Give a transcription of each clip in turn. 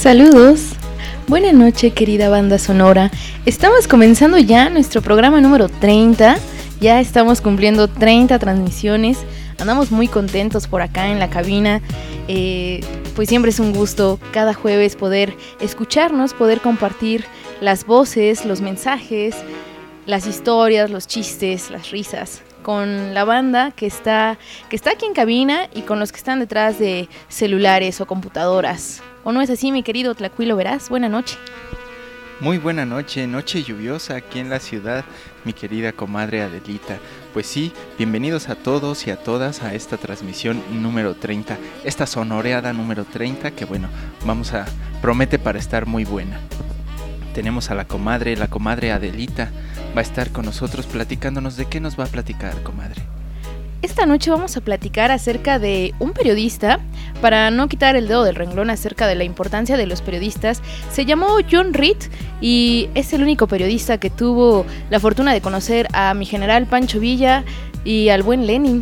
Saludos, buena noche querida banda sonora. Estamos comenzando ya nuestro programa número 30. Ya estamos cumpliendo 30 transmisiones. Andamos muy contentos por acá en la cabina. Pues siempre es un gusto cada jueves poder escucharnos, poder compartir las voces, los mensajes, las historias, los chistes, las risas con la banda que está aquí en cabina y con los que están detrás de celulares o computadoras. ¿O no es así, mi querido Tlacuilo Verás? Buena noche. Muy buena noche, noche lluviosa aquí en la ciudad, mi querida comadre Adelita. Pues sí, bienvenidos a todos y a todas a esta transmisión número 30, esta sonoreada número 30 que promete para estar muy buena. Tenemos a la comadre Adelita, va a estar con nosotros platicándonos. ¿De qué nos va a platicar, comadre? Esta noche vamos a platicar acerca de un periodista, para no quitar el dedo del renglón acerca de la importancia de los periodistas. Se llamó John Reed y es el único periodista que tuvo la fortuna de conocer a mi general Pancho Villa y al buen Lenin.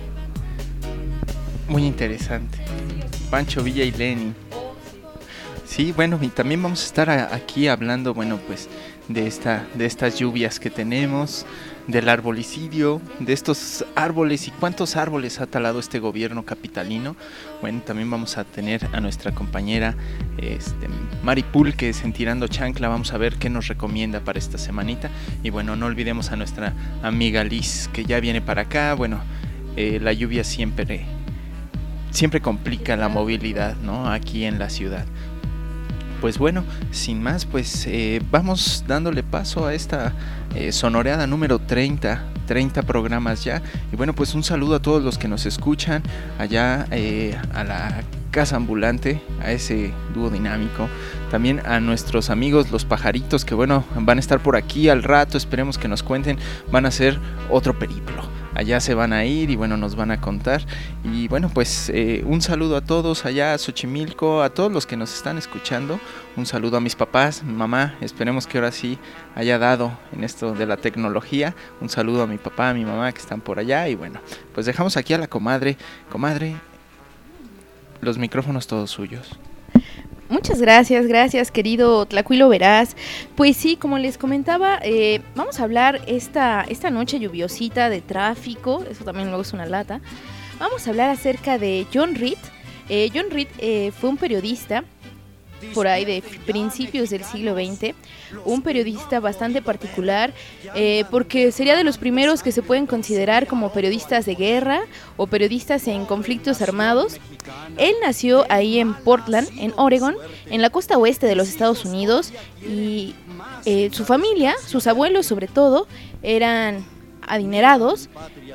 Muy interesante, Pancho Villa y Lenin. Sí, bueno, y también vamos a estar aquí hablando, pues de estas lluvias que tenemos, del arbolicidio, de estos árboles y cuántos árboles ha talado este gobierno capitalino. Bueno, también vamos a tener a nuestra compañera Mari Pulques en Tirando Chancla. Vamos a ver qué nos recomienda para esta semanita. Y bueno, no olvidemos a nuestra amiga Liz, que ya viene para acá. Bueno, la lluvia siempre complica la movilidad, ¿no? Aquí en la ciudad. Pues bueno, sin más, vamos dándole paso a esta sonoreada número 30 programas ya. Y bueno, pues un saludo a todos los que nos escuchan allá a la Casa Ambulante, a ese dúo dinámico. También a nuestros amigos los pajaritos que van a estar por aquí al rato, esperemos que nos cuenten, van a hacer otro periplo. Allá se van a ir y nos van a contar. Y un saludo a todos allá a Xochimilco, a todos los que nos están escuchando. Un saludo a mis papás, mi mamá, esperemos que ahora sí haya dado en esto de la tecnología. Un saludo a mi papá, a mi mamá que están por allá. Y pues dejamos aquí a la comadre. Comadre, los micrófonos todos suyos. Muchas gracias querido Tlacuilo Verás. Pues sí, como les comentaba, vamos a hablar esta noche lluviosita de tráfico, eso también luego es una lata. Vamos a hablar acerca de John Reed. John Reed fue un periodista por ahí de principios del siglo XX, un periodista bastante particular, porque sería de los primeros que se pueden considerar como periodistas de guerra o periodistas en conflictos armados. Él nació ahí en Portland, en Oregon, en la costa oeste de los Estados Unidos, y su familia, sus abuelos sobre todo, eran adinerados.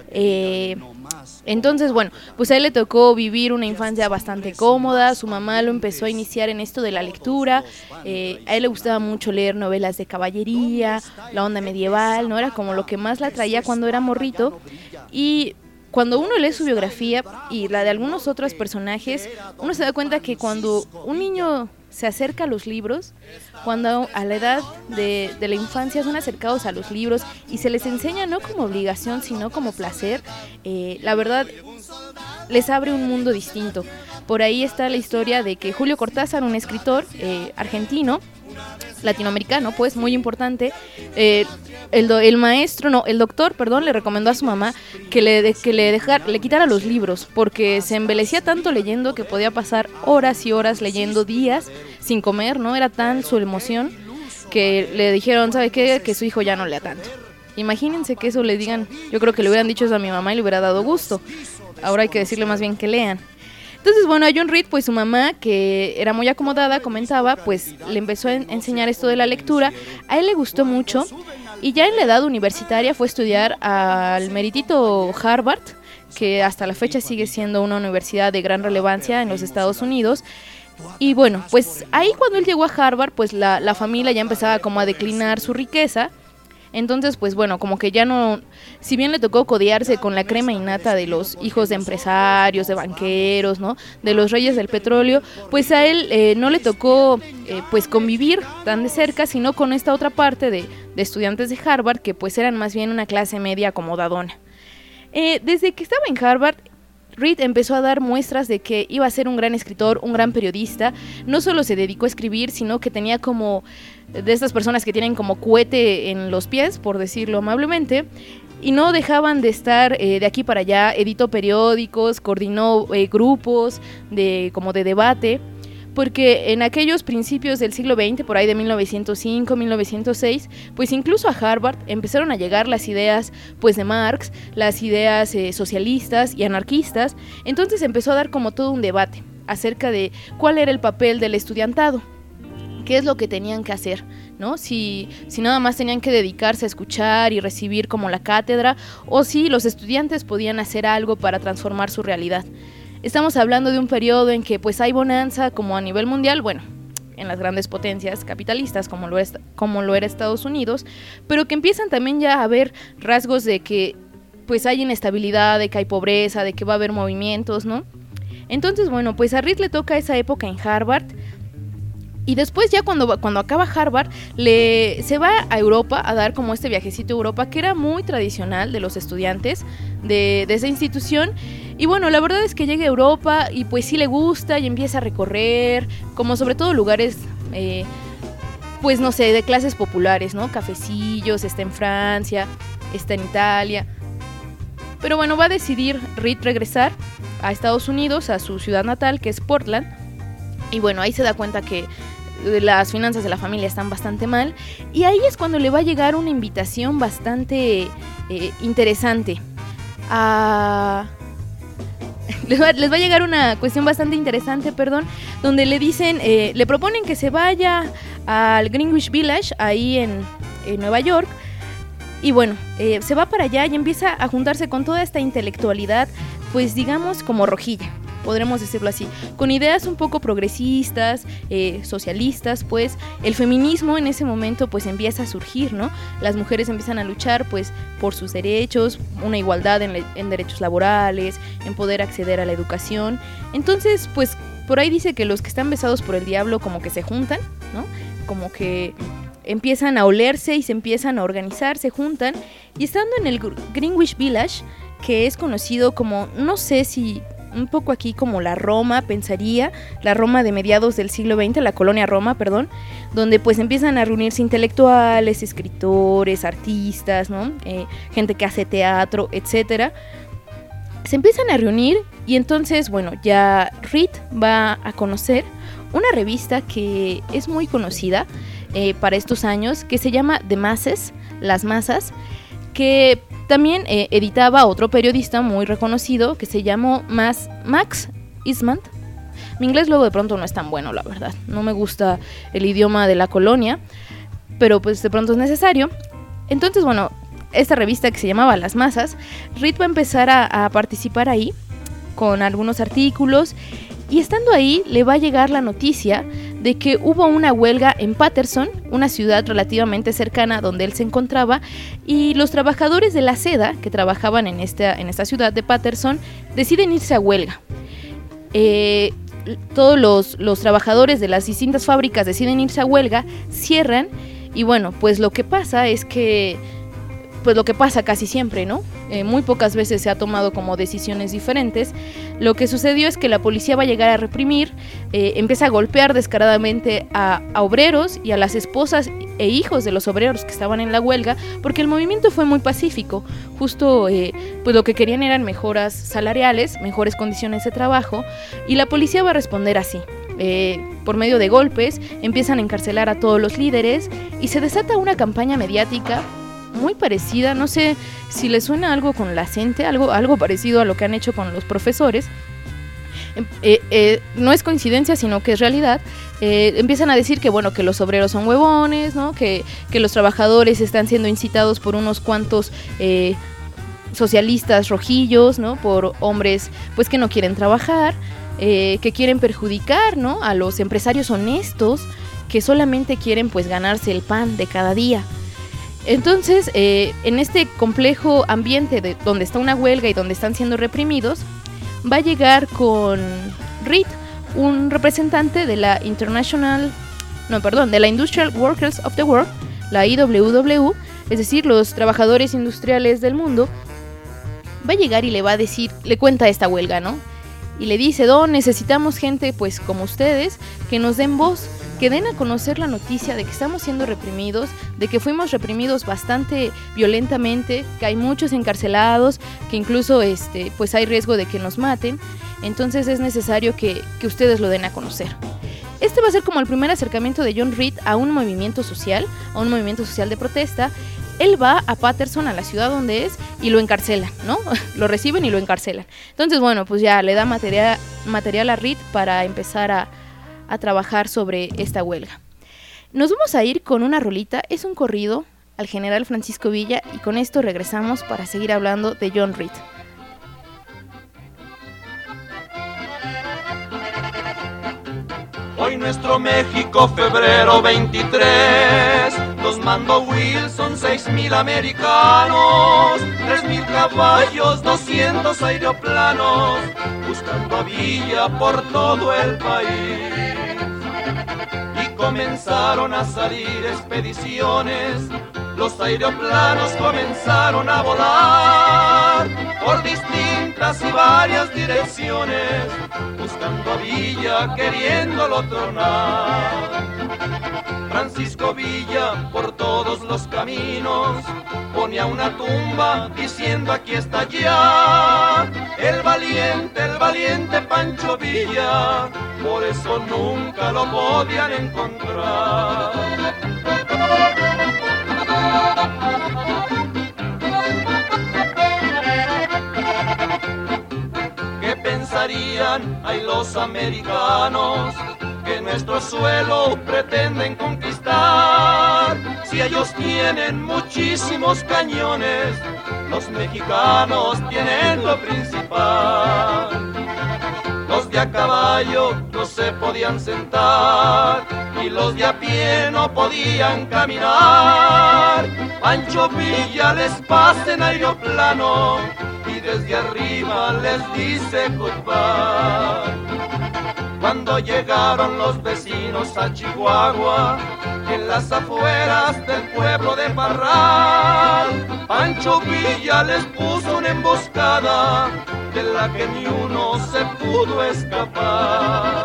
Entonces, pues a él le tocó vivir una infancia bastante cómoda. Su mamá lo empezó a iniciar en esto de la lectura. A él le gustaba mucho leer novelas de caballería, la onda medieval, ¿no? Era como lo que más la atraía cuando era morrito. Y cuando uno lee su biografía y la de algunos otros personajes, uno se da cuenta que cuando un niño se acerca a los libros, cuando a la edad de la infancia son acercados a los libros y se les enseña no como obligación sino como placer, la verdad les abre un mundo distinto. Por ahí está la historia de que Julio Cortázar, un escritor argentino, latinoamericano, pues muy importante, el doctor, le recomendó a su mamá que le quitara los libros, porque se embelecía tanto leyendo que podía pasar horas y horas leyendo, días sin comer, ¿no? Era tan su emoción que le dijeron, ¿sabe qué? Que su hijo ya no lea tanto. Imagínense que eso le digan, yo creo que le hubieran dicho eso a mi mamá y le hubiera dado gusto. Ahora hay que decirle más bien que lean. Entonces, a John Reed, pues su mamá, que era muy acomodada, comentaba, pues le empezó a enseñar esto de la lectura. A él le gustó mucho y ya en la edad universitaria fue a estudiar al meritito Harvard, que hasta la fecha sigue siendo una universidad de gran relevancia en los Estados Unidos. Y pues ahí cuando él llegó a Harvard, pues la familia ya empezaba como a declinar su riqueza. Entonces, pues como que ya no, si bien le tocó codearse con la crema innata de los hijos de empresarios, de banqueros, ¿no? De los reyes del petróleo, pues a él no le tocó pues convivir tan de cerca, sino con esta otra parte de estudiantes de Harvard que pues eran más bien una clase media acomodadona. Desde que estaba en Harvard, Reed empezó a dar muestras de que iba a ser un gran escritor, un gran periodista. No solo se dedicó a escribir, sino que tenía como de estas personas que tienen como cohete en los pies, por decirlo amablemente, y no dejaban de estar de aquí para allá. Editó periódicos, coordinó grupos como de debate, porque en aquellos principios del siglo XX, por ahí de 1905, 1906, pues incluso a Harvard empezaron a llegar las ideas pues de Marx, las ideas socialistas y anarquistas. Entonces empezó a dar como todo un debate acerca de cuál era el papel del estudiantado, qué es lo que tenían que hacer, ¿no? Si nada más tenían que dedicarse a escuchar y recibir como la cátedra, o si los estudiantes podían hacer algo para transformar su realidad. Estamos hablando de un periodo en que pues hay bonanza como a nivel mundial, bueno, en las grandes potencias capitalistas como lo era Estados Unidos, pero que empiezan también ya a haber rasgos de que pues hay inestabilidad, de que hay pobreza, de que va a haber movimientos, ¿no? Entonces, bueno, pues a Reed le toca esa época en Harvard. Y después ya cuando acaba Harvard, se va a Europa a dar como este viajecito a Europa, que era muy tradicional de los estudiantes de esa institución. Y bueno, la verdad es que llega a Europa y pues sí le gusta y empieza a recorrer, como sobre todo lugares, pues no sé, de clases populares, ¿no? Cafecillos, está en Francia, está en Italia. Pero bueno, va a decidir Reed regresar a Estados Unidos, a su ciudad natal, que es Portland. Y bueno, ahí se da cuenta que las finanzas de la familia están bastante mal, y ahí es cuando le va a llegar una invitación bastante interesante. Les va a llegar una cuestión bastante interesante, donde le dicen, le proponen que se vaya al Greenwich Village, ahí en Nueva York. Y bueno, se va para allá y empieza a juntarse con toda esta intelectualidad, pues digamos como rojilla, podremos decirlo así, con ideas un poco progresistas, socialistas. Pues el feminismo en ese momento pues empieza a surgir, ¿no? Las mujeres empiezan a luchar pues por sus derechos, una igualdad en derechos laborales, en poder acceder a la educación. Entonces pues por ahí dice que los que están besados por el diablo como que se juntan, ¿no? Como que empiezan a olerse y se empiezan a organizar, se juntan, y estando en el Greenwich Village, que es conocido como, no sé si un poco aquí como la Roma, pensaría, la Roma de mediados del siglo XX, la colonia Roma, donde pues empiezan a reunirse intelectuales, escritores, artistas, ¿no? Gente que hace teatro, etcétera. Se empiezan a reunir y entonces, bueno, ya Reed va a conocer una revista que es muy conocida para estos años, que se llama The Masses, Las Masas, que también editaba otro periodista muy reconocido que se llamó Max Eastman. Mi inglés luego de pronto no es tan bueno, la verdad. No me gusta el idioma de la colonia, pero pues de pronto es necesario. Entonces, bueno, esta revista que se llamaba Las Masas, Reed va a empezar a participar ahí con algunos artículos, y estando ahí le va a llegar la noticia de que hubo una huelga en Paterson, una ciudad relativamente cercana donde él se encontraba, y los trabajadores de la seda que trabajaban en esta ciudad de Paterson deciden irse a huelga. Todos los trabajadores de las distintas fábricas deciden irse a huelga, cierran, y bueno, pues lo que pasa es que pues lo que pasa casi siempre, ¿no? Muy pocas veces se ha tomado como decisiones diferentes. Lo que sucedió es que la policía va a llegar a reprimir, empieza a golpear descaradamente a obreros y a las esposas e hijos de los obreros que estaban en la huelga, porque el movimiento fue muy pacífico. Justo pues lo que querían eran mejoras salariales, mejores condiciones de trabajo, y la policía va a responder así. Por medio de golpes, empiezan a encarcelar a todos los líderes y se desata una campaña mediática muy parecida, no sé si le suena algo con la gente, algo parecido a lo que han hecho con los profesores. No es coincidencia, sino que es realidad. Empiezan a decir que bueno, que los obreros son huevones, ¿no? Que los trabajadores están siendo incitados por unos cuantos socialistas rojillos, ¿no? Por hombres pues que no quieren trabajar, que quieren perjudicar, ¿no? A los empresarios honestos que solamente quieren pues ganarse el pan de cada día. Entonces, en este complejo ambiente donde está una huelga y donde están siendo reprimidos, va a llegar con Reed un representante de la Industrial Workers of the World, la IWW, es decir, los trabajadores industriales del mundo, va a llegar y le va a decir, le cuenta esta huelga, ¿no? Y le dice, Don, necesitamos gente pues como ustedes que nos den voz, que den a conocer la noticia de que estamos siendo reprimidos, de que fuimos reprimidos bastante violentamente, que hay muchos encarcelados, que incluso pues hay riesgo de que nos maten. Entonces es necesario que ustedes lo den a conocer. Este va a ser como el primer acercamiento de John Reed a un movimiento social de protesta. Él va a Paterson, a la ciudad donde es, y lo encarcelan, ¿no? Lo reciben y lo encarcelan. Entonces, bueno, pues ya le da material a Reed para empezar a trabajar sobre esta huelga. Nos vamos a ir con una rolita, es un corrido al general Francisco Villa, y con esto regresamos para seguir hablando de John Reed. Hoy nuestro México, febrero 23, nos mandó Wilson 6,000 americanos, 3,000 caballos, 200 aeroplanos, buscando a Villa por todo el país. Y comenzaron a salir expediciones, los aeroplanos comenzaron a volar por distintas y varias direcciones, buscando a Villa, queriéndolo tronar. Francisco Villa por todos los caminos ponía una tumba diciendo aquí está ya el valiente Pancho Villa, por eso nunca lo podían encontrar. ¿Qué pensarían ay los americanos que nuestro suelo pretenden conquistar? Si ellos tienen muchísimos cañones, los mexicanos tienen lo principal. Los de a caballo no se podían sentar y los de a pie no podían caminar. Pancho Villa les pasa en aeroplano y desde arriba les dice goodbye. Cuando llegaron los vecinos a Chihuahua, en las afueras del pueblo de Parral, Pancho Villa les puso una emboscada de la que ni uno se pudo escapar.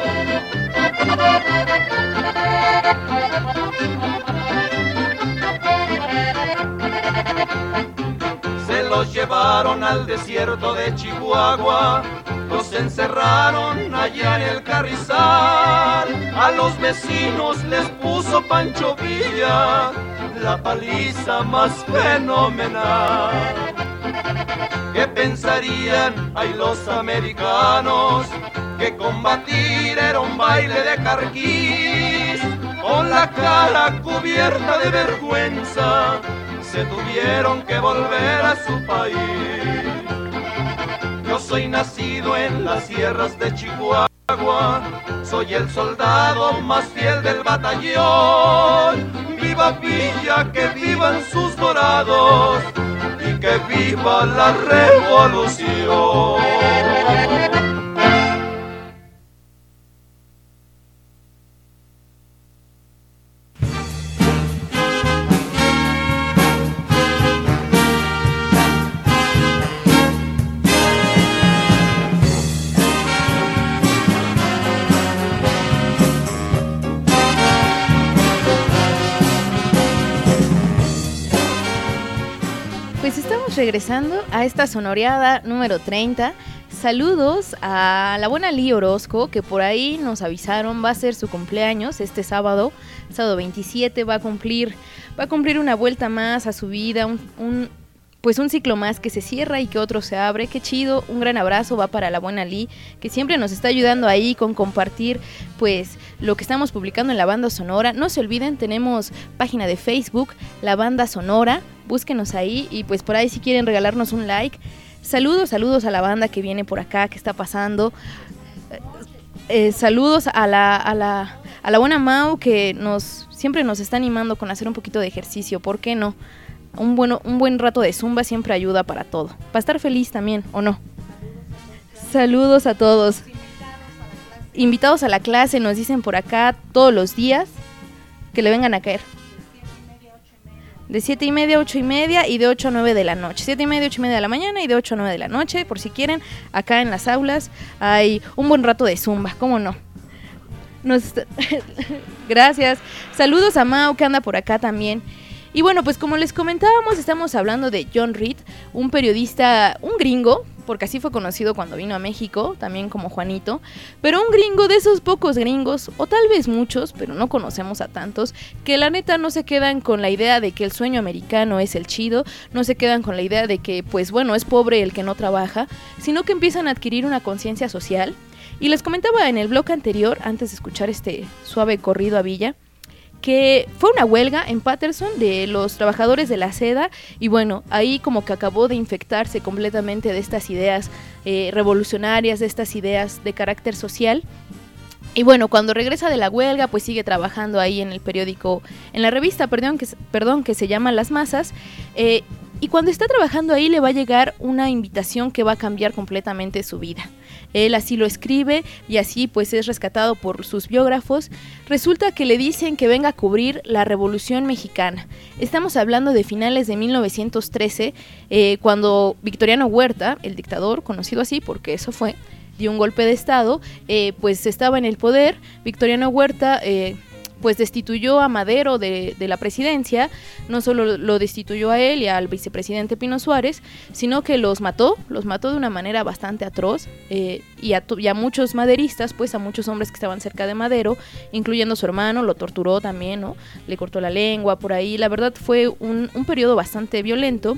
Se los llevaron al desierto de Chihuahua, los encerraron allá en el Carrizal. A los vecinos les puso Pancho Villa la paliza más fenomenal. ¿Qué pensarían ay los americanos? Que combatir era un baile de carquís. Con la cara cubierta de vergüenza se tuvieron que volver a su país. Yo soy nacido en las sierras de Chihuahua, soy el soldado más fiel del batallón. Viva Villa, que vivan sus dorados y que viva la revolución. Pues estamos regresando a esta sonoreada número 30. Saludos a la buena Lee Orozco, que por ahí nos avisaron va a ser su cumpleaños este sábado 27, va a cumplir una vuelta más a su vida, un ciclo más que se cierra y que otro se abre. Qué chido, un gran abrazo va para la buena Lee, que siempre nos está ayudando ahí con compartir pues lo que estamos publicando en La Banda Sonora. No se olviden, tenemos página de Facebook, La Banda Sonora, búsquenos ahí y pues por ahí si quieren regalarnos un like. Saludos a la banda que viene por acá, que está pasando. Saludos a la buena Mau, que siempre nos está animando con hacer un poquito de ejercicio, ¿por qué no? Un buen rato de zumba siempre ayuda para todo, para estar feliz también, ¿o no? Saludos a todos. Invitados a la clase, nos dicen por acá todos los días que le vengan a caer. de 7:30 a 8:30 y de 8 a 9 de la noche. 7:30, 8:30 de la mañana y de 8 a 9 de la noche, por si quieren. Acá en las aulas hay un buen rato de zumba, ¿cómo no? Gracias. Saludos a Mau, que anda por acá también. Y bueno, pues como les comentábamos, estamos hablando de John Reed, un periodista, un gringo, porque así fue conocido cuando vino a México, también como Juanito, pero un gringo de esos pocos gringos, o tal vez muchos, pero no conocemos a tantos, que la neta no se quedan con la idea de que el sueño americano es el chido, no se quedan con la idea de que, pues bueno, es pobre el que no trabaja, sino que empiezan a adquirir una conciencia social. Y les comentaba en el blog anterior, antes de escuchar este suave corrido a Villa, que fue una huelga en Paterson de los trabajadores de la seda y bueno, ahí como que acabó de infectarse completamente de estas ideas revolucionarias, de estas ideas de carácter social. Y bueno, cuando regresa de la huelga, pues sigue trabajando ahí en el periódico, en la revista, que se llama Las Masas, y cuando está trabajando ahí le va a llegar una invitación que va a cambiar completamente su vida. Él así lo escribe y así pues es rescatado por sus biógrafos. Resulta que le dicen que venga a cubrir la Revolución Mexicana. Estamos hablando de finales de 1913, cuando Victoriano Huerta, el dictador, conocido así porque eso fue, dio un golpe de estado, pues estaba en el poder. Victoriano Huerta pues destituyó a Madero de la presidencia, no solo lo destituyó a él y al vicepresidente Pino Suárez, sino que los mató de una manera bastante atroz, y a muchos maderistas, pues a muchos hombres que estaban cerca de Madero, incluyendo a su hermano, lo torturó también, ¿no? Le cortó la lengua por ahí. La verdad fue un periodo bastante violento.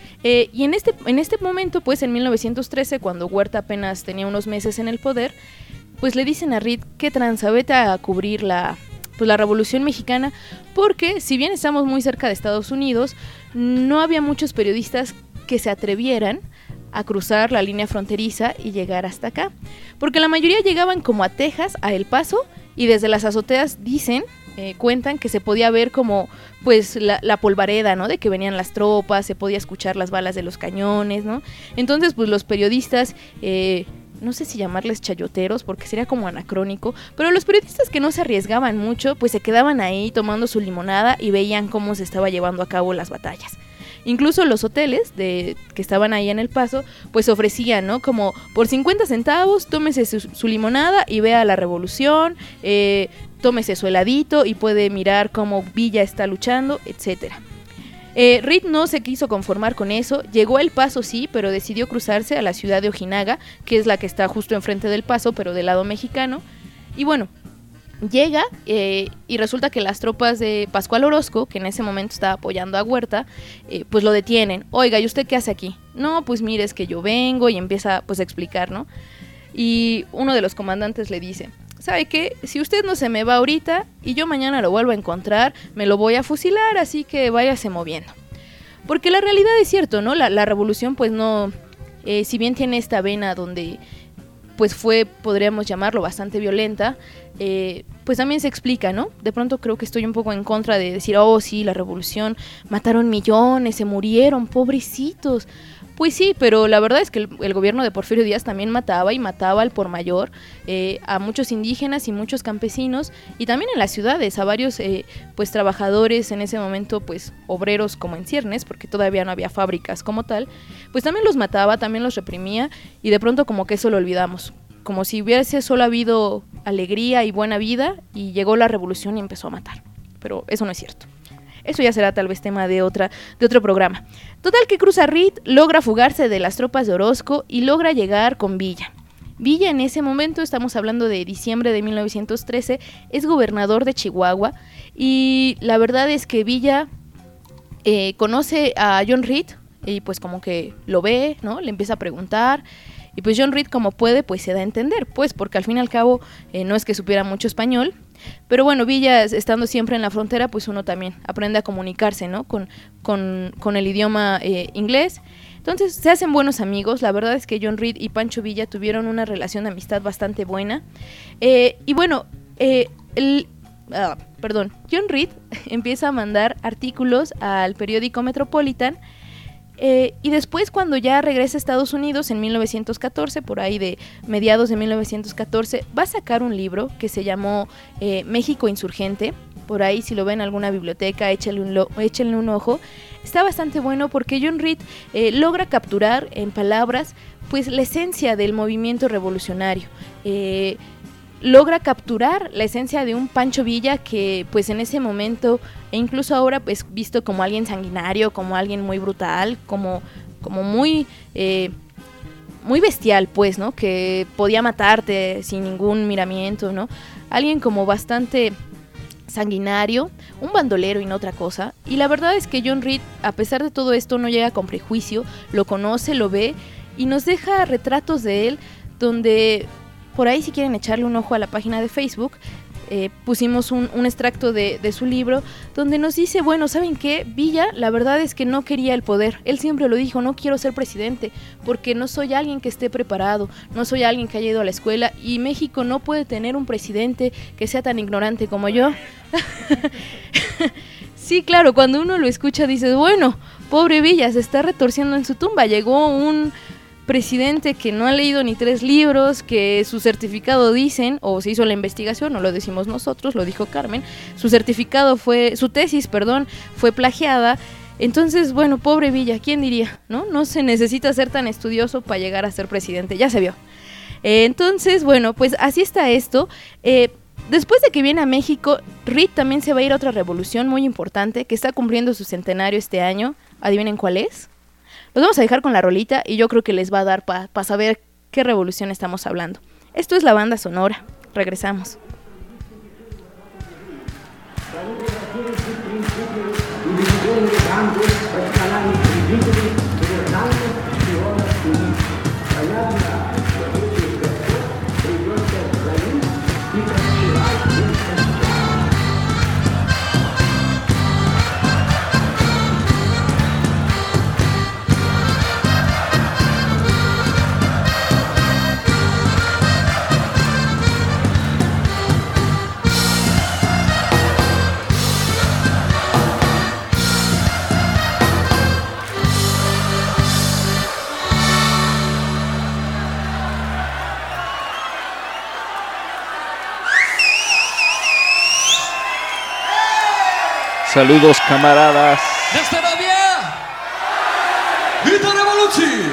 Y en este momento, pues en 1913, cuando Huerta apenas tenía unos meses en el poder, pues le dicen a Reed que tranza, vete a cubrir la Revolución Mexicana, porque si bien estamos muy cerca de Estados Unidos, no había muchos periodistas que se atrevieran a cruzar la línea fronteriza y llegar hasta acá, porque la mayoría llegaban como a Texas, a El Paso, y desde las azoteas cuentan que se podía ver como pues la polvareda, ¿no? De que venían las tropas, se podía escuchar las balas de los cañones, ¿no? Entonces pues los periodistas, no sé si llamarles chayoteros porque sería como anacrónico, pero los periodistas que no se arriesgaban mucho pues se quedaban ahí tomando su limonada y veían cómo se estaba llevando a cabo las batallas. Incluso los hoteles que estaban ahí en El Paso pues ofrecían, ¿no? Como por 50 centavos tómese su limonada y vea la revolución, tómese su heladito y puede mirar cómo Villa está luchando, etcétera. Reed no se quiso conformar con eso, llegó a El Paso sí, pero decidió cruzarse a la ciudad de Ojinaga, que es la que está justo enfrente del Paso, pero del lado mexicano, y bueno, llega y resulta que las tropas de Pascual Orozco, que en ese momento estaba apoyando a Huerta, pues lo detienen. Oiga, ¿y usted qué hace aquí? No, pues mire, es que yo vengo, y empieza pues a explicar, ¿no? Y uno de los comandantes le dice: ¿sabe qué? Si usted no se me va ahorita y yo mañana lo vuelvo a encontrar, me lo voy a fusilar, así que váyase moviendo. Porque la realidad es cierto, ¿no? La revolución pues no, si bien tiene esta vena donde pues fue, podríamos llamarlo, bastante violenta, pues también se explica, ¿no? De pronto creo que estoy un poco en contra de decir, oh sí, la revolución, mataron millones, se murieron, pobrecitos. Pues sí, pero la verdad es que el gobierno de Porfirio Díaz también mataba al por mayor a muchos indígenas y muchos campesinos, y también en las ciudades a varios pues trabajadores en ese momento, pues obreros como en ciernes, porque todavía no había fábricas como tal, pues también los mataba, también los reprimía, y de pronto como que eso lo olvidamos, como si hubiese solo habido alegría y buena vida y llegó la revolución y empezó a matar, pero eso no es cierto. Eso ya será tal vez tema de otro programa. Total que cruza Reed, logra fugarse de las tropas de Orozco y logra llegar con Villa. Villa en ese momento, estamos hablando de diciembre de 1913, es gobernador de Chihuahua, y la verdad es que Villa conoce a John Reed y pues como que lo ve, ¿no? Le empieza a preguntar. Y pues John Reed como puede pues se da a entender, pues porque al fin y al cabo no es que supiera mucho español, pero bueno, Villa estando siempre en la frontera pues uno también aprende a comunicarse, ¿no? con el idioma inglés. Entonces se hacen buenos amigos. La verdad es que John Reed y Pancho Villa tuvieron una relación de amistad bastante buena, y bueno, John Reed empieza a mandar artículos al periódico Metropolitan. Y después cuando ya regresa a Estados Unidos en 1914, por ahí de mediados de 1914, va a sacar un libro que se llamó México Insurgente, por ahí si lo ven en alguna biblioteca, échenle un ojo. Está bastante bueno porque John Reed logra capturar en palabras pues la esencia del movimiento revolucionario. Logra capturar la esencia de un Pancho Villa que pues en ese momento e incluso ahora pues visto como alguien sanguinario, como alguien muy brutal, como muy muy bestial pues, ¿no? Que podía matarte sin ningún miramiento, ¿no? Alguien como bastante sanguinario, un bandolero y no otra cosa. Y la verdad es que John Reed, a pesar de todo esto, no llega con prejuicio, lo conoce, lo ve y nos deja retratos de él donde, por ahí si quieren echarle un ojo a la página de Facebook, pusimos un extracto de su libro donde nos dice, bueno, ¿saben qué? Villa, la verdad es que no quería el poder. Él siempre lo dijo, no quiero ser presidente porque no soy alguien que esté preparado, no soy alguien que haya ido a la escuela y México no puede tener un presidente que sea tan ignorante como yo. Sí, claro, cuando uno lo escucha dices, bueno, pobre Villa, se está retorciendo en su tumba. Llegó un presidente que no ha leído ni 3 libros, que su certificado dicen, o se hizo la investigación, no lo decimos nosotros, lo dijo Carmen, su tesis fue plagiada. Entonces, bueno, pobre Villa, ¿quién diría? No se necesita ser tan estudioso para llegar a ser presidente, ya se vio. Entonces, bueno, pues así está esto. Después de que viene a México, Reed también se va a ir a otra revolución muy importante que está cumpliendo su centenario este año. ¿Adivinen cuál es? Los vamos a dejar con la rolita y yo creo que les va a dar para saber qué revolución estamos hablando. Esto es la banda sonora. Regresamos. Saludos, camaradas. Desde Novia, Vita Revolucji.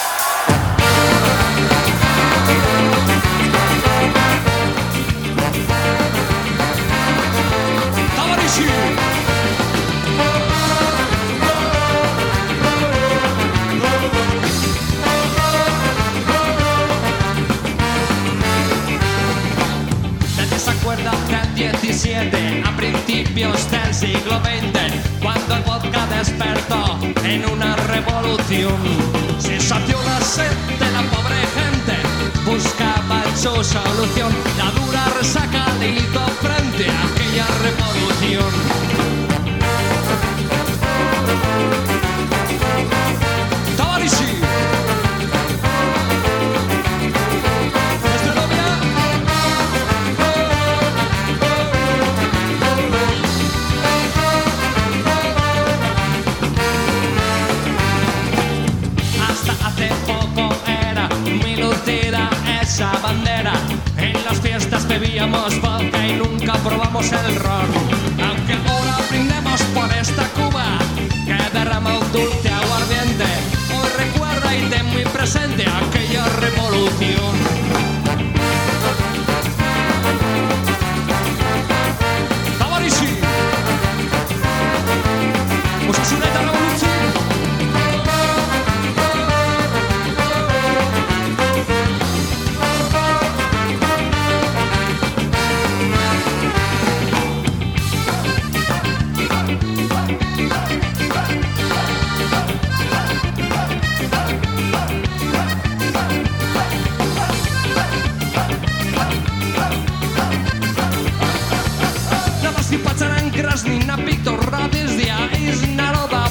Tavarishi. Nadie se acuerda del 17 a principios del siglo XX, cuando el vodka despertó en una revolución. Se sació la sed de la pobre gente, buscaba su solución. La dura resaca le hizo frente a aquella revolución. Tavarishi. Desde Novia. Hasta hace poco era muy lucida esa bandera. En las fiestas bebíamos vodka y nunca probamos el ron. Aunque ahora brindemos por esta Cuba que derrama un dulce aguardiente, hoy recuerda y ten muy presente aquella revolución. Tavarishi. Osasuneta revolución. Krasny napito rady z ja i z naroda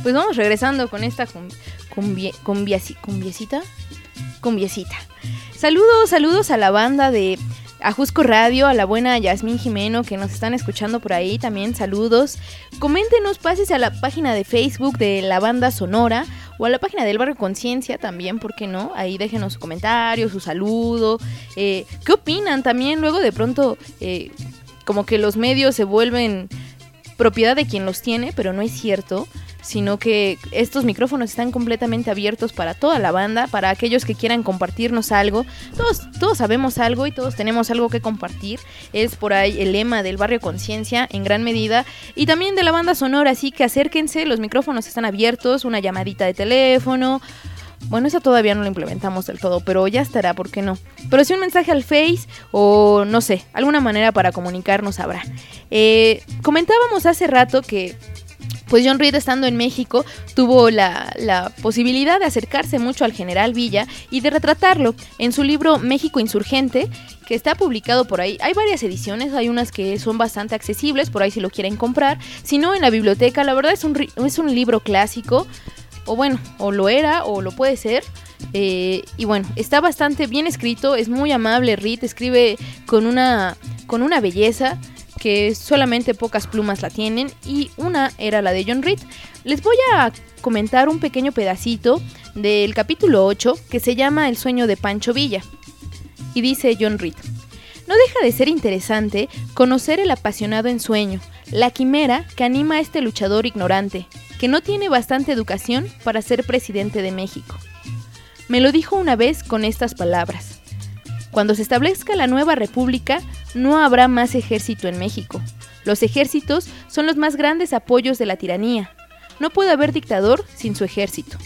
Pues vamos regresando con esta cumbiecita. Saludos a la banda de Ajusco Radio, a la buena Yasmín Jimeno que nos están escuchando por ahí, también saludos. Coméntenos, pases a la página de Facebook de la banda Sonora o a la página del Barrio Conciencia también, ¿por qué no? Ahí déjenos su comentario, su saludo. ¿Qué opinan? También luego de pronto como que los medios se vuelven propiedad de quien los tiene, pero no es cierto, sino que estos micrófonos están completamente abiertos para toda la banda, para aquellos que quieran compartirnos algo. Todos sabemos algo y todos tenemos algo que compartir. Es por ahí el lema del Barrio Conciencia en gran medida, y también de la banda Sonora, así que acérquense, los micrófonos están abiertos, una llamadita de teléfono. Bueno, esa todavía no lo implementamos del todo, pero ya estará, ¿por qué no? Pero sí un mensaje al Face o no sé, alguna manera para comunicarnos habrá. Comentábamos hace rato que pues John Reed, estando en México, tuvo la posibilidad de acercarse mucho al general Villa y de retratarlo en su libro México Insurgente, que está publicado por ahí. Hay varias ediciones, hay unas que son bastante accesibles, por ahí si lo quieren comprar. Si no, en la biblioteca, la verdad es un libro clásico, o bueno, o lo era, o lo puede ser. Y bueno, está bastante bien escrito, es muy amable Reed, escribe con una belleza que solamente pocas plumas la tienen, y una era la de John Reed. Les voy a comentar un pequeño pedacito del capítulo 8 que se llama El sueño de Pancho Villa. Y dice John Reed: no deja de ser interesante conocer el apasionado ensueño, la quimera que anima a este luchador ignorante, que no tiene bastante educación para ser presidente de México. Me lo dijo una vez con estas palabras: cuando se establezca la nueva república, no habrá más ejército en México. Los ejércitos son los más grandes apoyos de la tiranía. No puede haber dictador sin su ejército.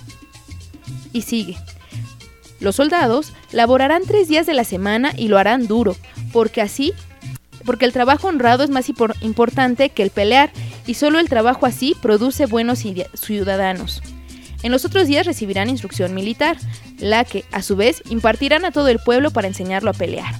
Y sigue: los soldados laborarán 3 días de la semana y lo harán duro, porque el trabajo honrado es más importante que el pelear, y solo el trabajo así produce buenos ciudadanos. En los otros días recibirán instrucción militar, la que, a su vez, impartirán a todo el pueblo para enseñarlo a pelear.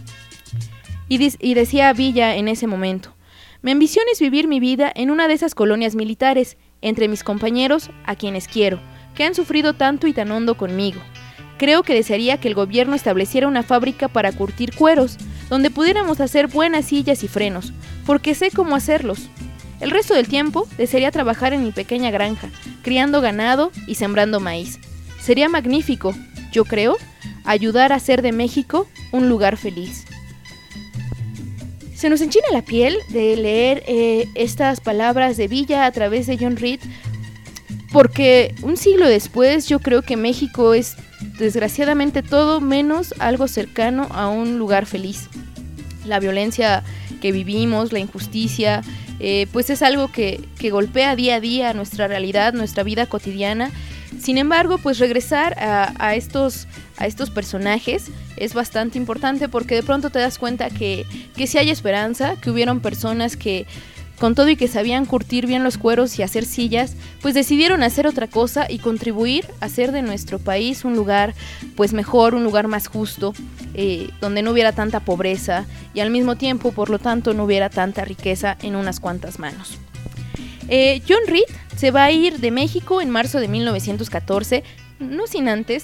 Y decía Villa en ese momento: mi ambición es vivir mi vida en una de esas colonias militares, entre mis compañeros, a quienes quiero, que han sufrido tanto y tan hondo conmigo. Creo que desearía que el gobierno estableciera una fábrica para curtir cueros, donde pudiéramos hacer buenas sillas y frenos, porque sé cómo hacerlos. El resto del tiempo desearía trabajar en mi pequeña granja, criando ganado y sembrando maíz. Sería magnífico, yo creo, ayudar a hacer de México un lugar feliz. Se nos enchina la piel de leer estas palabras de Villa a través de John Reed, porque un siglo después yo creo que México es desgraciadamente todo menos algo cercano a un lugar feliz. La violencia que vivimos, la injusticia, pues es algo que golpea día a día nuestra realidad, nuestra vida cotidiana. Sin embargo, pues regresar a estos personajes es bastante importante, porque de pronto te das cuenta que sí hay esperanza, que hubieron personas que, con todo y que sabían curtir bien los cueros y hacer sillas, pues decidieron hacer otra cosa y contribuir a hacer de nuestro país un lugar pues mejor, un lugar más justo, donde no hubiera tanta pobreza y al mismo tiempo, por lo tanto, no hubiera tanta riqueza en unas cuantas manos. John Reed se va a ir de México en marzo de 1914, no sin antes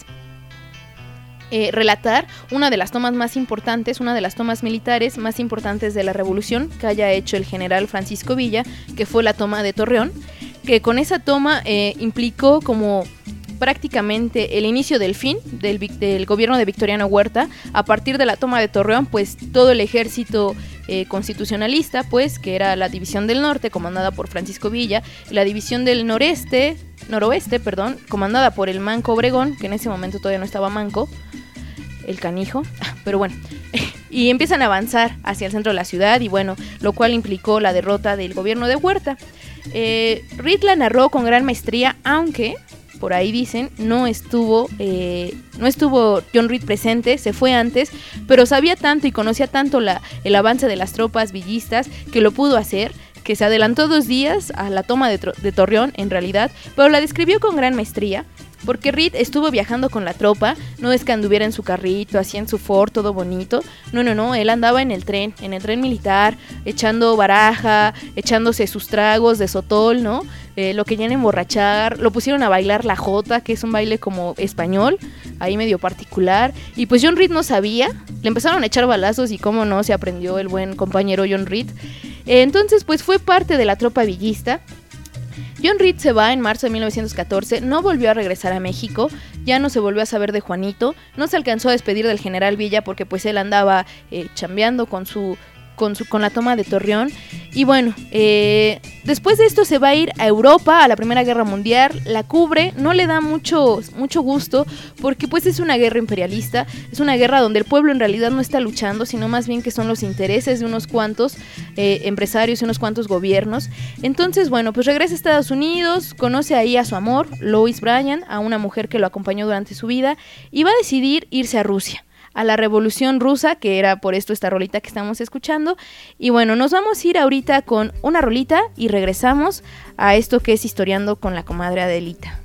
relatar una de las tomas más importantes, una de las tomas militares más importantes de la revolución que haya hecho el general Francisco Villa, que fue la toma de Torreón, que con esa toma implicó como prácticamente el inicio del fin del gobierno de Victoriano Huerta. A partir de la toma de Torreón, pues todo el ejército constitucionalista, pues que era la división del norte comandada por Francisco Villa, y la división del noroeste, comandada por el Manco Obregón, que en ese momento todavía no estaba manco, el canijo, pero bueno, y empiezan a avanzar hacia el centro de la ciudad, y bueno, lo cual implicó la derrota del gobierno de Huerta. Reed la narró con gran maestría, aunque por ahí dicen no estuvo John Reed presente, se fue antes, pero sabía tanto y conocía tanto el avance de las tropas villistas que lo pudo hacer, que se adelantó 2 días a la toma de Torreón en realidad, pero la describió con gran maestría, porque Reed estuvo viajando con la tropa, no es que anduviera en su carrito, así en su Ford, todo bonito, no, él andaba en el tren militar, echando baraja, echándose sus tragos de sotol, ¿no? lo querían emborrachar, lo pusieron a bailar la jota, que es un baile como español, ahí medio particular, y pues John Reed no sabía, le empezaron a echar balazos y cómo no, se aprendió el buen compañero John Reed. Entonces pues fue parte de la tropa villista. John Reed se va en marzo de 1914, no volvió a regresar a México, ya no se volvió a saber de Juanito, no se alcanzó a despedir del general Villa porque pues él andaba chambeando con la toma de Torreón. Y bueno, después de esto se va a ir a Europa, a la Primera Guerra Mundial, la cubre, no le da mucho gusto, porque pues es una guerra imperialista, es una guerra donde el pueblo en realidad no está luchando, sino más bien que son los intereses de unos cuantos empresarios y unos cuantos gobiernos. Entonces, bueno, pues regresa a Estados Unidos, conoce ahí a su amor, Lois Bryant, a una mujer que lo acompañó durante su vida, y va a decidir irse a Rusia, a la Revolución Rusa, que era por esto esta rolita que estamos escuchando. Y bueno, nos vamos a ir ahorita con una rolita y regresamos a esto que es Historiando con la comadre Adelita.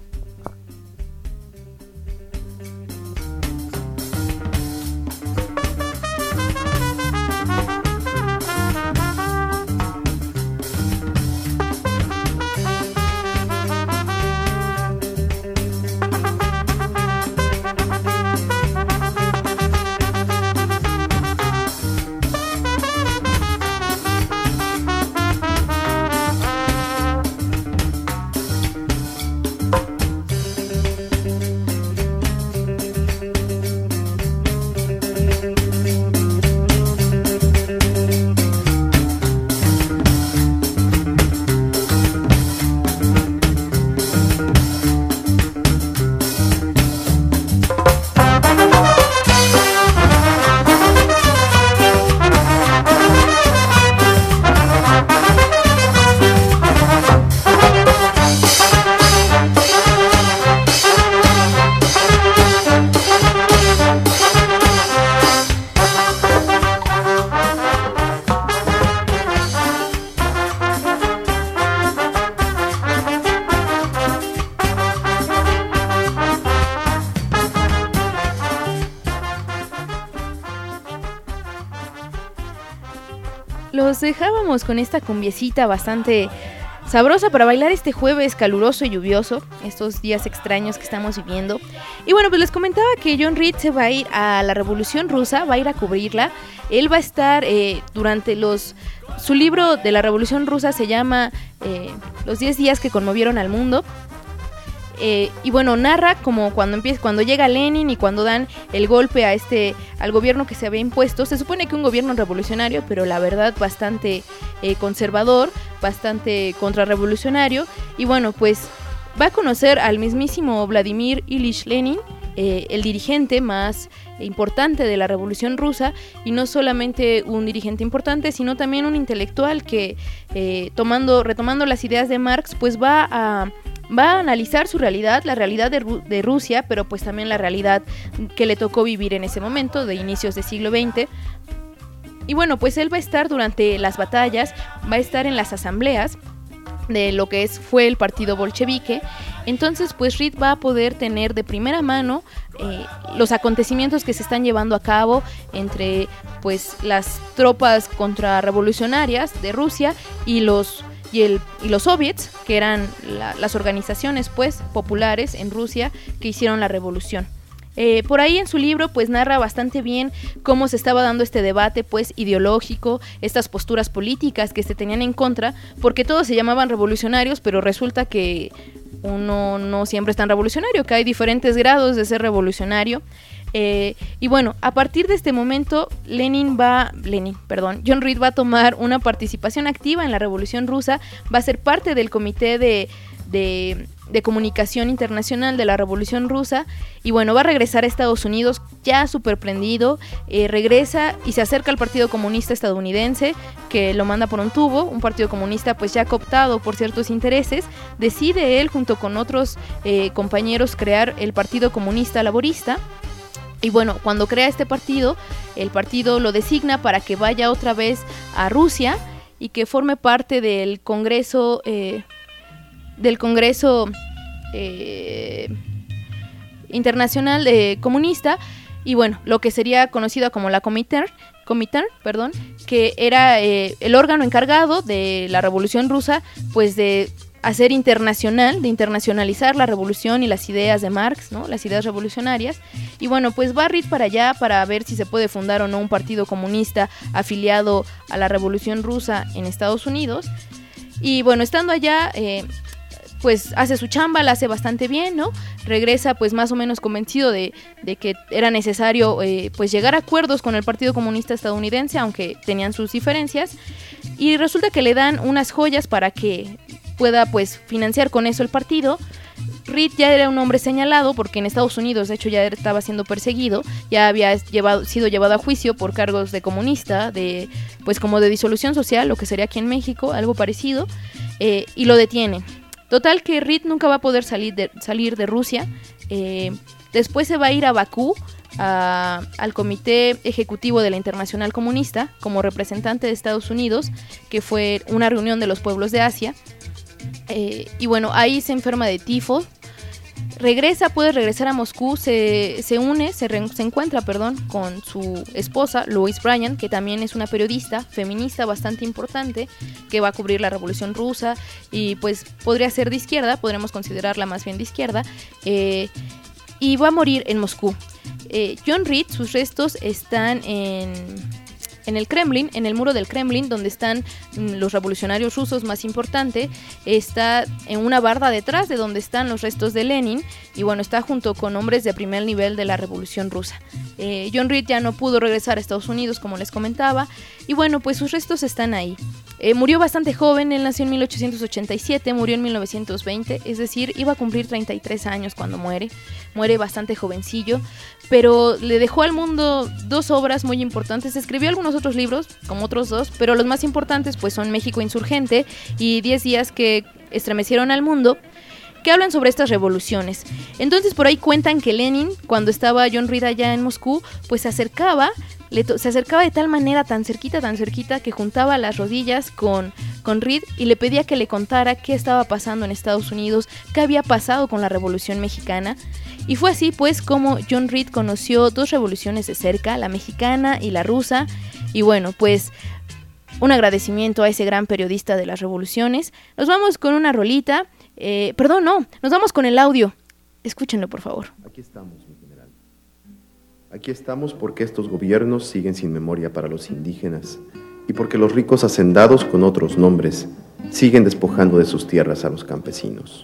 Los dejábamos con esta cumbiecita bastante sabrosa para bailar este jueves caluroso y lluvioso, estos días extraños que estamos viviendo. Y bueno, pues les comentaba que John Reed se va a ir a la Revolución Rusa, va a ir a cubrirla. Él va a estar durante su libro de la Revolución Rusa se llama Los 10 días que conmovieron al mundo. Y bueno, narra como cuando llega Lenin y cuando dan el golpe al gobierno que se había impuesto. Se supone que un gobierno revolucionario, pero la verdad bastante conservador, bastante contrarrevolucionario. Y bueno, pues va a conocer al mismísimo Vladimir Ilich Lenin, el dirigente más importante de la Revolución Rusa, y no solamente un dirigente importante, sino también un intelectual que retomando las ideas de Marx, pues va a analizar su realidad, la realidad de Rusia, pero pues también la realidad que le tocó vivir en ese momento, de inicios del siglo XX. Y bueno, pues él va a estar durante las batallas, va a estar en las asambleas de lo que fue el partido bolchevique. Entonces pues Reed va a poder tener de primera mano los acontecimientos que se están llevando a cabo entre pues las tropas contrarrevolucionarias de Rusia y los soviets, que eran las organizaciones pues populares en Rusia que hicieron la revolución. Por ahí en su libro pues narra bastante bien cómo se estaba dando este debate pues ideológico, estas posturas políticas que se tenían en contra, porque todos se llamaban revolucionarios, pero resulta que uno no siempre es tan revolucionario, que hay diferentes grados de ser revolucionario. Y bueno, a partir de este momento John Reed va a tomar una participación activa en la Revolución Rusa, va a ser parte del comité de comunicación internacional de la Revolución Rusa, y bueno, va a regresar a Estados Unidos ya súper prendido. Regresa y se acerca al Partido Comunista Estadounidense, que lo manda por un tubo, un partido comunista pues ya cooptado por ciertos intereses. Decide él junto con otros compañeros crear el Partido Comunista Laborista. Y bueno, cuando crea este partido, el partido lo designa para que vaya otra vez a Rusia y que forme parte del Congreso Internacional Comunista, y bueno, lo que sería conocido como la Comintern, que era el órgano encargado de la Revolución Rusa, pues de hacer internacional, de internacionalizar la revolución y las ideas de Marx, ¿no? Las ideas revolucionarias. Y bueno, pues va Reed para allá para ver si se puede fundar o no un partido comunista afiliado a la Revolución Rusa en Estados Unidos. Y bueno, estando allá, pues hace su chamba, la hace bastante bien, ¿no? Regresa pues más o menos convencido de que era necesario pues llegar a acuerdos con el Partido Comunista Estadounidense, aunque tenían sus diferencias. Y resulta que le dan unas joyas para que pueda pues financiar con eso el partido. Reed ya era un hombre señalado porque en Estados Unidos de hecho ya estaba siendo perseguido, ya había sido llevado a juicio por cargos de comunista, de pues como de disolución social, lo que sería aquí en México, algo parecido, y lo detiene. Total que Reed nunca va a poder salir de Rusia. Después se va a ir a Bakú, al Comité Ejecutivo de la Internacional Comunista, como representante de Estados Unidos, que fue una reunión de los pueblos de Asia. Y bueno, ahí se enferma de tifo, puede regresar a Moscú, se encuentra con su esposa, Louise Bryant, que también es una periodista feminista bastante importante, que va a cubrir la Revolución Rusa, y pues podría ser de izquierda, podremos considerarla más bien de izquierda, y va a morir en Moscú. John Reed, sus restos están en el Kremlin, en el muro del Kremlin, donde están los revolucionarios rusos más importantes. Está en una barda detrás de donde están los restos de Lenin, y bueno, está junto con hombres de primer nivel de la Revolución Rusa. John Reed ya no pudo regresar a Estados Unidos, como les comentaba, y bueno, pues sus restos están ahí. Murió bastante joven, él nació en 1887, murió en 1920, es decir, iba a cumplir 33 años cuando muere bastante jovencillo, pero le dejó al mundo 2 obras muy importantes. Escribió algunos otros libros, como otros 2, pero los más importantes pues son México Insurgente y 10 días que estremecieron al mundo, que hablan sobre estas revoluciones. Entonces por ahí cuentan que Lenin, cuando estaba John Reed allá en Moscú, pues se acercaba de tal manera, tan cerquita, que juntaba las rodillas con Reed y le pedía que le contara qué estaba pasando en Estados Unidos, qué había pasado con la Revolución Mexicana. Y fue así pues como John Reed conoció 2 revoluciones de cerca, la mexicana y la rusa. Y bueno, pues un agradecimiento a ese gran periodista de las revoluciones. Nos vamos con una rolita. Nos vamos con el audio. Escúchenlo, por favor. Aquí estamos, mi general. Aquí estamos porque estos gobiernos siguen sin memoria para los indígenas y porque los ricos hacendados con otros nombres siguen despojando de sus tierras a los campesinos.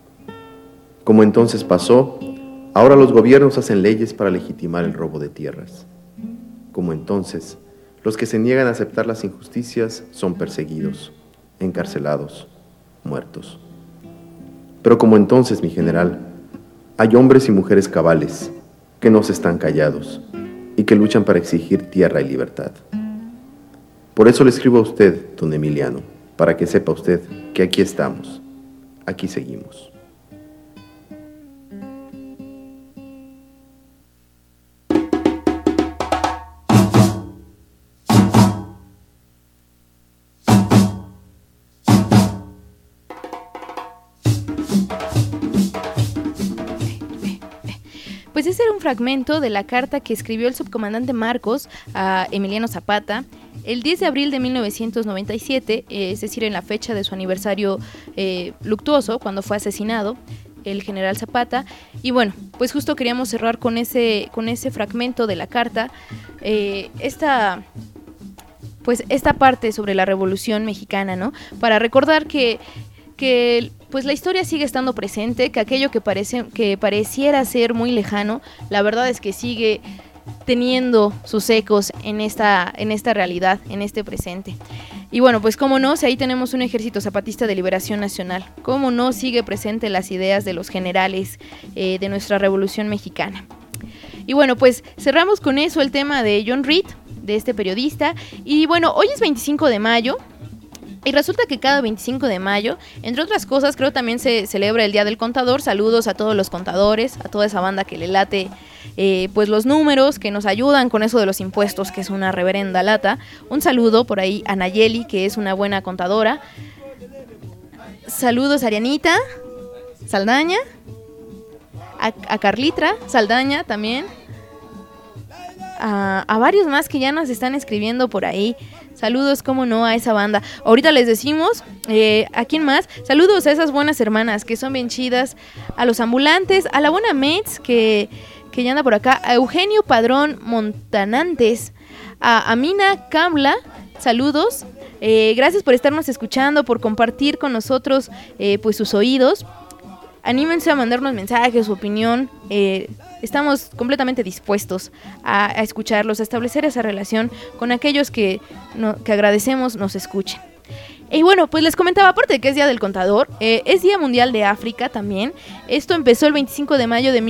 Como entonces pasó, ahora los gobiernos hacen leyes para legitimar el robo de tierras. Como entonces, los que se niegan a aceptar las injusticias son perseguidos, encarcelados, muertos. Pero como entonces, mi general, hay hombres y mujeres cabales que no se están callados y que luchan para exigir tierra y libertad. Por eso le escribo a usted, don Emiliano, para que sepa usted que aquí estamos, aquí seguimos. Pues ese era un fragmento de la carta que escribió el subcomandante Marcos a Emiliano Zapata el 10 de abril de 1997, es decir, en la fecha de su aniversario luctuoso, cuando fue asesinado el general Zapata. Y bueno, pues justo queríamos cerrar con ese fragmento de la carta, esta parte sobre la Revolución Mexicana, ¿no? Para recordar que pues la historia sigue estando presente, que aquello que pareciera ser muy lejano, la verdad es que sigue teniendo sus ecos en esta realidad, en este presente. Y bueno, pues cómo no, si ahí tenemos un ejército zapatista de liberación nacional, cómo no sigue presente las ideas de los generales de nuestra Revolución Mexicana. Y bueno, pues cerramos con eso el tema de John Reed, de este periodista. Y bueno, hoy es 25 de mayo. Y resulta que cada 25 de mayo, entre otras cosas, creo también se celebra el Día del Contador. Saludos a todos los contadores, a toda esa banda que le late pues los números, que nos ayudan con eso de los impuestos, que es una reverenda lata. Un saludo por ahí a Nayeli, que es una buena contadora. Saludos a Arianita Saldaña, a Carlitra Saldaña también, a varios más que ya nos están escribiendo por ahí. Saludos, cómo no, a esa banda. Ahorita les decimos, ¿a quién más? Saludos a esas buenas hermanas que son bien chidas, a los ambulantes, a la buena Mets que ya anda por acá, a Eugenio Padrón Montanantes, a Amina Kamla, saludos. Gracias por estarnos escuchando, por compartir con nosotros pues sus oídos. Anímense a mandarnos mensajes, su opinión. Estamos completamente dispuestos a escucharlos, a establecer esa relación con aquellos que agradecemos nos escuchen. Y bueno, pues les comentaba, aparte de que es Día del Contador, es Día Mundial de África también. Esto empezó el 25 de mayo de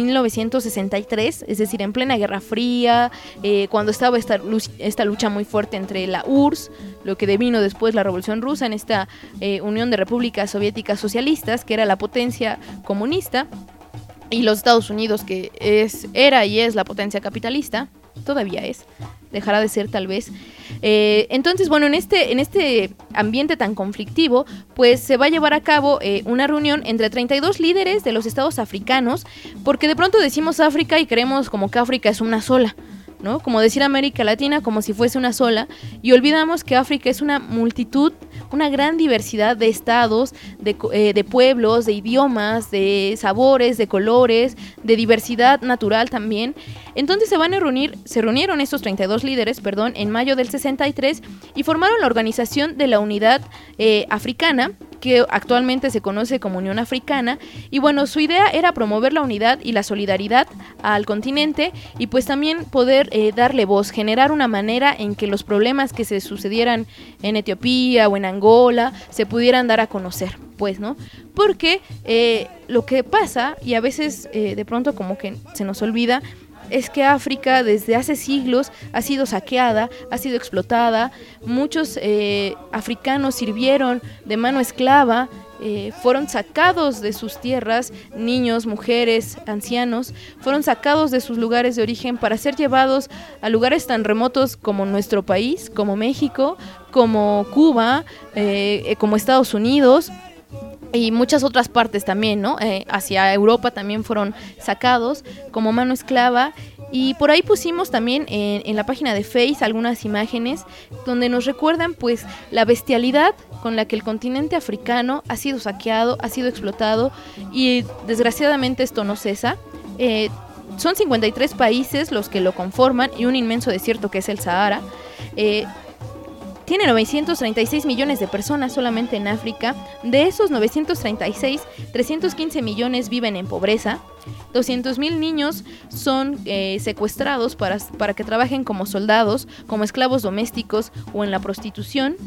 1963, es decir, en plena Guerra Fría, cuando estaba esta lucha muy fuerte entre la URSS, lo que devino después la Revolución Rusa, en esta Unión de Repúblicas Soviéticas Socialistas, que era la potencia comunista, y los Estados Unidos, que era y es la potencia capitalista, todavía es, dejará de ser tal vez. Entonces, bueno, en este ambiente tan conflictivo, pues se va a llevar a cabo una reunión entre 32 líderes de los estados africanos, porque de pronto decimos África y creemos como que África es una sola, ¿no? Como decir América Latina como si fuese una sola, y olvidamos que África es una multitud, una gran diversidad de estados, de pueblos, de idiomas, de sabores, de colores, de diversidad natural también. Entonces se reunieron estos 32 líderes, en mayo del 63 y formaron la Organización de la Unidad Africana, que actualmente se conoce como Unión Africana, y bueno, su idea era promover la unidad y la solidaridad al continente y pues también poder darle voz, generar una manera en que los problemas que se sucedieran en Etiopía o en Angola se pudieran dar a conocer, pues, ¿no? Porque lo que pasa, y a veces de pronto como que se nos olvida, es que África desde hace siglos ha sido saqueada, ha sido explotada. Muchos africanos sirvieron de mano esclava, fueron sacados de sus tierras, niños, mujeres, ancianos, fueron sacados de sus lugares de origen para ser llevados a lugares tan remotos como nuestro país, como México, como Cuba, como Estados Unidos. Y muchas otras partes también, ¿no? Hacia Europa también fueron sacados como mano esclava. Y por ahí pusimos también en la página de Face algunas imágenes donde nos recuerdan pues la bestialidad con la que el continente africano ha sido saqueado, ha sido explotado y desgraciadamente esto no cesa. Son 53 países los que lo conforman y un inmenso desierto que es el Sahara. Tiene 936 millones de personas solamente en África. De esos 936, 315 millones viven en pobreza. 200,000 niños son secuestrados para que trabajen como soldados, como esclavos domésticos o en la prostitución.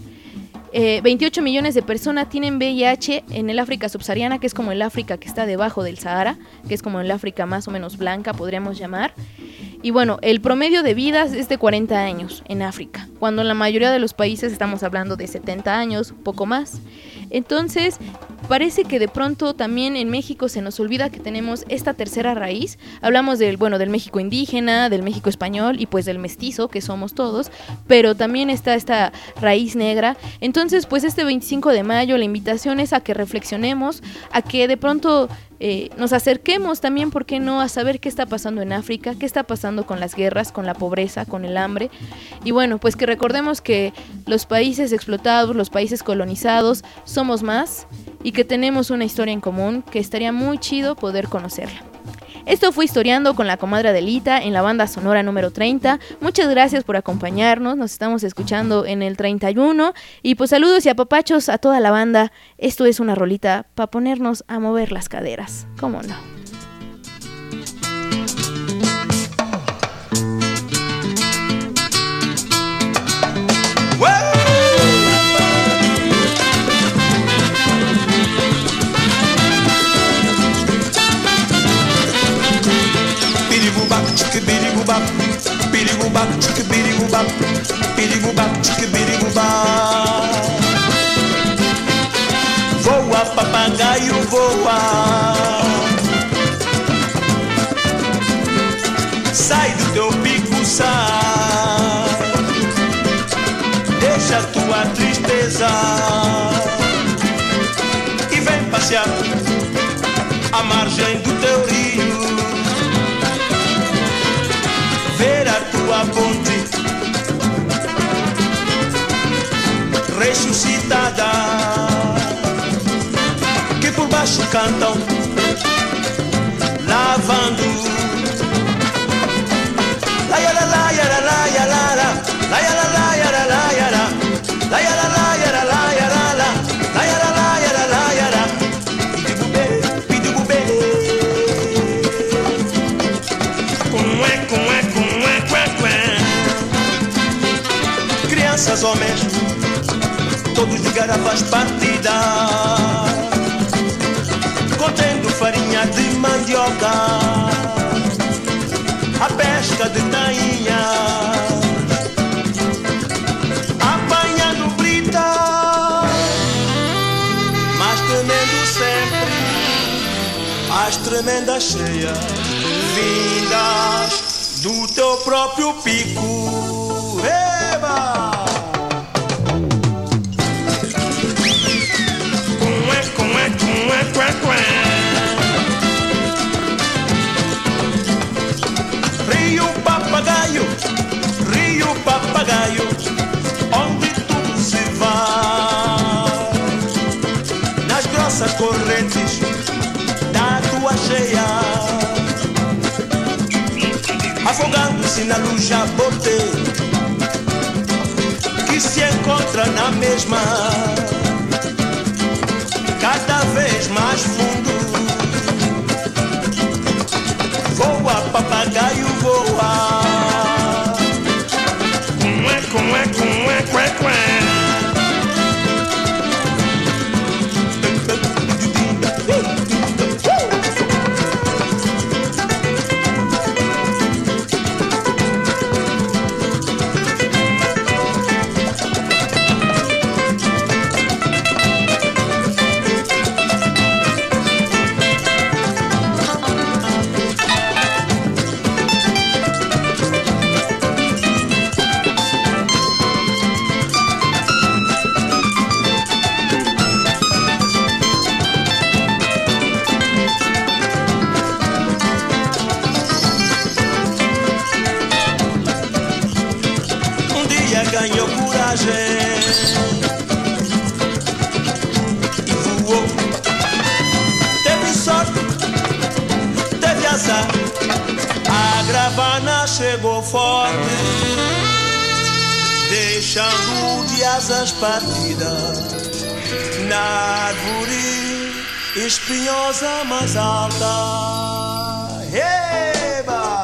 28 millones de personas tienen VIH en el África subsahariana, que es como el África que está debajo del Sahara, que es como el África más o menos blanca, podríamos llamar. Y bueno, el promedio de vida es de 40 años en África, cuando en la mayoría de los países estamos hablando de 70 años, poco más. Entonces, parece que de pronto también en México se nos olvida que tenemos esta tercera raíz. Hablamos del México indígena, del México español y pues del mestizo, que somos todos, pero también está esta raíz negra. Entonces, pues este 25 de mayo la invitación es a que reflexionemos, a que de pronto nos acerquemos también, ¿por qué no?, a saber qué está pasando en África, qué está pasando con las guerras, con la pobreza, con el hambre. Y bueno, pues que recordemos que los países explotados, los países colonizados, somos más y que tenemos una historia en común que estaría muy chido poder conocerla. Esto fue Historiando con la comadre Adelita en la banda sonora número 30. Muchas gracias por acompañarnos, nos estamos escuchando en el 31 y pues saludos y apapachos a toda la banda. Esto es una rolita para ponernos a mover las caderas, ¿cómo no? Voa, papagaio, voa. Sai do teu bico, sai. Deixa tua tristeza e vem passear à margem do teu rio. Ver a tua ponte estrada que por baixo cantam, lavando. Laiara, laiara, laiara, laiara, laiara, laiara, laiara, laiara, laiara, laiara, laiara, laiara. Pidibubê, cué, cué, cué, cué, cué. Crianças, homens, todos de garrafas partidas, contendo farinha de mandioca, a pesca de tainha, apanhando brita, mas tremendo sempre as tremendas cheias vindas do teu próprio pico. Eba! Rio papagaio, onde tudo se vai, nas grossas correntes da tua cheia, afogando-se na luz jabote que se encontra na mesma, cada vez mais fundo. Voa, papagaio, voa. Cué, cué, cué, cué. Ganhou coragem e voou. Teve sorte, teve azar. A gravana chegou forte, deixando de asas partidas na árvore espinhosa mais alta. Eba!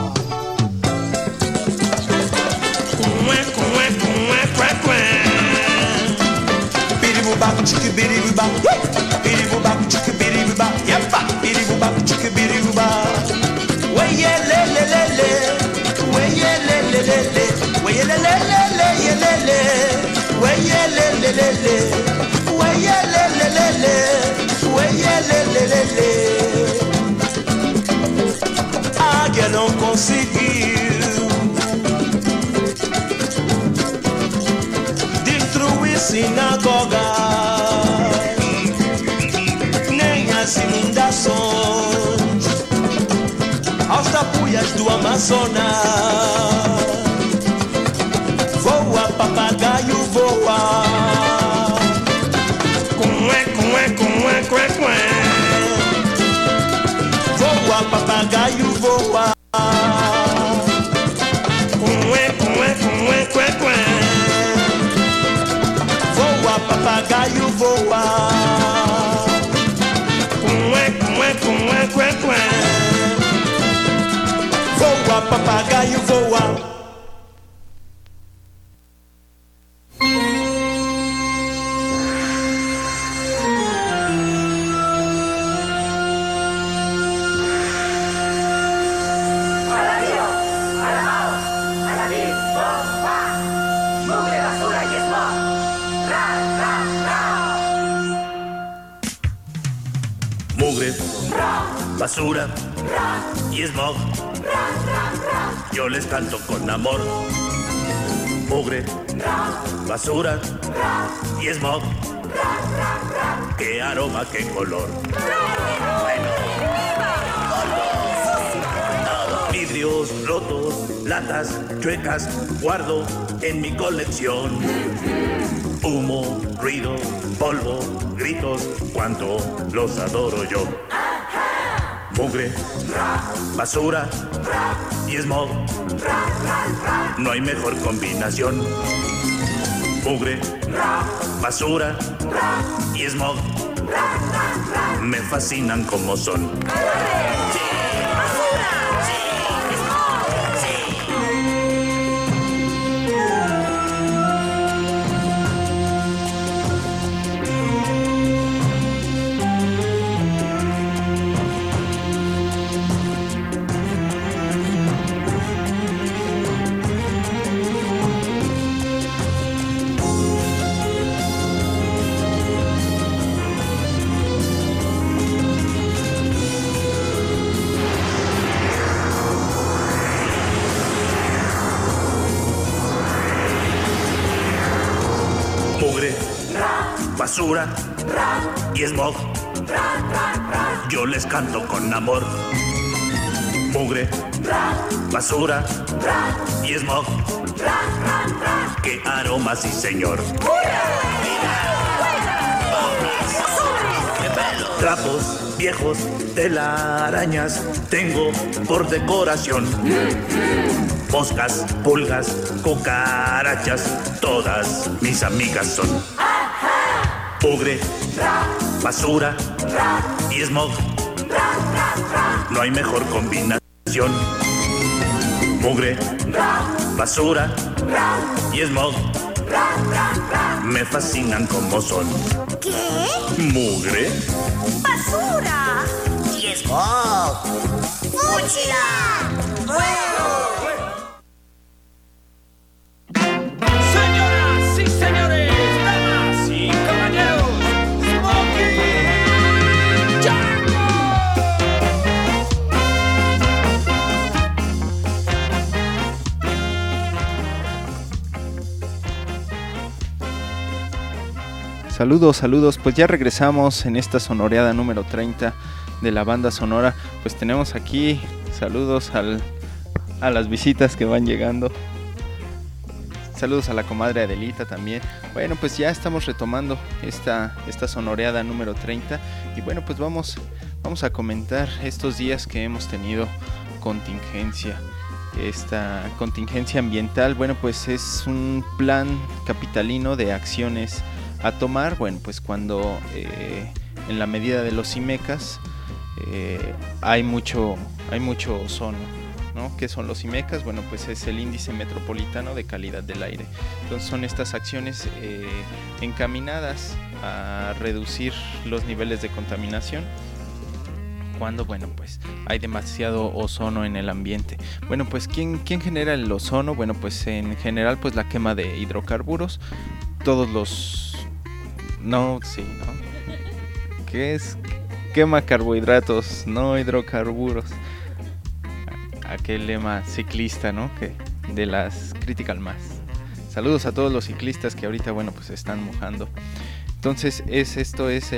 Biribuba, chique biribuba, biribuba, chique biribuba, yepa, biribuba, chique biribuba. Weye le le le le, weye le le le le, weye le le le le, ye le le, weye le le le le, weye le le le le, weye le le le le. Águia não conseguiu destruir sinagogas, nem as inundações aos tapuias do Amazonas. Voa, papagaio, voa. Cué, cué, cué, cué, cué. Voa, papagaio, voa. Cué, cué, cué, cué, cué. Voa, papagaio, voa. Cué, cué, cué, cué, cué. Voa, papagaio, voa. Mugre, basura y smog. Yo les canto con amor. Mugre, basura y smog. Qué aroma, qué color. Vidrio vidrios rotos, latas chuecas, guardo en mi colección. Humo, ruido, polvo, gritos, cuánto los adoro yo. Mugre, basura y smog, no hay mejor combinación. Mugre, basura y smog, me fascinan como son. Basura y smog, yo les canto con amor. Mugre, basura y smog, qué aroma, sí señor. Trapos viejos, telarañas, tengo por decoración. Moscas, pulgas, cucarachas, todas mis amigas son. Mugre, basura y smog, no hay mejor combinación. Mugre, basura y smog, me fascinan como son. ¿Qué? Mugre, ¡Basura! ¡Y smog! ¡Fúchila! ¡Fuego! Señoras y señores, damas y caballeros, Smokey Chango. Saludos, pues ya regresamos en esta sonoreada número 30 de la banda sonora. Pues tenemos aquí saludos a las visitas que van llegando. Saludos a la comadre Adelita también. Bueno, pues ya estamos retomando esta sonoreada número 30. Y bueno, pues vamos a comentar estos días que hemos tenido contingencia. Esta contingencia ambiental, bueno, pues es un plan capitalino de acciones a tomar. Bueno, pues cuando en la medida de los IMECAS hay mucho ozono, ¿no? ¿Qué son los IMECAS? Bueno, pues es el índice metropolitano de calidad del aire. Entonces son estas acciones encaminadas a reducir los niveles de contaminación cuando, bueno, pues hay demasiado ozono en el ambiente. Bueno, pues ¿quién genera el ozono? Bueno, pues en general pues la quema de hidrocarburos, todos los... No, sí, ¿no? ¿Qué es? Quema carbohidratos, no hidrocarburos. Aquel lema ciclista, ¿no? Que de las Critical Mass. Saludos a todos los ciclistas que ahorita, bueno, pues se están mojando. Entonces, esto es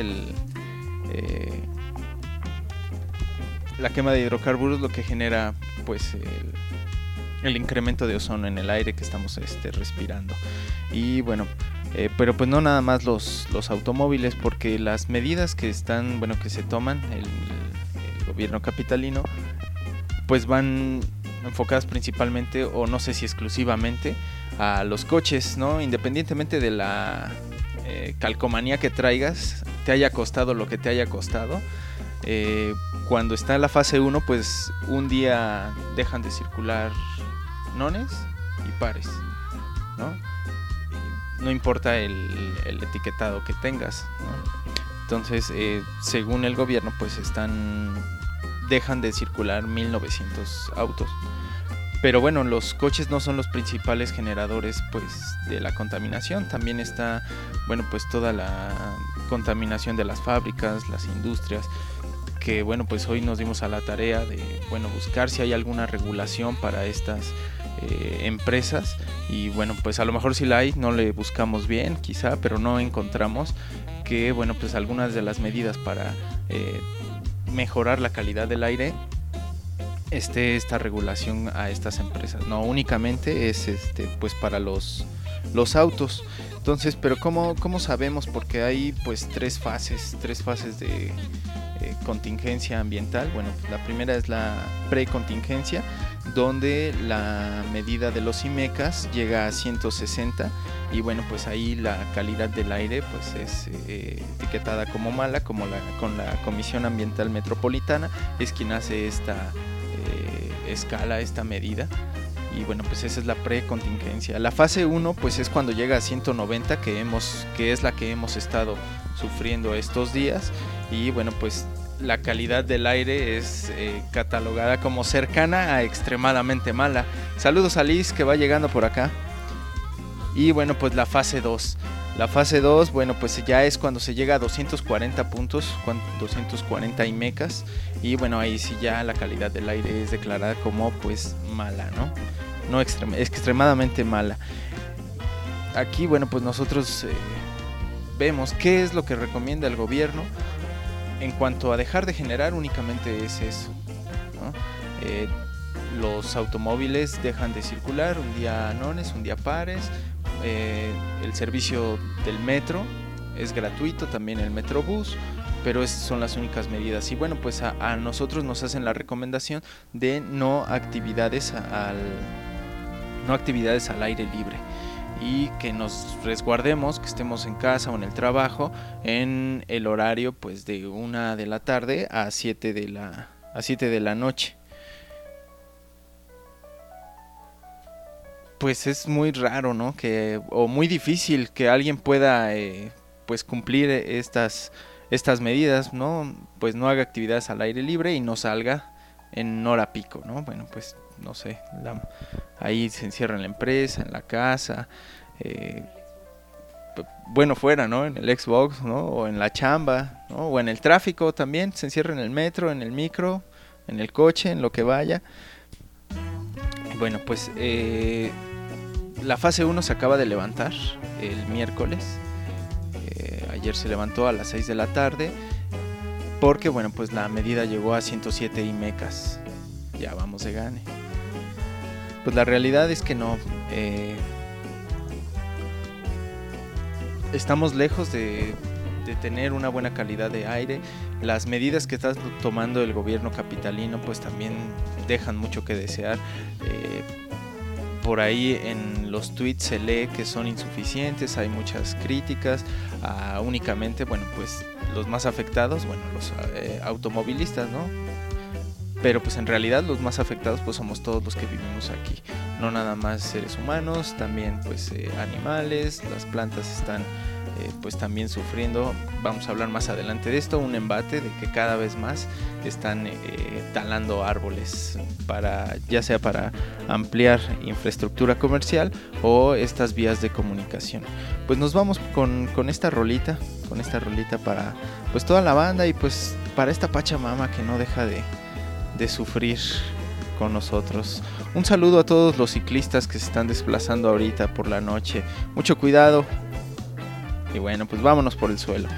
la quema de hidrocarburos lo que genera, pues, el incremento de ozono en el aire que estamos respirando. Y bueno, pero pues no nada más los automóviles, porque las medidas que están, bueno, que se toman el gobierno capitalino, pues van enfocadas principalmente, o no sé si exclusivamente, a los coches, ¿no? Independientemente de la calcomanía que traigas, te haya costado lo que te haya costado, cuando está la fase 1, pues un día dejan de circular nones y pares, ¿no? No importa el etiquetado que tengas, ¿no? Entonces, según el gobierno, pues dejan de circular 1900 autos. Pero bueno, los coches no son los principales generadores, pues, de la contaminación. También está, bueno, pues toda la contaminación de las fábricas, las industrias, que bueno, pues hoy nos dimos a la tarea de, bueno, buscar si hay alguna regulación para estas empresas. Y bueno, pues a lo mejor si la hay, no le buscamos bien quizá, pero no encontramos que, bueno, pues algunas de las medidas para mejorar la calidad del aire esta regulación a estas empresas. No únicamente es pues para los autos. Entonces, pero ¿cómo sabemos? Porque hay pues tres fases de contingencia ambiental. Bueno, la primera es la precontingencia, donde la medida de los IMECAS llega a 160 y bueno, pues ahí la calidad del aire pues es etiquetada como mala, con la Comisión Ambiental Metropolitana, es quien hace esta escala, esta medida. Y bueno, pues esa es la precontingencia. La fase 1 pues es cuando llega a 190, que es la que hemos estado sufriendo estos días. Y bueno, pues la calidad del aire es catalogada como cercana a extremadamente mala. Saludos a Liz, que va llegando por acá. Y bueno, pues la fase 2. La fase 2, bueno, pues ya es cuando se llega a 240 puntos, 240 IMECAS. Y bueno, ahí sí ya la calidad del aire es declarada como pues mala, ¿no? No extremadamente mala. Aquí, bueno, pues nosotros vemos qué es lo que recomienda el gobierno en cuanto a dejar de generar. Únicamente es eso, ¿no? Los automóviles dejan de circular, un día nones, un día pares. El servicio del metro es gratuito, también el Metrobús, pero esas son las únicas medidas. Y bueno, pues a nosotros nos hacen la recomendación de no actividades al aire libre, y que nos resguardemos, que estemos en casa o en el trabajo en el horario pues de 1 de la tarde a 7 de la noche. Pues es muy raro, ¿no? O muy difícil que alguien pueda pues cumplir estas medidas, ¿no? Pues no haga actividades al aire libre y no salga en hora pico, ¿no? Bueno, pues no sé, ahí se encierra en la empresa, en la casa, bueno, fuera, ¿no? En el Xbox, ¿no? O en la chamba, ¿no? O en el tráfico también, se encierra en el metro, en el micro, en el coche, en lo que vaya. Bueno, pues la fase 1 se acaba de levantar el miércoles. Ayer se levantó a las 6 de la tarde porque, bueno, pues la medida llegó a 107 IMECAS. Ya vamos de gane. Pues la realidad es que no. Estamos lejos de tener una buena calidad de aire. Las medidas que está tomando el gobierno capitalino pues también dejan mucho que desear. Por ahí en los tweets se lee que son insuficientes, hay muchas críticas. Únicamente, bueno, pues los más afectados, bueno, los automovilistas, ¿no? Pero pues en realidad los más afectados pues somos todos los que vivimos aquí, no nada más seres humanos, también pues animales. Las plantas están pues también sufriendo. Vamos a hablar más adelante de esto, un embate de que cada vez más están talando árboles ya sea para ampliar infraestructura comercial o estas vías de comunicación. Pues nos vamos con esta rolita para pues toda la banda y pues para esta Pachamama que no deja de sufrir con nosotros. Un saludo a todos los ciclistas que se están desplazando ahorita por la noche. Mucho cuidado. Y bueno, pues vámonos por el suelo.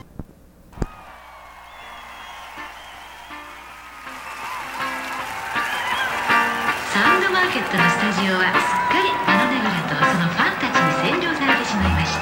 サウンドマーケットのスタジオはすっかりあのネグラとそのファンたちに占領されてしまいました。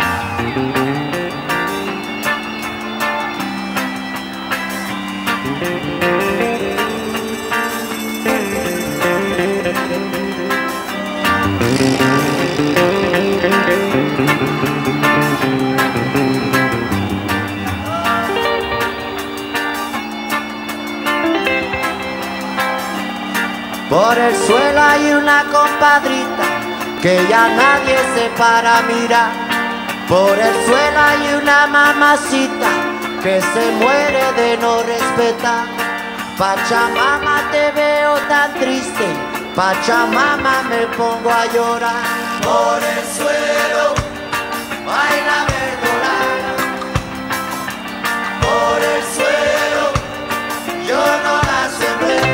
Por el suelo hay una compadrita que ya nadie se para mirar. Por el suelo hay una mamacita que se muere de no respetar. Pachamama, te veo tan triste, Pachamama, me pongo a llorar. Por el suelo baila verdolaga. Por el suelo yo no la sembré.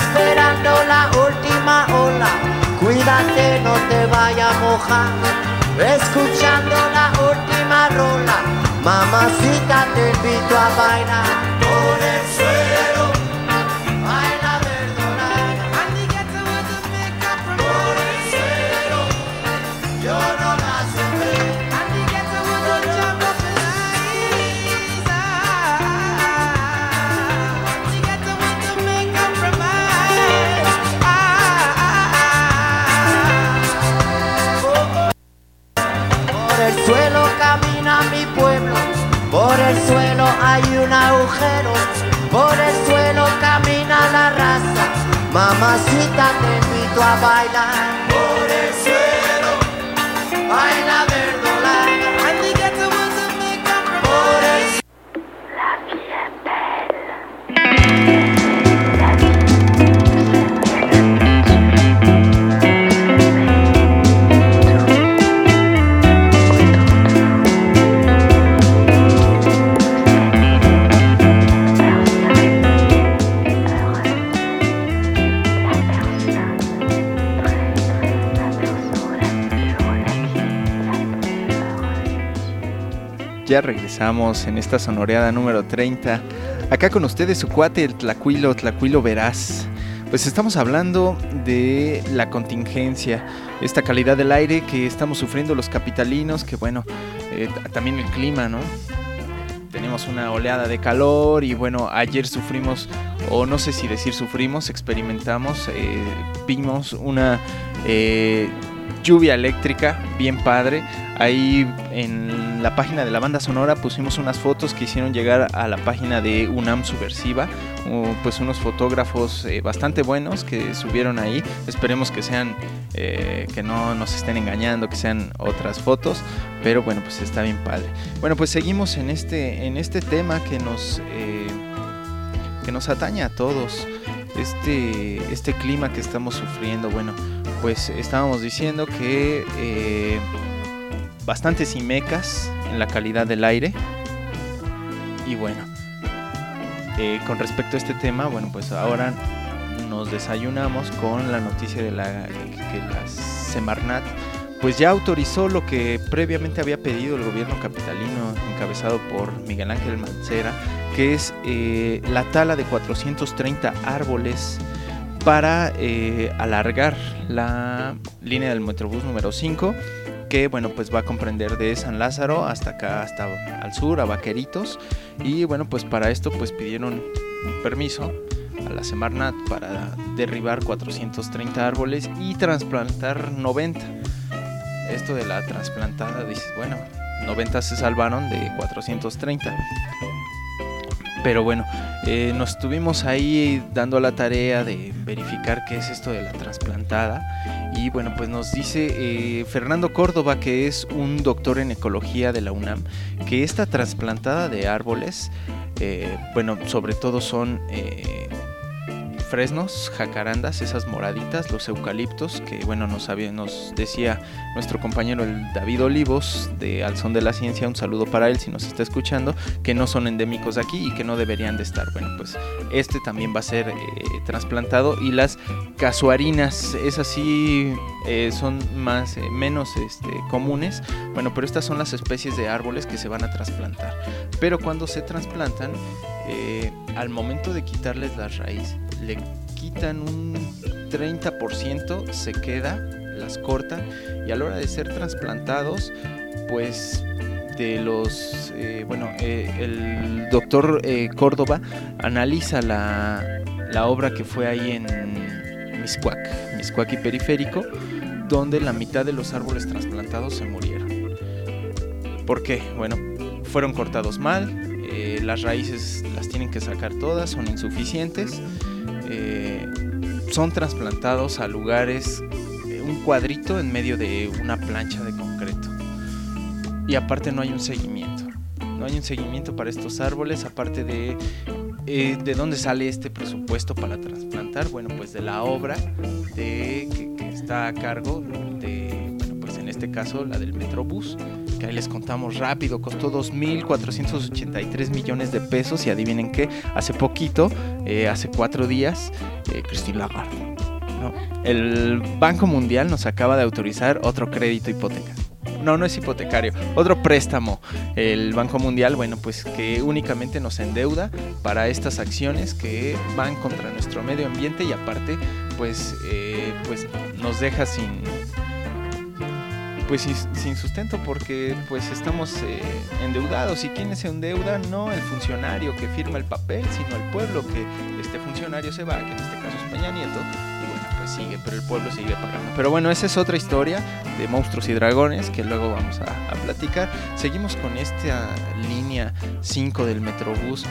Esperando la última ola, cuídate, no te vaya a mojar. escuchando la última rola. Mamacita, te invito a bailar por el suelo. Baila verdolaga. Por el suelo. Yo no la sembré. Por el suelo camina mi pueblo, por el suelo hay un agujero, por el suelo camina la raza. Mamacita, te invito a bailar por el suelo, baila verdolaga. Por el suelo. Ya regresamos en esta sonoreada número 30. Acá con ustedes su cuate, el Tlacuilo Veraz. Pues estamos hablando de la contingencia, esta calidad del aire que estamos sufriendo los capitalinos, que bueno, también el clima, ¿no? Tenemos una oleada de calor y bueno, ayer sufrimos, o no sé si decir sufrimos, experimentamos, vimos una lluvia eléctrica bien padre. Ahí en la página de la banda sonora pusimos unas fotos que hicieron llegar a la página de UNAM Subversiva, pues unos fotógrafos bastante buenos que subieron ahí. Esperemos que sean, que no nos estén engañando, que sean otras fotos, pero bueno, pues está bien padre. Bueno, pues seguimos en este tema que nos atañe a todos, este clima que estamos sufriendo. Bueno, pues estábamos diciendo que bastantes IMECAS en la calidad del aire. Y bueno, con respecto a este tema, bueno, pues ahora nos desayunamos con la noticia de que la Semarnat pues ya autorizó lo que previamente había pedido el gobierno capitalino encabezado por Miguel Ángel Mancera, que es la tala de 430 árboles para alargar la línea del Metrobús número 5, que bueno, pues va a comprender de San Lázaro hasta acá, hasta al sur, a Vaqueritos. Y bueno, pues para esto pues pidieron permiso a la Semarnat para derribar 430 árboles y trasplantar 90. Esto de la trasplantada, dices, bueno, 90 se salvaron de 430. Pero bueno, nos estuvimos ahí dando la tarea de verificar qué es esto de la trasplantada. Y bueno, pues nos dice Fernando Córdoba, que es un doctor en ecología de la UNAM, que esta trasplantada de árboles, bueno, sobre todo son fresnos, jacarandas, esas moraditas, los eucaliptos, que bueno, nos decía nuestro compañero el David Olivos de Al Son de la Ciencia, un saludo para él si nos está escuchando, que no son endémicos aquí y que no deberían de estar. Bueno, pues este también va a ser trasplantado. Y las casuarinas, esas sí son menos comunes. Bueno, pero estas son las especies de árboles que se van a trasplantar. Pero cuando se trasplantan, al momento de quitarles las raíces, le quitan un 30%, se queda, las cortan, y a la hora de ser trasplantados, pues de los el doctor Córdoba analiza la obra que fue ahí en Mixcoac y Periférico, donde la mitad de los árboles trasplantados se murieron. ¿Por qué? Bueno, fueron cortados mal, las raíces las tienen que sacar todas, son insuficientes, son trasplantados a lugares, un cuadrito en medio de una plancha de concreto, y aparte no hay un seguimiento para estos árboles, aparte de dónde sale este presupuesto para trasplantar. Bueno, pues de la obra que está a cargo de, bueno, pues en este caso la del Metrobús, que ahí les contamos rápido, costó 2.483 millones de pesos, y adivinen qué, hace poquito, hace 4 días, Christine Lagarde, ¿no? El Banco Mundial nos acaba de autorizar otro crédito hipotecario. no es hipotecario, otro préstamo, el Banco Mundial, bueno, pues que únicamente nos endeuda para estas acciones que van contra nuestro medio ambiente y aparte, pues nos deja sin sustento porque pues estamos endeudados. ¿Y quiénes se endeudan? No el funcionario que firma el papel, sino el pueblo, que este funcionario se va, que en este caso es Peña Nieto, y bueno, pues sigue, pero el pueblo sigue pagando. Pero bueno, esa es otra historia de Monstruos y Dragones que luego vamos a platicar. Seguimos con esta línea 5 del Metrobús.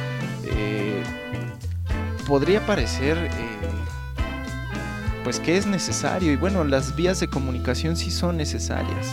Podría parecer pues que es necesario, y bueno, las vías de comunicación sí son necesarias.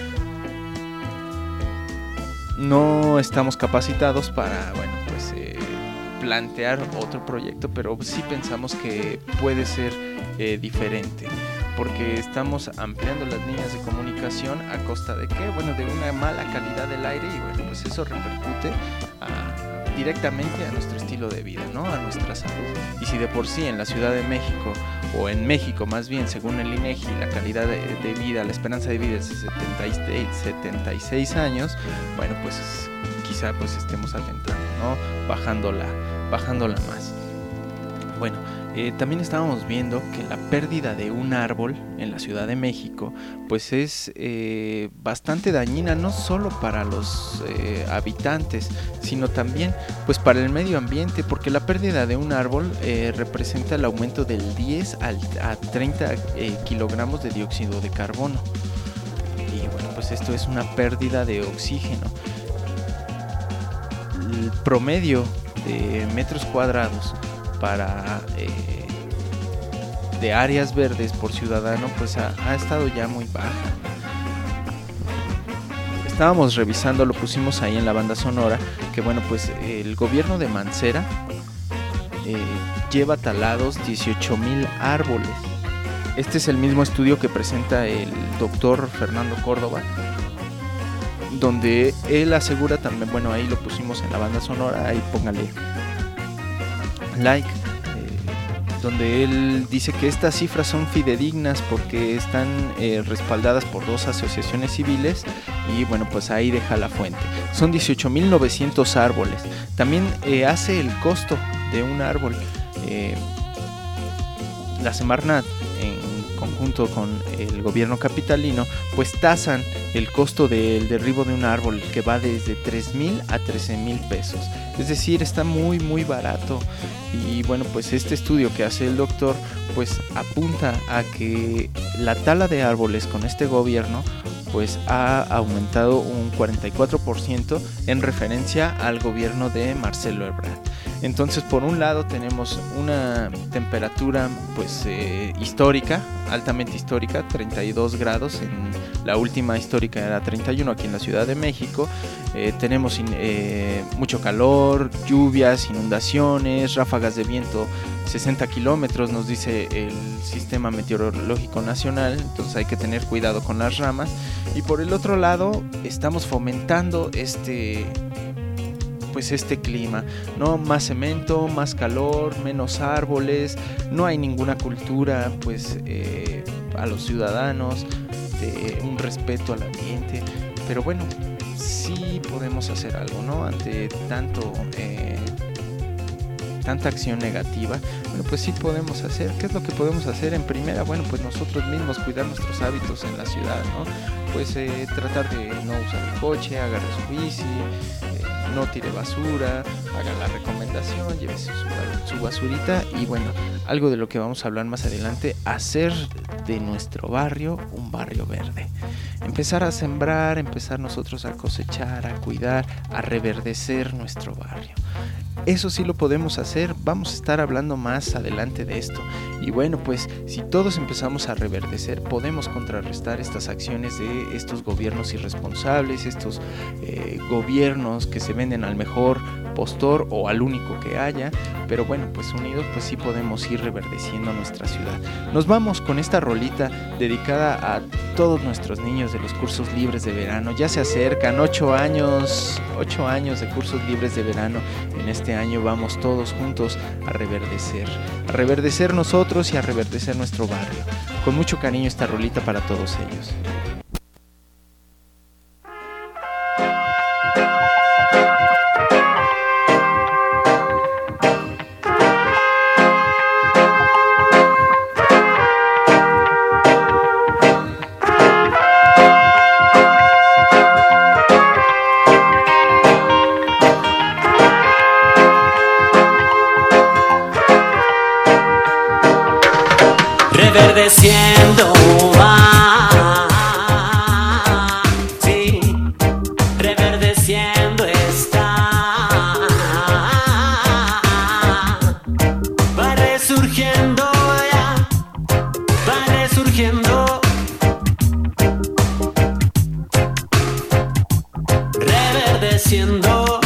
No estamos capacitados para, bueno, pues plantear otro proyecto, pero sí pensamos que puede ser diferente, porque estamos ampliando las líneas de comunicación a costa de ¿qué? Bueno, de una mala calidad del aire, y bueno, pues eso repercute directamente a nuestro estilo de vida, ¿no? A nuestra salud. Y si de por sí en la Ciudad de México, o en México más bien, según el INEGI, la calidad de vida, la esperanza de vida es de 76 años, bueno, pues quizá pues estemos atentando, ¿no? Bajándola más. Bueno, también estábamos viendo que la pérdida de un árbol en la Ciudad de México pues es bastante dañina, no solo para los habitantes, sino también pues para el medio ambiente, porque la pérdida de un árbol representa el aumento del 10 a 30 kilogramos de dióxido de carbono. Y bueno, pues esto es una pérdida de oxígeno. El promedio de metros cuadrados de áreas verdes por ciudadano pues ha estado ya muy baja. Estábamos revisando, lo pusimos ahí en la banda sonora, que bueno, pues el gobierno de Mancera lleva talados 18,000 árboles. Este es el mismo estudio que presenta el doctor Fernando Córdoba, donde él asegura también, bueno, ahí lo pusimos en la banda sonora, ahí póngale like, donde él dice que estas cifras son fidedignas porque están respaldadas por 2 asociaciones civiles, y bueno, pues ahí deja la fuente. Son 18,900 árboles. También hace el costo de un árbol. La Semarnat, en conjunto con el gobierno capitalino, pues tasan el costo del derribo de un árbol, que va desde 3,000 a 13,000 pesos. Es decir, está muy muy barato. Y bueno, pues este estudio que hace el doctor pues apunta a que la tala de árboles con este gobierno pues ha aumentado un 44% en referencia al gobierno de Marcelo Ebrard. Entonces, por un lado tenemos una temperatura pues histórica, altamente histórica, 32 grados, en la última histórica era 31 aquí en la Ciudad de México. Tenemos mucho calor, lluvias, inundaciones, ráfagas de viento 60 kilómetros, nos dice el Sistema Meteorológico Nacional, entonces hay que tener cuidado con las ramas. Y por el otro lado estamos fomentando este clima, ¿no? Más cemento, más calor, menos árboles, no hay ninguna cultura pues a los ciudadanos, de un respeto al ambiente. Pero bueno, sí podemos hacer algo, ¿no? Ante tanta acción negativa, bueno, pues sí podemos hacer. ¿Qué es lo que podemos hacer en primera? Bueno, pues nosotros mismos cuidar nuestros hábitos en la ciudad, ¿no? Pues tratar de no usar el coche, agarre su bici, no tire basura, haga la recomendación, llévese su basurita. Y bueno, algo de lo que vamos a hablar más adelante, hacer de nuestro barrio un barrio verde. Empezar a sembrar, empezar nosotros a cosechar, a cuidar, a reverdecer nuestro barrio. Eso sí lo podemos hacer, vamos a estar hablando más adelante de esto. Y bueno, pues si todos empezamos a reverdecer, podemos contrarrestar estas acciones de estos gobiernos irresponsables, estos gobiernos que se venden al mejor postor o al único que haya. Pero bueno, pues unidos pues sí podemos ir reverdeciendo nuestra ciudad. Nos vamos con esta rolita dedicada a todos nuestros niños de los cursos libres de verano. Ya se acercan 8 años de cursos libres de verano. En este año vamos todos juntos a reverdecer nosotros y a reverdecer nuestro barrio. Con mucho cariño esta rolita para todos ellos. reverdeciendo.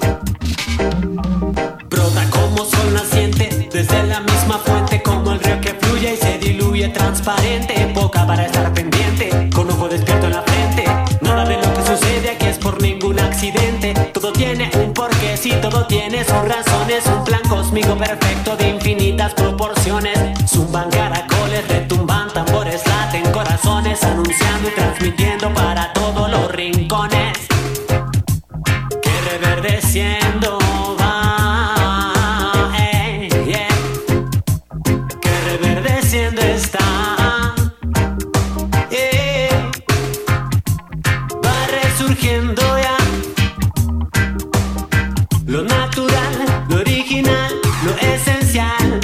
Brota como sol naciente desde la misma fuente, como el río que fluye y se diluye transparente. Poca para estar pendiente, con ojo despierto en la frente. Nada de lo que sucede aquí es por ningún accidente. Todo tiene un porqué, sí, todo tiene sus razones. Un plan cósmico perfecto de infinitas proporciones. Zumban caracoles, retumban tambores, laten corazones, anunciando y transmitiendo para todos los rincones. Que reverdeciendo va, yeah. Que reverdeciendo está. Surgiendo ya lo natural, lo original, lo esencial.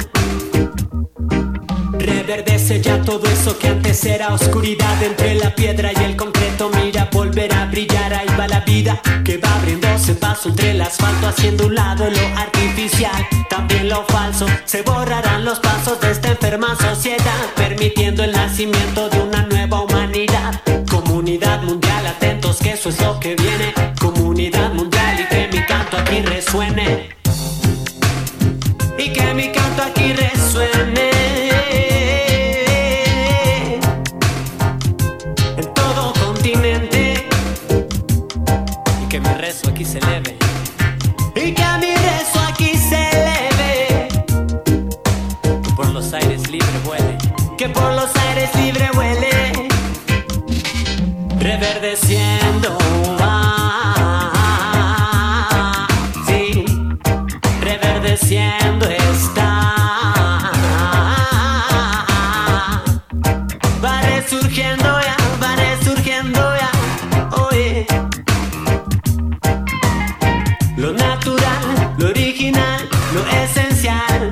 Reverdece ya todo eso que antes era oscuridad. Entre la piedra y el concreto, mira, volver a brillar. Ahí va la vida que va abriéndose paso entre el asfalto, haciendo un lado lo artificial, también lo falso. Se borrarán los pasos de esta enferma sociedad, permitiendo el nacimiento de una nueva humanidad. Comunidad mundial, atentos que eso es lo que viene. Comunidad mundial, y que mi canto aquí resuene. Y que mi canto aquí resuene. En todo continente. Y que mi rezo aquí se eleve. Y que mi rezo aquí se eleve. Que por los aires libre vuele. Que por los aires libre vuele. Reverdeciendo va, sí, reverdeciendo está. Va resurgiendo ya, oye. Lo natural, lo original, lo esencial.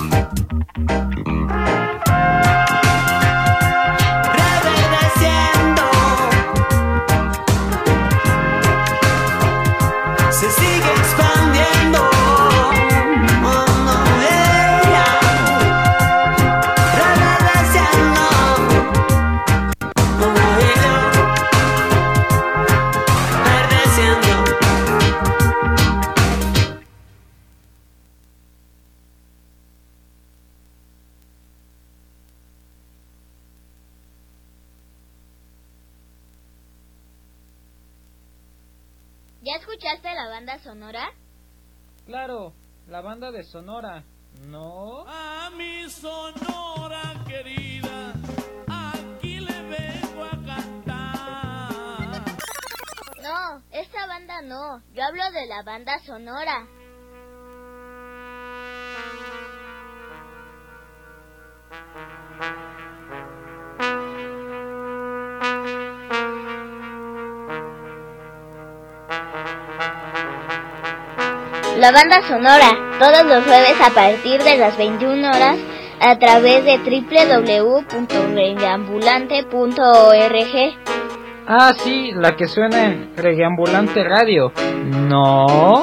Se sigue expandiendo. Oh, no, yeah. Reverdeciendo. Oh, yeah. Reverdeciendo. ¿Ya escuchaste la banda sonora? Claro, la banda de Sonora, ¿no? A mi Sonora querida, aquí le vengo a cantar. No, esta banda no. Yo hablo de la banda sonora. La banda sonora, todos los jueves a partir de las 21 horas a través de www.reggaeambulante.org. Ah, sí, la que suena en Reggaeambulante Radio, ¿no?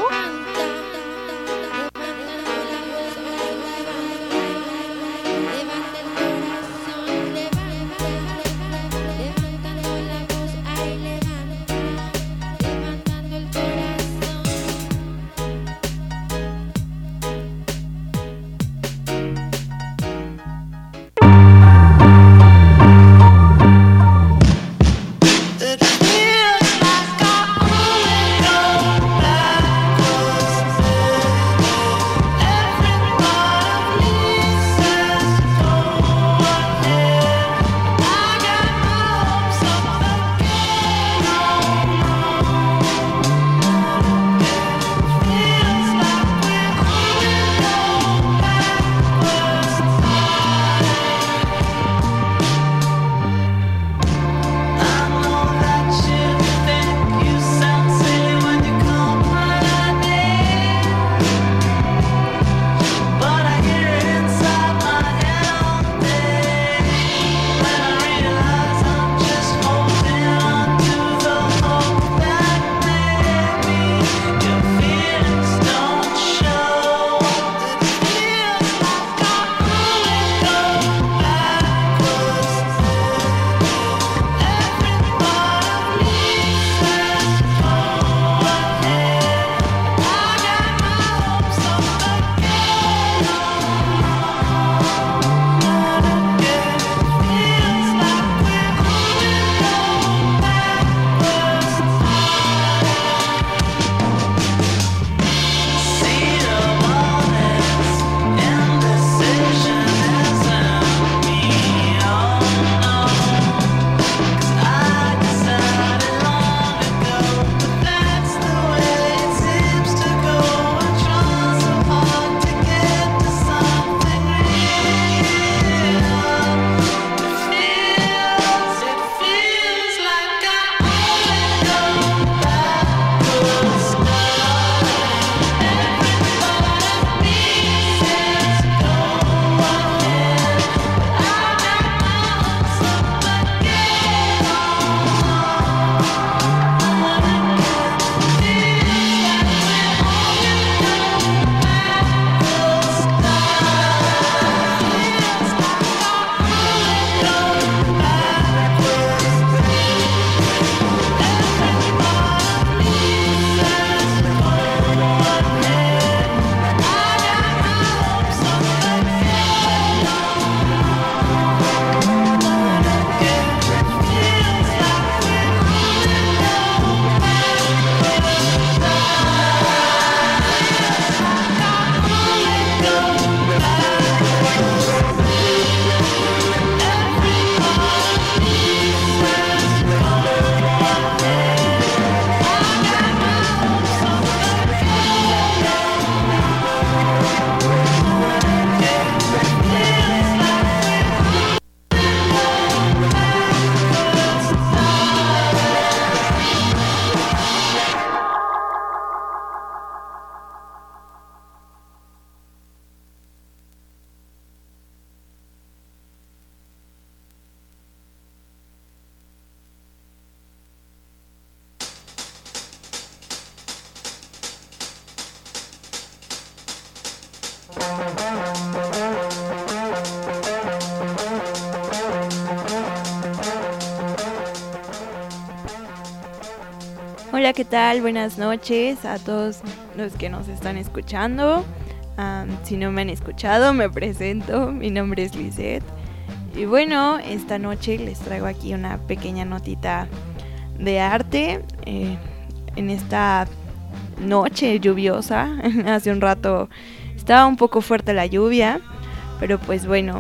Hola, ¿qué tal? Buenas noches a todos los que nos están escuchando. Si no me han escuchado, me presento. Mi nombre es Lisette. Y bueno, esta noche les traigo aquí una pequeña notita de arte. En esta noche lluviosa, hace un rato estaba un poco fuerte la lluvia, pero pues bueno,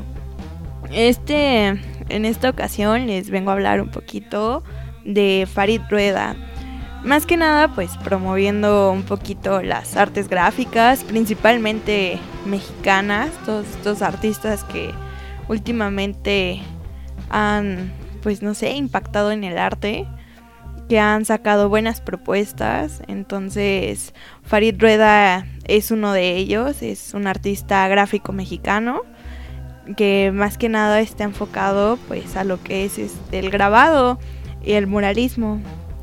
en esta ocasión les vengo a hablar un poquito de Farid Rueda. Más que nada, pues promoviendo un poquito las artes gráficas, principalmente mexicanas, todos estos artistas que últimamente han, pues no sé, impactado en el arte, que han sacado buenas propuestas. Entonces, Farid Rueda es uno de ellos, es un artista gráfico mexicano que más que nada está enfocado pues a lo que es el grabado y el muralismo.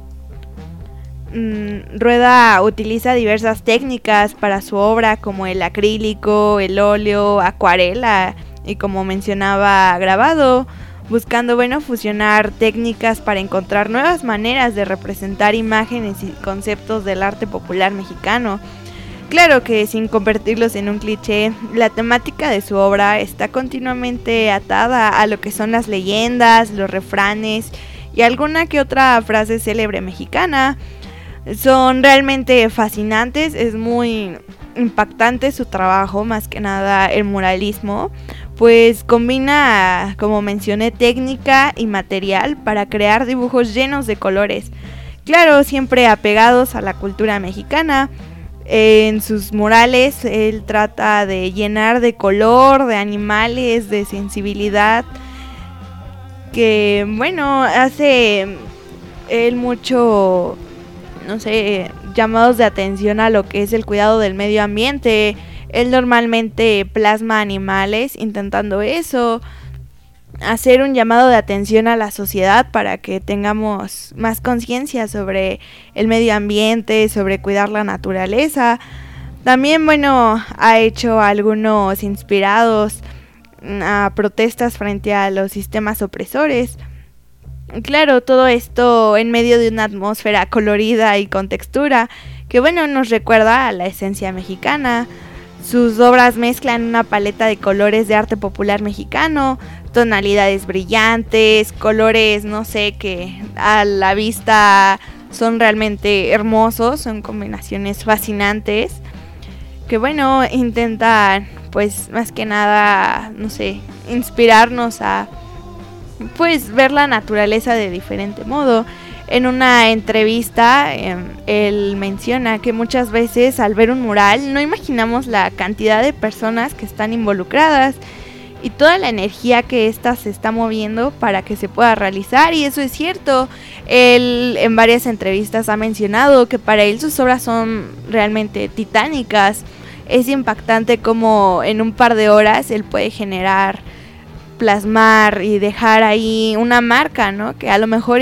Rueda utiliza diversas técnicas para su obra, como el acrílico, el óleo, acuarela y, como mencionaba, grabado, buscando fusionar técnicas para encontrar nuevas maneras de representar imágenes y conceptos del arte popular mexicano. Claro que sin convertirlos en un cliché, la temática de su obra está continuamente atada a lo que son las leyendas, los refranes y alguna que otra frase célebre mexicana. Son realmente fascinantes, es muy impactante su trabajo, más que nada el muralismo, pues combina, como mencioné, técnica y material para crear dibujos llenos de colores. Claro, siempre apegados a la cultura mexicana. En sus murales él trata de llenar de color, de animales, de sensibilidad, que hace él mucho, no sé, llamados de atención a lo que es el cuidado del medio ambiente. Él normalmente plasma animales intentando eso, hacer un llamado de atención a la sociedad para que tengamos más conciencia sobre el medio ambiente, sobre cuidar la naturaleza. También, ha hecho algunos inspirados a protestas frente a los sistemas opresores. Claro, todo esto en medio de una atmósfera colorida y con textura que nos recuerda a la esencia mexicana. Sus obras mezclan una paleta de colores de arte popular mexicano, tonalidades brillantes, colores, no sé, que a la vista son realmente hermosos, son combinaciones fascinantes, que intentan, pues más que nada, no sé, inspirarnos a pues ver la naturaleza de diferente modo. En una entrevista él menciona que muchas veces al ver un mural no imaginamos la cantidad de personas que están involucradas y toda la energía que ésta se está moviendo para que se pueda realizar, y eso es cierto. Él en varias entrevistas ha mencionado que para él sus obras son realmente titánicas. Es impactante como en un par de horas él puede generar, plasmar y dejar ahí una marca, ¿no? Que a lo mejor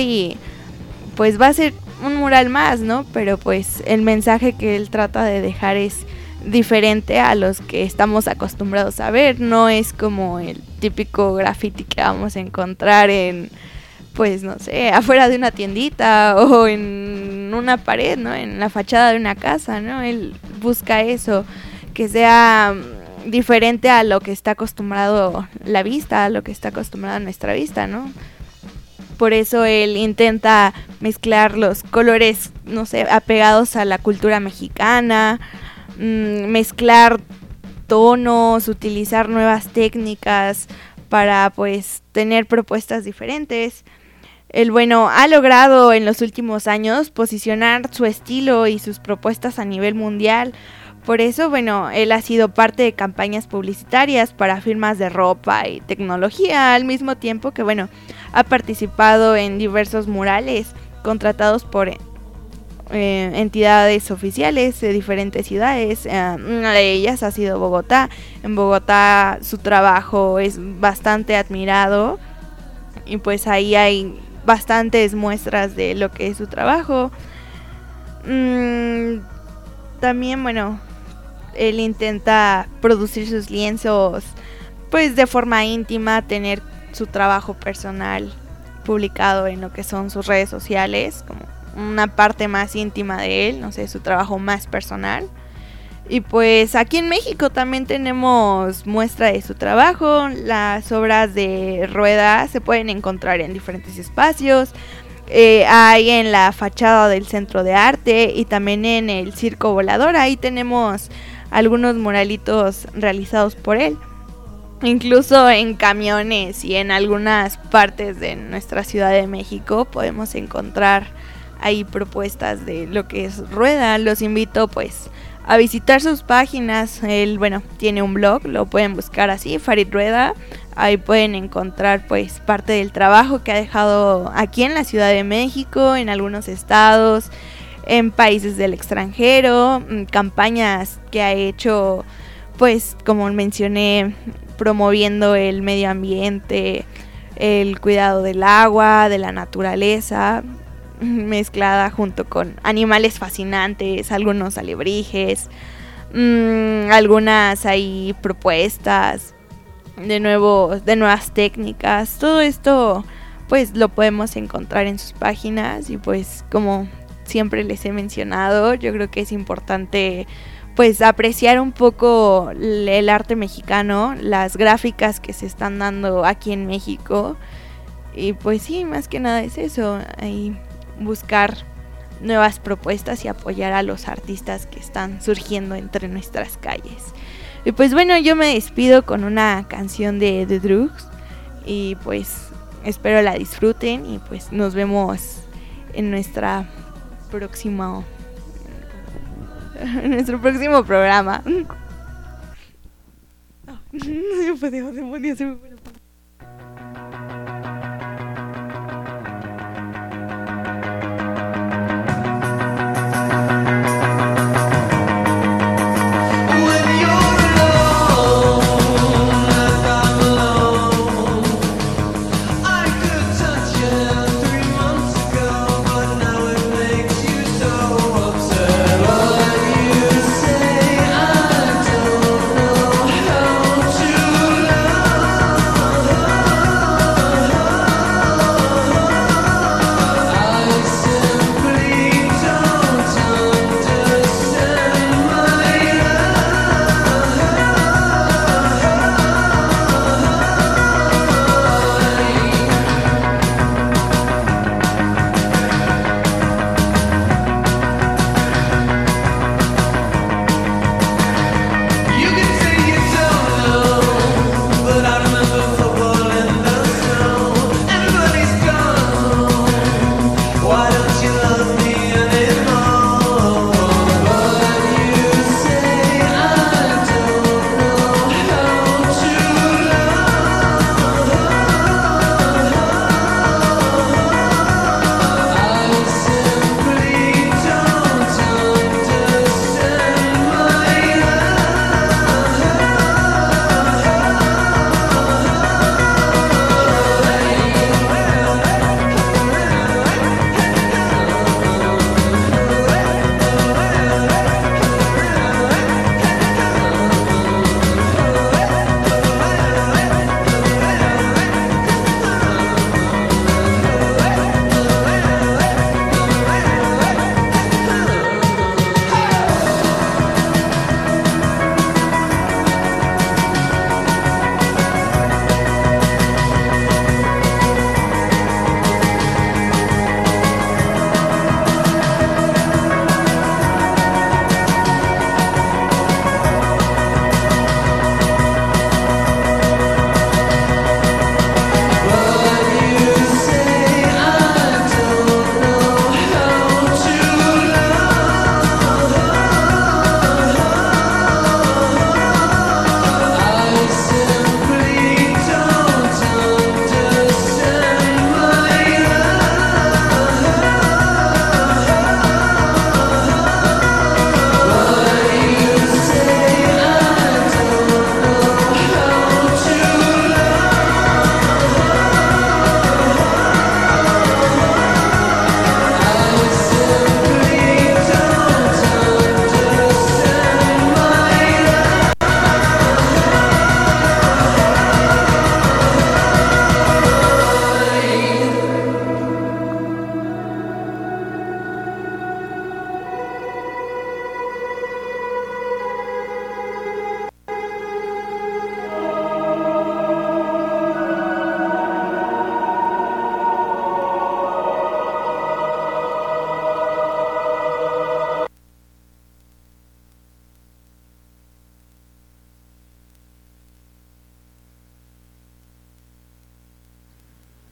pues va a ser un mural más, ¿no? Pero pues el mensaje que él trata de dejar es diferente a los que estamos acostumbrados a ver. No es como el típico graffiti que vamos a encontrar pues no sé, afuera de una tiendita o en una pared, ¿no? En la fachada de una casa, ¿no? Él busca eso, que sea diferente a lo que está acostumbrado la vista, a lo que está acostumbrada nuestra vista, ¿no? Por eso él intenta mezclar los colores, no sé, apegados a la cultura mexicana, mezclar tonos, utilizar nuevas técnicas para pues tener propuestas diferentes. Él ha logrado en los últimos años posicionar su estilo y sus propuestas a nivel mundial. Por eso, él ha sido parte de campañas publicitarias para firmas de ropa y tecnología, al mismo tiempo que, ha participado en diversos murales contratados por entidades oficiales de diferentes ciudades. Una de ellas ha sido Bogotá. En Bogotá su trabajo es bastante admirado y pues ahí hay bastantes muestras de lo que es su trabajo. También, él intenta producir sus lienzos pues de forma íntima, tener su trabajo personal publicado en lo que son sus redes sociales, como una parte más íntima de él, no sé, su trabajo más personal. Y pues aquí en México también tenemos muestra de su trabajo. Las obras de Rueda se pueden encontrar en diferentes espacios. Hay en la fachada del Centro de Arte y también en el Circo Volador. Ahí tenemos algunos muralitos realizados por él. Incluso en camiones y en algunas partes de nuestra Ciudad de México podemos encontrar ahí propuestas de lo que es Rueda. Los invito pues a visitar sus páginas. Él, bueno, tiene un blog, lo pueden buscar así, Farid Rueda. Ahí pueden encontrar pues parte del trabajo que ha dejado aquí en la Ciudad de México, en algunos estados, en países del extranjero, campañas que ha hecho pues como mencioné, promoviendo el medio ambiente, el cuidado del agua, de la naturaleza, mezclada junto con animales fascinantes, algunos alebrijes, algunas ahí propuestas de nuevas técnicas. Todo esto pues lo podemos encontrar en sus páginas y pues como siempre les he mencionado, yo creo que es importante pues apreciar un poco el arte mexicano, las gráficas que se están dando aquí en México. Y pues sí, más que nada es eso, ahí buscar nuevas propuestas y apoyar a los artistas que están surgiendo entre nuestras calles. Y pues bueno, yo me despido con una canción de The Drugs y pues espero la disfruten y pues nos vemos en nuestro próximo programa. Love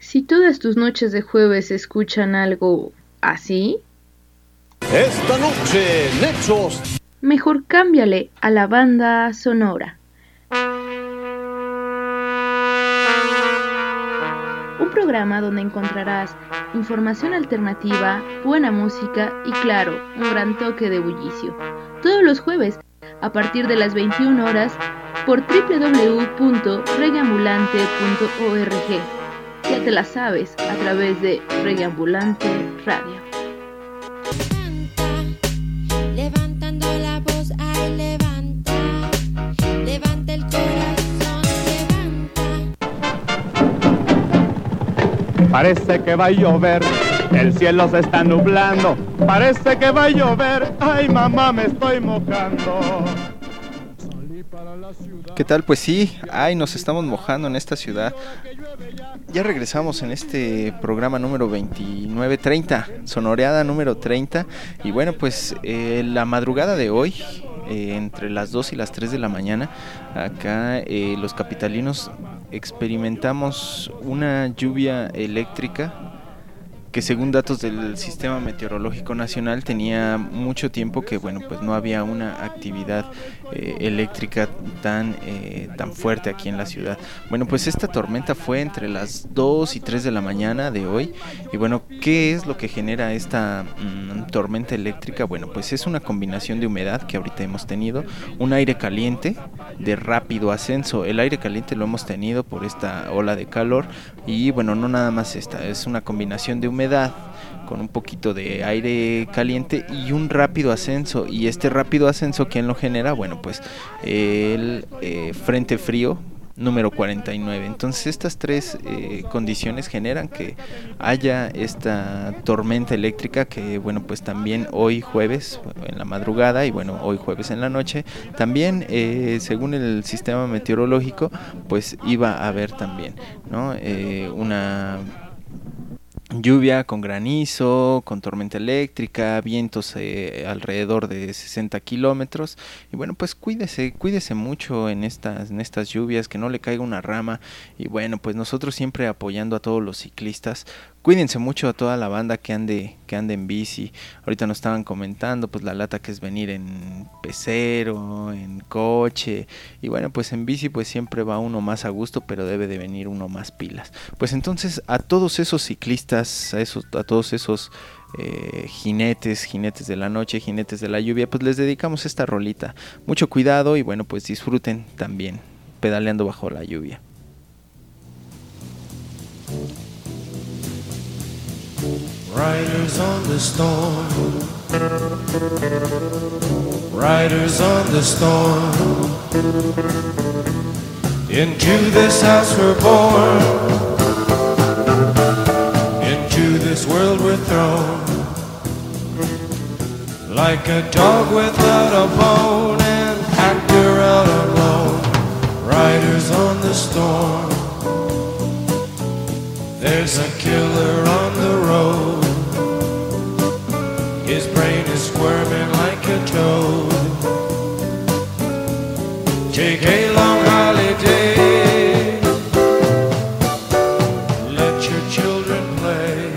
Si todas tus noches de jueves escuchan algo así, esta noche, Nexos. Mejor cámbiale a la banda sonora. Un programa donde encontrarás información alternativa, buena música y claro, un gran toque de bullicio. Todos los jueves, a partir de las 21 horas, por www.reggaeambulante.org. Ya te la sabes, a través de Reggaeambulante Radio. Levantando la voz, ay, levanta el corazón, levanta. Parece que va a llover, el cielo se está nublando, parece que va a llover, ay mamá me estoy mojando. ¿Qué tal? Pues sí, nos estamos mojando en esta ciudad. Ya regresamos en este programa número 2930, sonoreada número 30. Y bueno, pues la madrugada de hoy, entre las 2 y las 3 de la mañana, acá los capitalinos experimentamos una lluvia eléctrica que, según datos del Sistema Meteorológico Nacional, tenía mucho tiempo que, bueno, pues no había una actividad eléctrica tan fuerte aquí en la ciudad. Bueno, pues esta tormenta fue entre las 2 y 3 de la mañana de hoy. Y bueno, ¿qué es lo que genera esta tormenta eléctrica? Bueno, pues es una combinación de humedad que ahorita hemos tenido, un aire caliente de rápido ascenso. El aire caliente lo hemos tenido por esta ola de calor y, bueno, no nada más esta, es una combinación de humedad con un poquito de aire caliente y un rápido ascenso. Y este rápido ascenso, ¿quién lo genera? Bueno, pues el frente frío número 49. Entonces estas tres condiciones generan que haya esta tormenta eléctrica que, bueno, pues también hoy jueves en la madrugada y, bueno, hoy jueves en la noche también, según el sistema meteorológico, pues iba a haber también, ¿no? Una lluvia con granizo, con tormenta eléctrica, vientos alrededor de 60 kilómetros. Y bueno, pues cuídese mucho en estas lluvias, que no le caiga una rama. Y bueno, pues nosotros siempre apoyando a todos los ciclistas. Cuídense mucho a toda la banda que ande en bici. Ahorita nos estaban comentando pues la lata que es venir en pecero, en coche. Y bueno, pues en bici pues siempre va uno más a gusto, pero debe de venir uno más pilas. Pues entonces a todos esos ciclistas, a todos esos jinetes de la noche, jinetes de la lluvia, pues les dedicamos esta rolita. Mucho cuidado y, bueno, pues disfruten también pedaleando bajo la lluvia. Riders on the storm, riders on the storm. Into this house we're born, into this world we're thrown. Like a dog without a bone, an actor out alone. Riders on the storm. There's a killer on the road. His brain is squirming like a toad. Take a long holiday. Let your children play.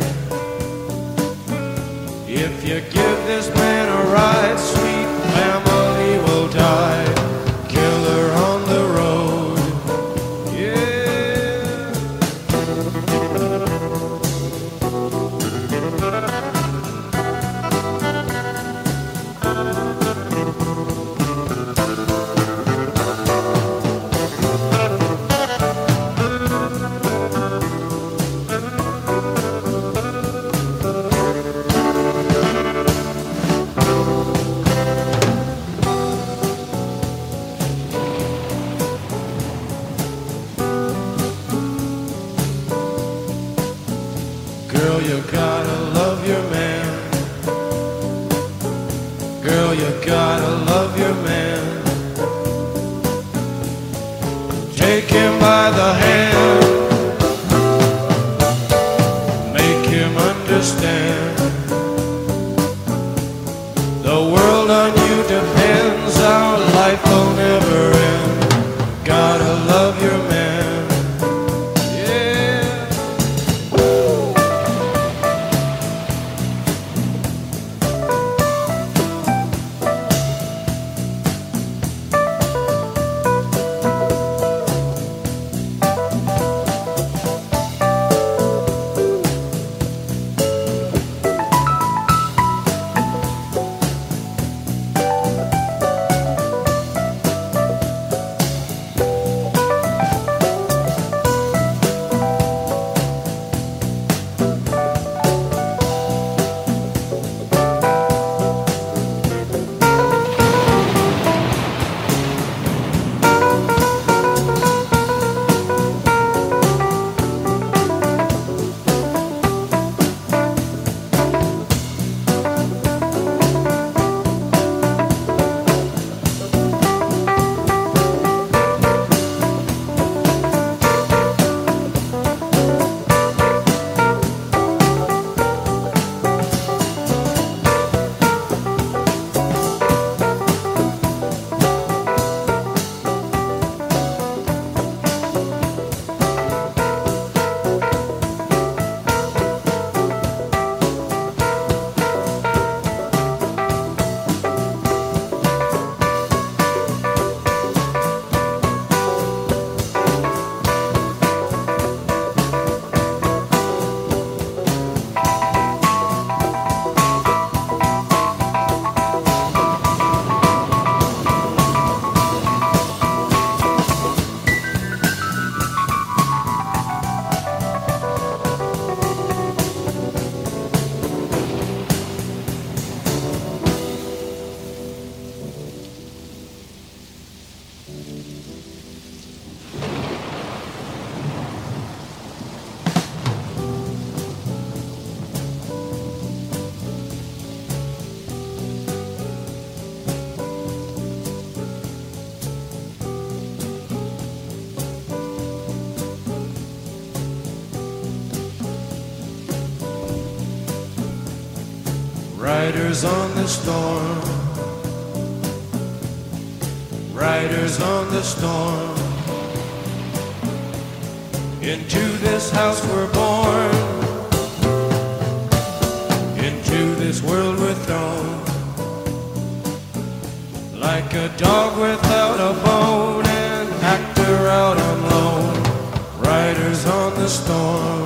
If you give this man a ride, sweet family will die. Killer on the road. Riders on the storm, riders on the storm. Into this house we're born, into this world we're thrown, like a dog without a bone, an actor out on loan. Riders on the storm.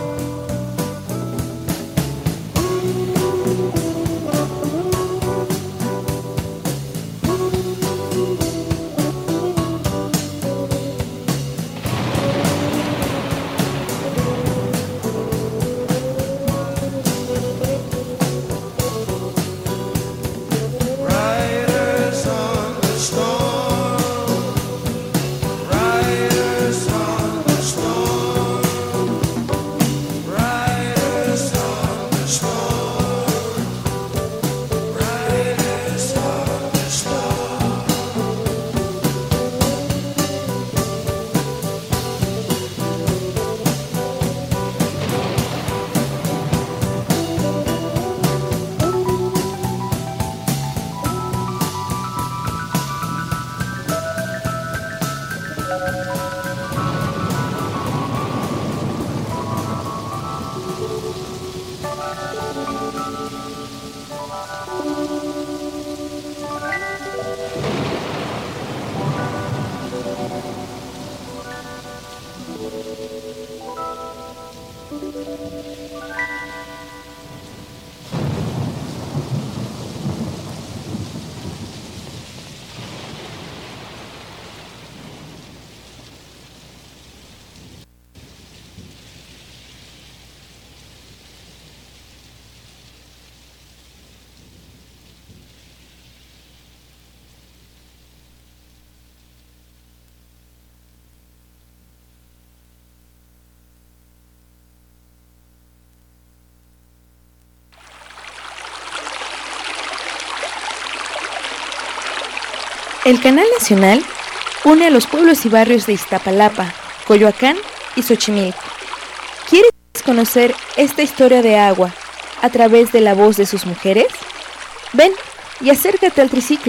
El Canal Nacional une a los pueblos y barrios de Iztapalapa, Coyoacán y Xochimilco. ¿Quieres conocer esta historia de agua a través de la voz de sus mujeres? Ven y acércate al triciclo.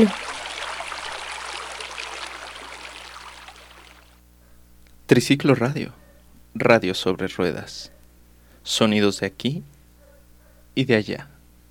Triciclo Radio, radio sobre ruedas, sonidos de aquí y de allá.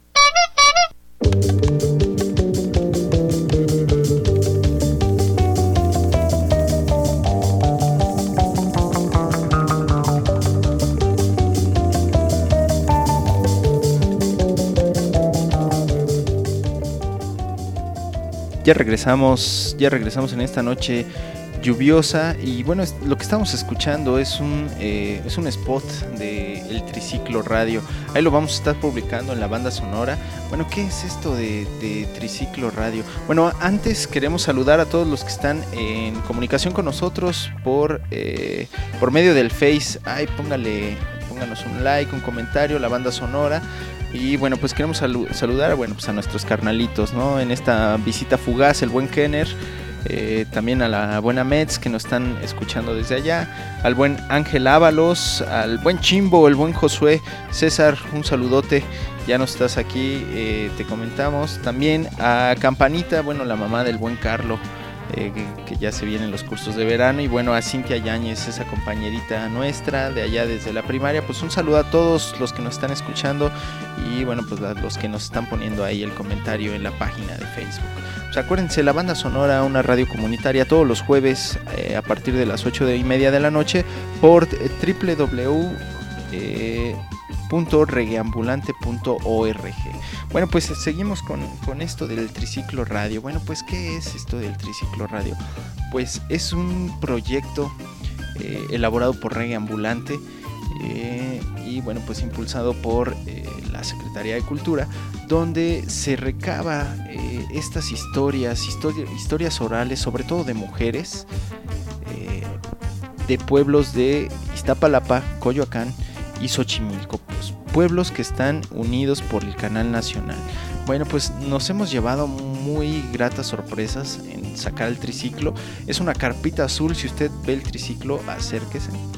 Ya regresamos en esta noche lluviosa y bueno, lo que estamos escuchando es un spot de El Triciclo Radio. Ahí lo vamos a estar publicando en la banda sonora. Bueno, ¿qué es esto de Triciclo Radio? Bueno, antes queremos saludar a todos los que están en comunicación con nosotros por medio del Face. Ay, pónganos un like, un comentario, la banda sonora. Y bueno, pues queremos saludar pues a nuestros carnalitos, ¿no? En esta visita fugaz, el buen Kenner, también a la buena Mets que nos están escuchando desde allá, al buen Ángel Ábalos, al buen Chimbo, el buen Josué. César, un saludote, ya no estás aquí, te comentamos. También a Campanita, bueno, la mamá del buen Carlo, que ya se vienen los cursos de verano, y bueno, a Cintia Yáñez, esa compañerita nuestra de allá desde la primaria. Pues un saludo a todos los que nos están escuchando y bueno, pues los que nos están poniendo ahí el comentario en la página de Facebook. Pues acuérdense, la banda sonora, una radio comunitaria, todos los jueves a partir de las 8:30 de la noche por www.regueambulante.org. Bueno, pues seguimos con esto del Triciclo Radio. Bueno, pues ¿qué es esto del Triciclo Radio? Pues es un proyecto elaborado por Reggae Ambulante y bueno, pues impulsado por la Secretaría de Cultura, donde se recaba estas historias orales, sobre todo de mujeres, de pueblos de Iztapalapa, Coyoacán y Xochimilco, pues, pueblos que están unidos por el Canal Nacional. Bueno, pues nos hemos llevado muy gratas sorpresas en sacar el triciclo. Es una carpita azul, si usted ve el triciclo, acérquese.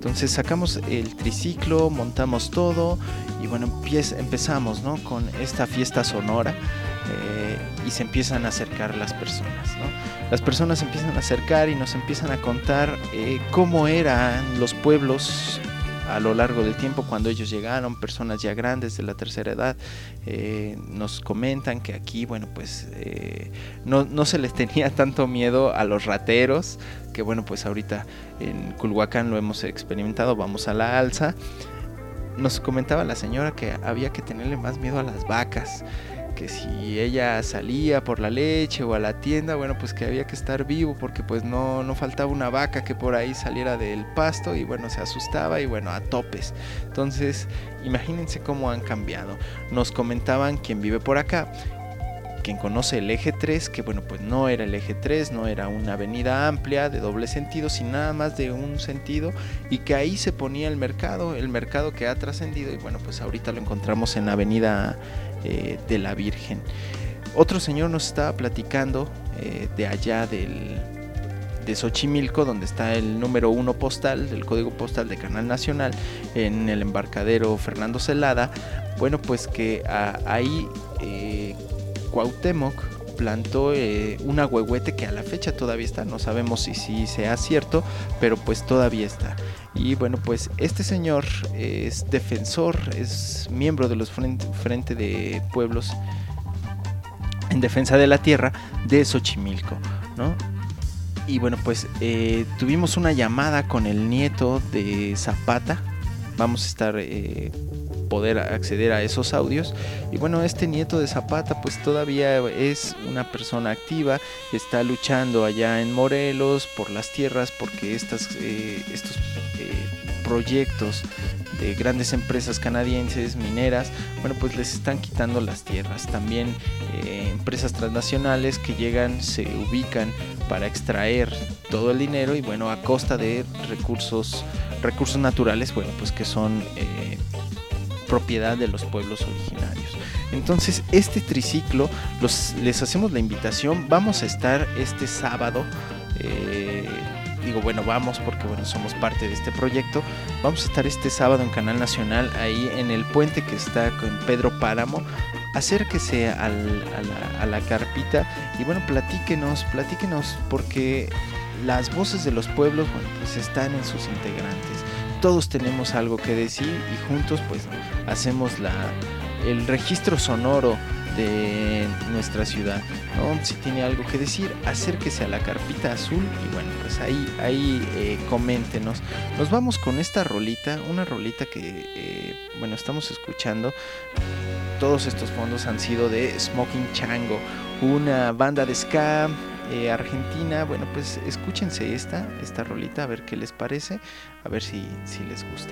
Entonces sacamos el triciclo, montamos todo y bueno, empezamos, ¿no?, con esta fiesta sonora. Y se empiezan a acercar las personas, ¿no? Las personas se empiezan a acercar y nos empiezan a contar cómo eran los pueblos a lo largo del tiempo cuando ellos llegaron, personas ya grandes de la tercera edad. Nos comentan que aquí, bueno, pues no se les tenía tanto miedo a los rateros, que bueno, pues ahorita en Culhuacán lo hemos experimentado, vamos a la alza. Nos comentaba la señora que había que tenerle más miedo a las vacas, que si ella salía por la leche o a la tienda, bueno, pues que había que estar vivo porque pues no faltaba una vaca que por ahí saliera del pasto y bueno, se asustaba y bueno, a topes. Entonces, imagínense cómo han cambiado. Nos comentaban quien vive por acá, quien conoce el eje 3, que bueno, pues no era el eje 3, no era una avenida amplia de doble sentido, sino nada más de un sentido, y que ahí se ponía el mercado que ha trascendido y bueno, pues ahorita lo encontramos en la avenida de la Virgen. Otro señor nos estaba platicando de allá de Xochimilco, donde está el número 1 postal, el código postal de Canal Nacional, en el embarcadero Fernando Zelada. Bueno, pues que ahí Cuauhtémoc plantó un ahuehuete que a la fecha todavía está, no sabemos si sea cierto, pero pues todavía está. Y bueno, pues este señor es defensor, es miembro de los Frente de Pueblos en Defensa de la Tierra de Xochimilco, ¿no? Y bueno, pues tuvimos una llamada con el nieto de Zapata. Vamos a estar poder acceder a esos audios. Y bueno, este nieto de Zapata pues todavía es una persona activa, está luchando allá en Morelos por las tierras, porque estos proyectos de grandes empresas canadienses mineras, bueno, pues les están quitando las tierras. También empresas transnacionales que llegan, se ubican para extraer todo el dinero y bueno, a costa de recursos naturales, bueno, pues que son propiedad de los pueblos originarios. Entonces, este triciclo, les hacemos la invitación. Vamos a estar este sábado, digo, bueno, vamos porque bueno, somos parte de este proyecto. Vamos a estar este sábado en Canal Nacional, ahí en el puente que está con Pedro Páramo. Acérquese a la carpita y bueno, platíquenos, porque las voces de los pueblos, bueno, pues están en sus integrantes. Todos tenemos algo que decir y juntos pues hacemos el registro sonoro de nuestra ciudad, ¿no? Si tiene algo que decir, acérquese a la carpita azul y bueno, pues ahí coméntenos. Nos vamos con esta rolita, una rolita que bueno, estamos escuchando. Todos estos fondos han sido de Smoking Chango, una banda de ska argentina. Bueno, pues escúchense esta rolita, a ver qué les parece, a ver si les gusta.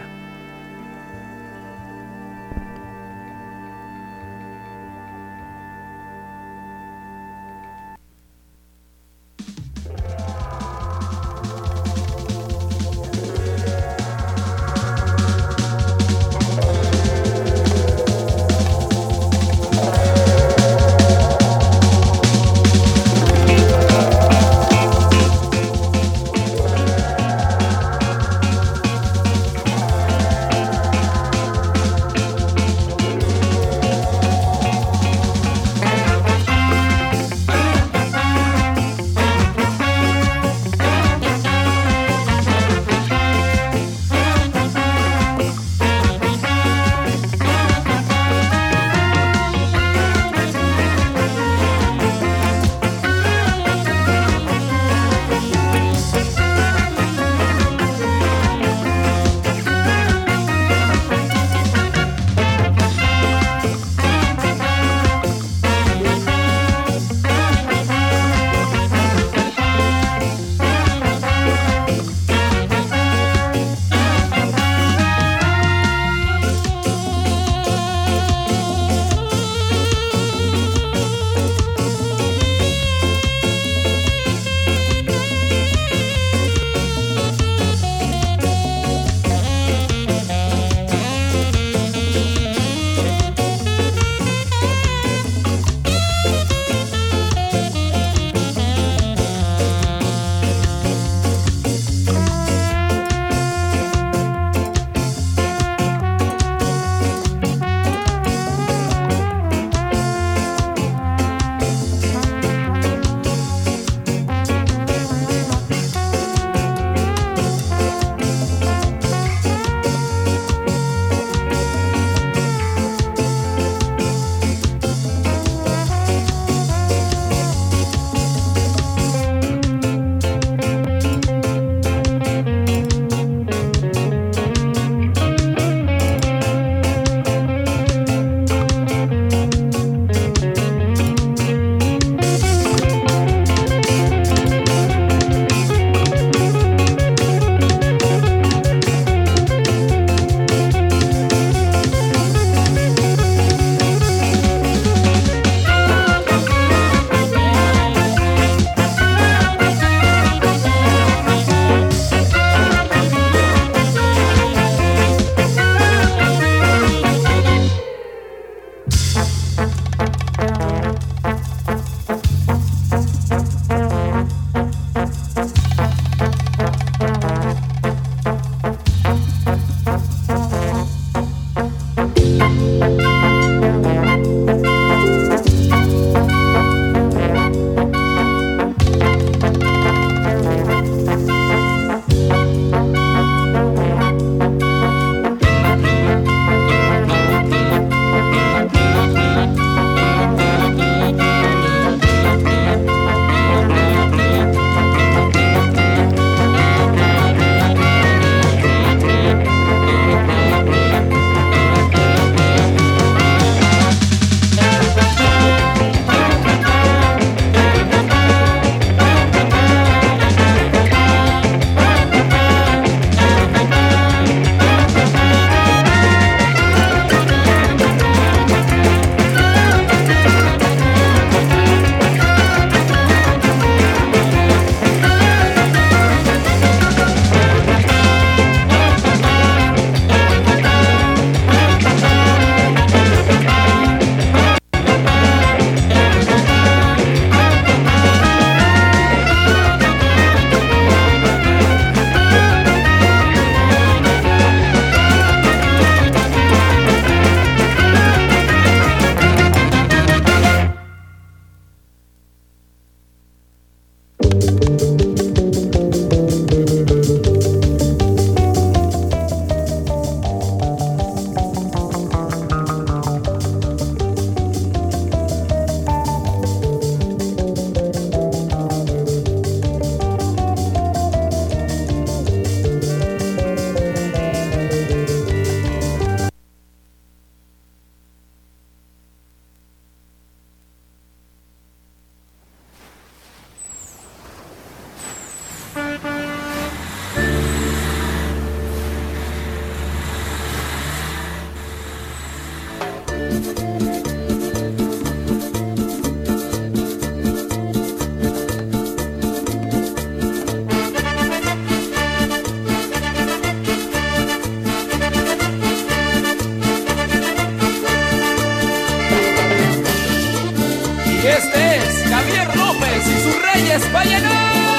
Y este es Javier López y sus Reyes Vallenatos.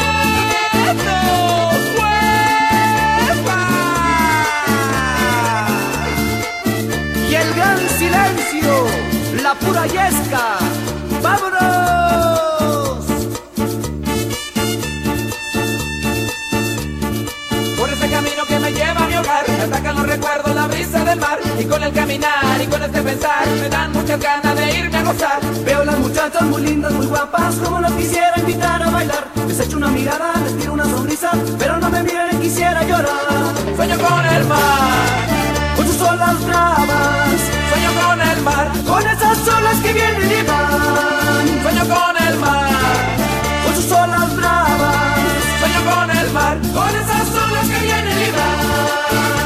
Y el gran silencio, la pura yesca. ¡Vámonos! Por ese camino que me lleva a mi hogar, me atacan los recuerdos, la brisa del mar. Y con el caminar y con este pensar, me dan muchas ganas de irme a gozar. Veo las muchachas muy lindas, muy guapas, como las quisiera invitar a bailar. Les echo una mirada, les tiro una sonrisa, pero no me miren, quisiera llorar. Sueño con el mar, con sus olas bravas. Sueño con el mar, con esas olas que vienen y van. Sueño con el mar, con sus olas bravas. Sueño con el mar, con esas olas que vienen y van.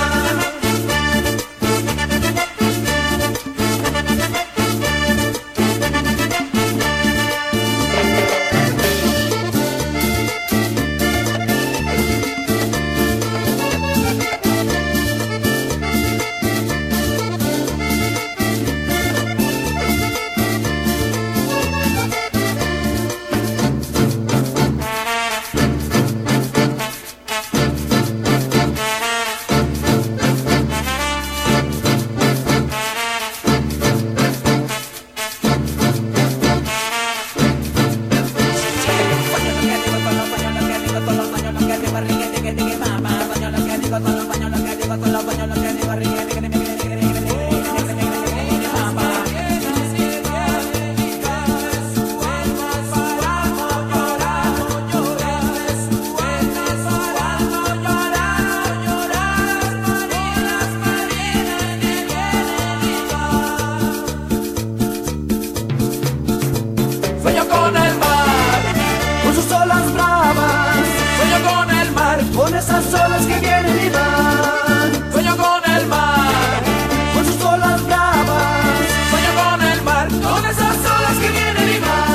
Con esas olas que vienen y van. Sueño con el mar, con sus olas bravas. Sueño con el mar, con esas olas que vienen y van.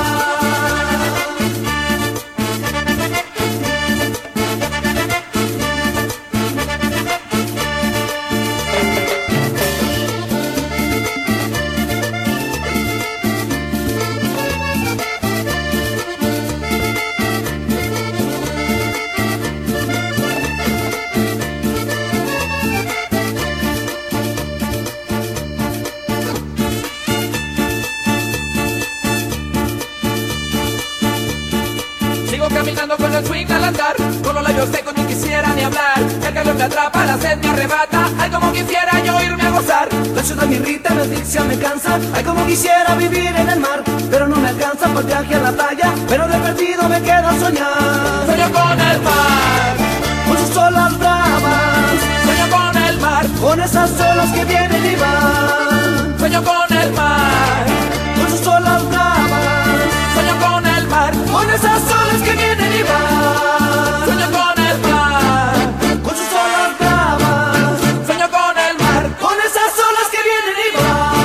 Caminando con el swing al andar, con los labios secos ni quisiera ni hablar. El calor me atrapa, la sed me arrebata. Ay, como quisiera yo irme a gozar. La ciudad me irrita, la adicción me cansa. Ay, como quisiera vivir en el mar, pero no me alcanza para el viaje a la playa. Pero de perdido me queda soñar. Sueño con el mar, con sus olas bravas. Sueño con el mar, con esas olas que vienen y van. Sueño con el mar, con sus olas bravas. Sueño con el mar, con esas olas que vienen y van. Sueño con el mar, con sus olas bravas. Sueño con el mar, con esas olas que vienen y van.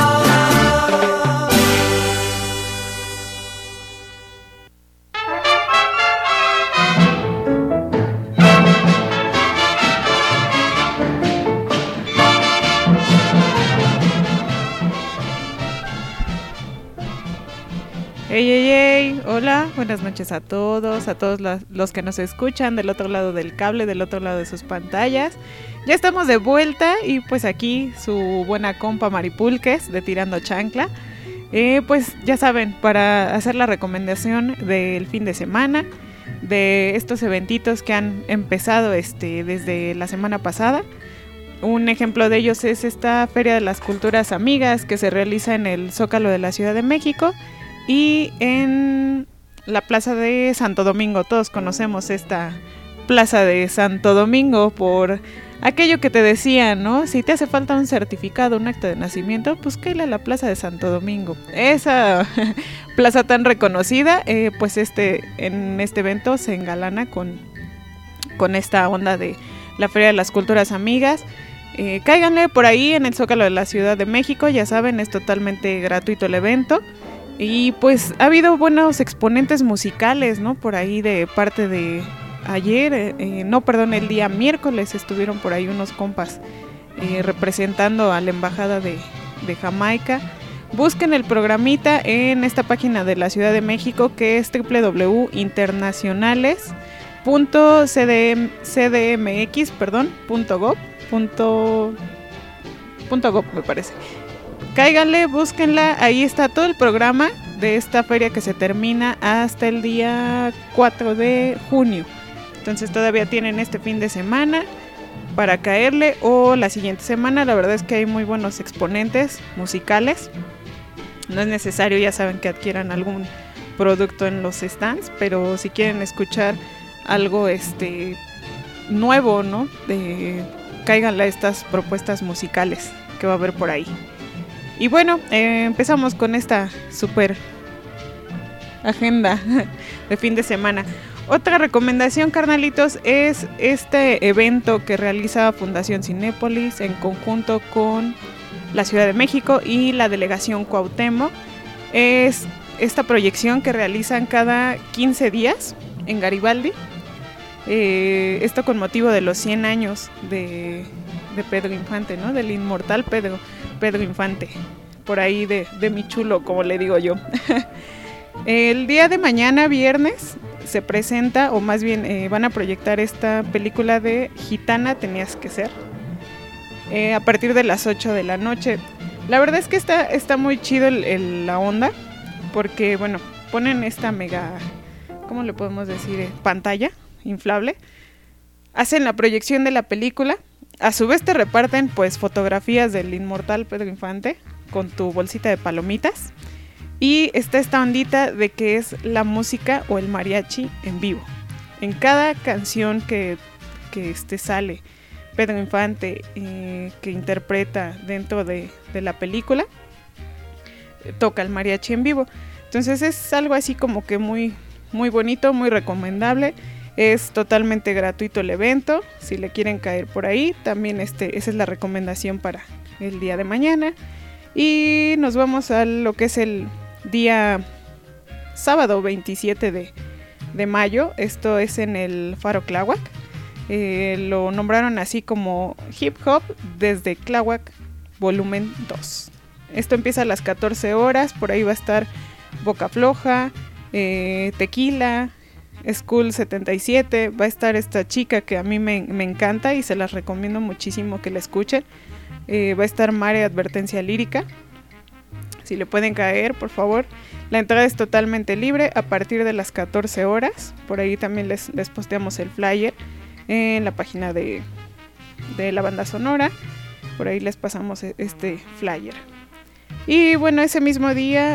Hey, hola, buenas noches a todos los que nos escuchan del otro lado del cable, del otro lado de sus pantallas. Ya estamos de vuelta y pues aquí su buena compa Maripulques de Tirando Chancla. Pues ya saben, para hacer la recomendación del fin de semana, de estos eventitos que han empezado desde la semana pasada. Un ejemplo de ellos es esta Feria de las Culturas Amigas que se realiza en el Zócalo de la Ciudad de México y en la Plaza de Santo Domingo. Todos conocemos esta Plaza de Santo Domingo por aquello que te decía, ¿no? Si te hace falta un certificado, un acta de nacimiento, pues cáele a la Plaza de Santo Domingo. Esa plaza tan reconocida, pues en este evento se engalana con esta onda de la Feria de las Culturas Amigas. Cáiganle por ahí en el Zócalo de la Ciudad de México, ya saben, es totalmente gratuito el evento. Y pues ha habido buenos exponentes musicales, ¿no? Por ahí de parte de ayer, el día miércoles estuvieron por ahí unos compas representando a la embajada de Jamaica. Busquen el programita en esta página de la Ciudad de México, que es www.internacionales.cdmx.gov, me parece. Cáiganle, búsquenla, ahí está todo el programa de esta feria que se termina hasta el día 4 de junio. Entonces todavía tienen este fin de semana para caerle, o la siguiente semana. La verdad es que hay muy buenos exponentes musicales. No es necesario, ya saben, que adquieran algún producto en los stands, pero si quieren escuchar algo nuevo, ¿no? Cáiganle a estas propuestas musicales que va a haber por ahí. Y bueno, empezamos con esta super agenda de fin de semana. Otra recomendación, carnalitos, es este evento que realiza Fundación Cinépolis en conjunto con la Ciudad de México y la Delegación Cuauhtémoc. Es esta proyección que realizan cada 15 días en Garibaldi. Esto con motivo de los 100 años de Pedro Infante, ¿no? Del inmortal Pedro Infante. Por ahí de mi chulo, como le digo yo. El día de mañana, viernes, se presenta, o más bien van a proyectar esta película de Gitana Tenías que Ser. A partir de las 8 de la noche. La verdad es que está muy chido la onda, porque bueno, ponen esta mega, ¿cómo le podemos decir? Pantalla inflable. Hacen la proyección de la película. A su vez te reparten pues fotografías del inmortal Pedro Infante con tu bolsita de palomitas. Y está esta ondita de que es la música o el mariachi en vivo. En cada canción que sale Pedro Infante, que interpreta dentro de la película, toca el mariachi en vivo. Entonces es algo así como que muy, muy bonito, muy recomendable. Es totalmente gratuito el evento, si le quieren caer por ahí. También esa es la recomendación para el día de mañana. Y nos vamos a lo que es el día sábado 27 de mayo. Esto es en el Faro Tláhuac. Lo nombraron así como Hip Hop desde Tláhuac volumen 2. Esto empieza a las 14 horas. Por ahí va a estar Boca Floja, Tequila, School 77. Va a estar esta chica que a mí me encanta y se las recomiendo muchísimo que la escuchen. Va a estar Mare Advertencia Lírica. Si le pueden caer, por favor. La entrada es totalmente libre a partir de las 14 horas. Por ahí también les posteamos el flyer en la página de la banda sonora. Por ahí les pasamos este flyer. Y bueno, ese mismo día,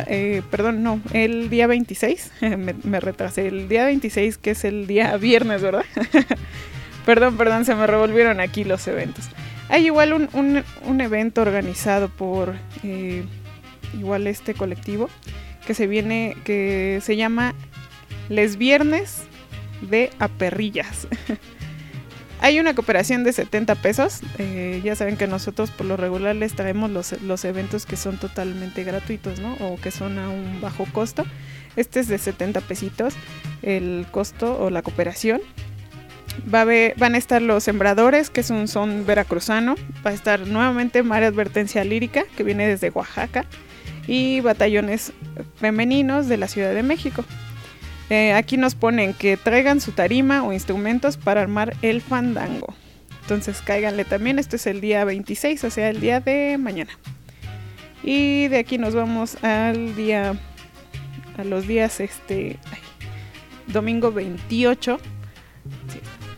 el día 26, me retrasé, el día 26, que es el día viernes, ¿verdad? perdón, se me revolvieron aquí los eventos. Hay igual un evento organizado por igual este colectivo que se llama Les Viernes de Aperrillas. Hay una cooperación de 70 pesos. Ya saben que nosotros por lo regular les traemos los eventos que son totalmente gratuitos, ¿no? O que son a un bajo costo. Este es de 70 pesitos el costo o la cooperación. Van a estar los Sembradores, que es un son veracruzano. Va a estar nuevamente Mare Advertencia Lírica, que viene desde Oaxaca. Y batallones femeninos de la Ciudad de México. Aquí nos ponen que traigan su tarima o instrumentos para armar el fandango. Entonces cáiganle también. Esto es el día 26, o sea, el día de mañana. Y de aquí nos vamos a los días domingo 28. Sí.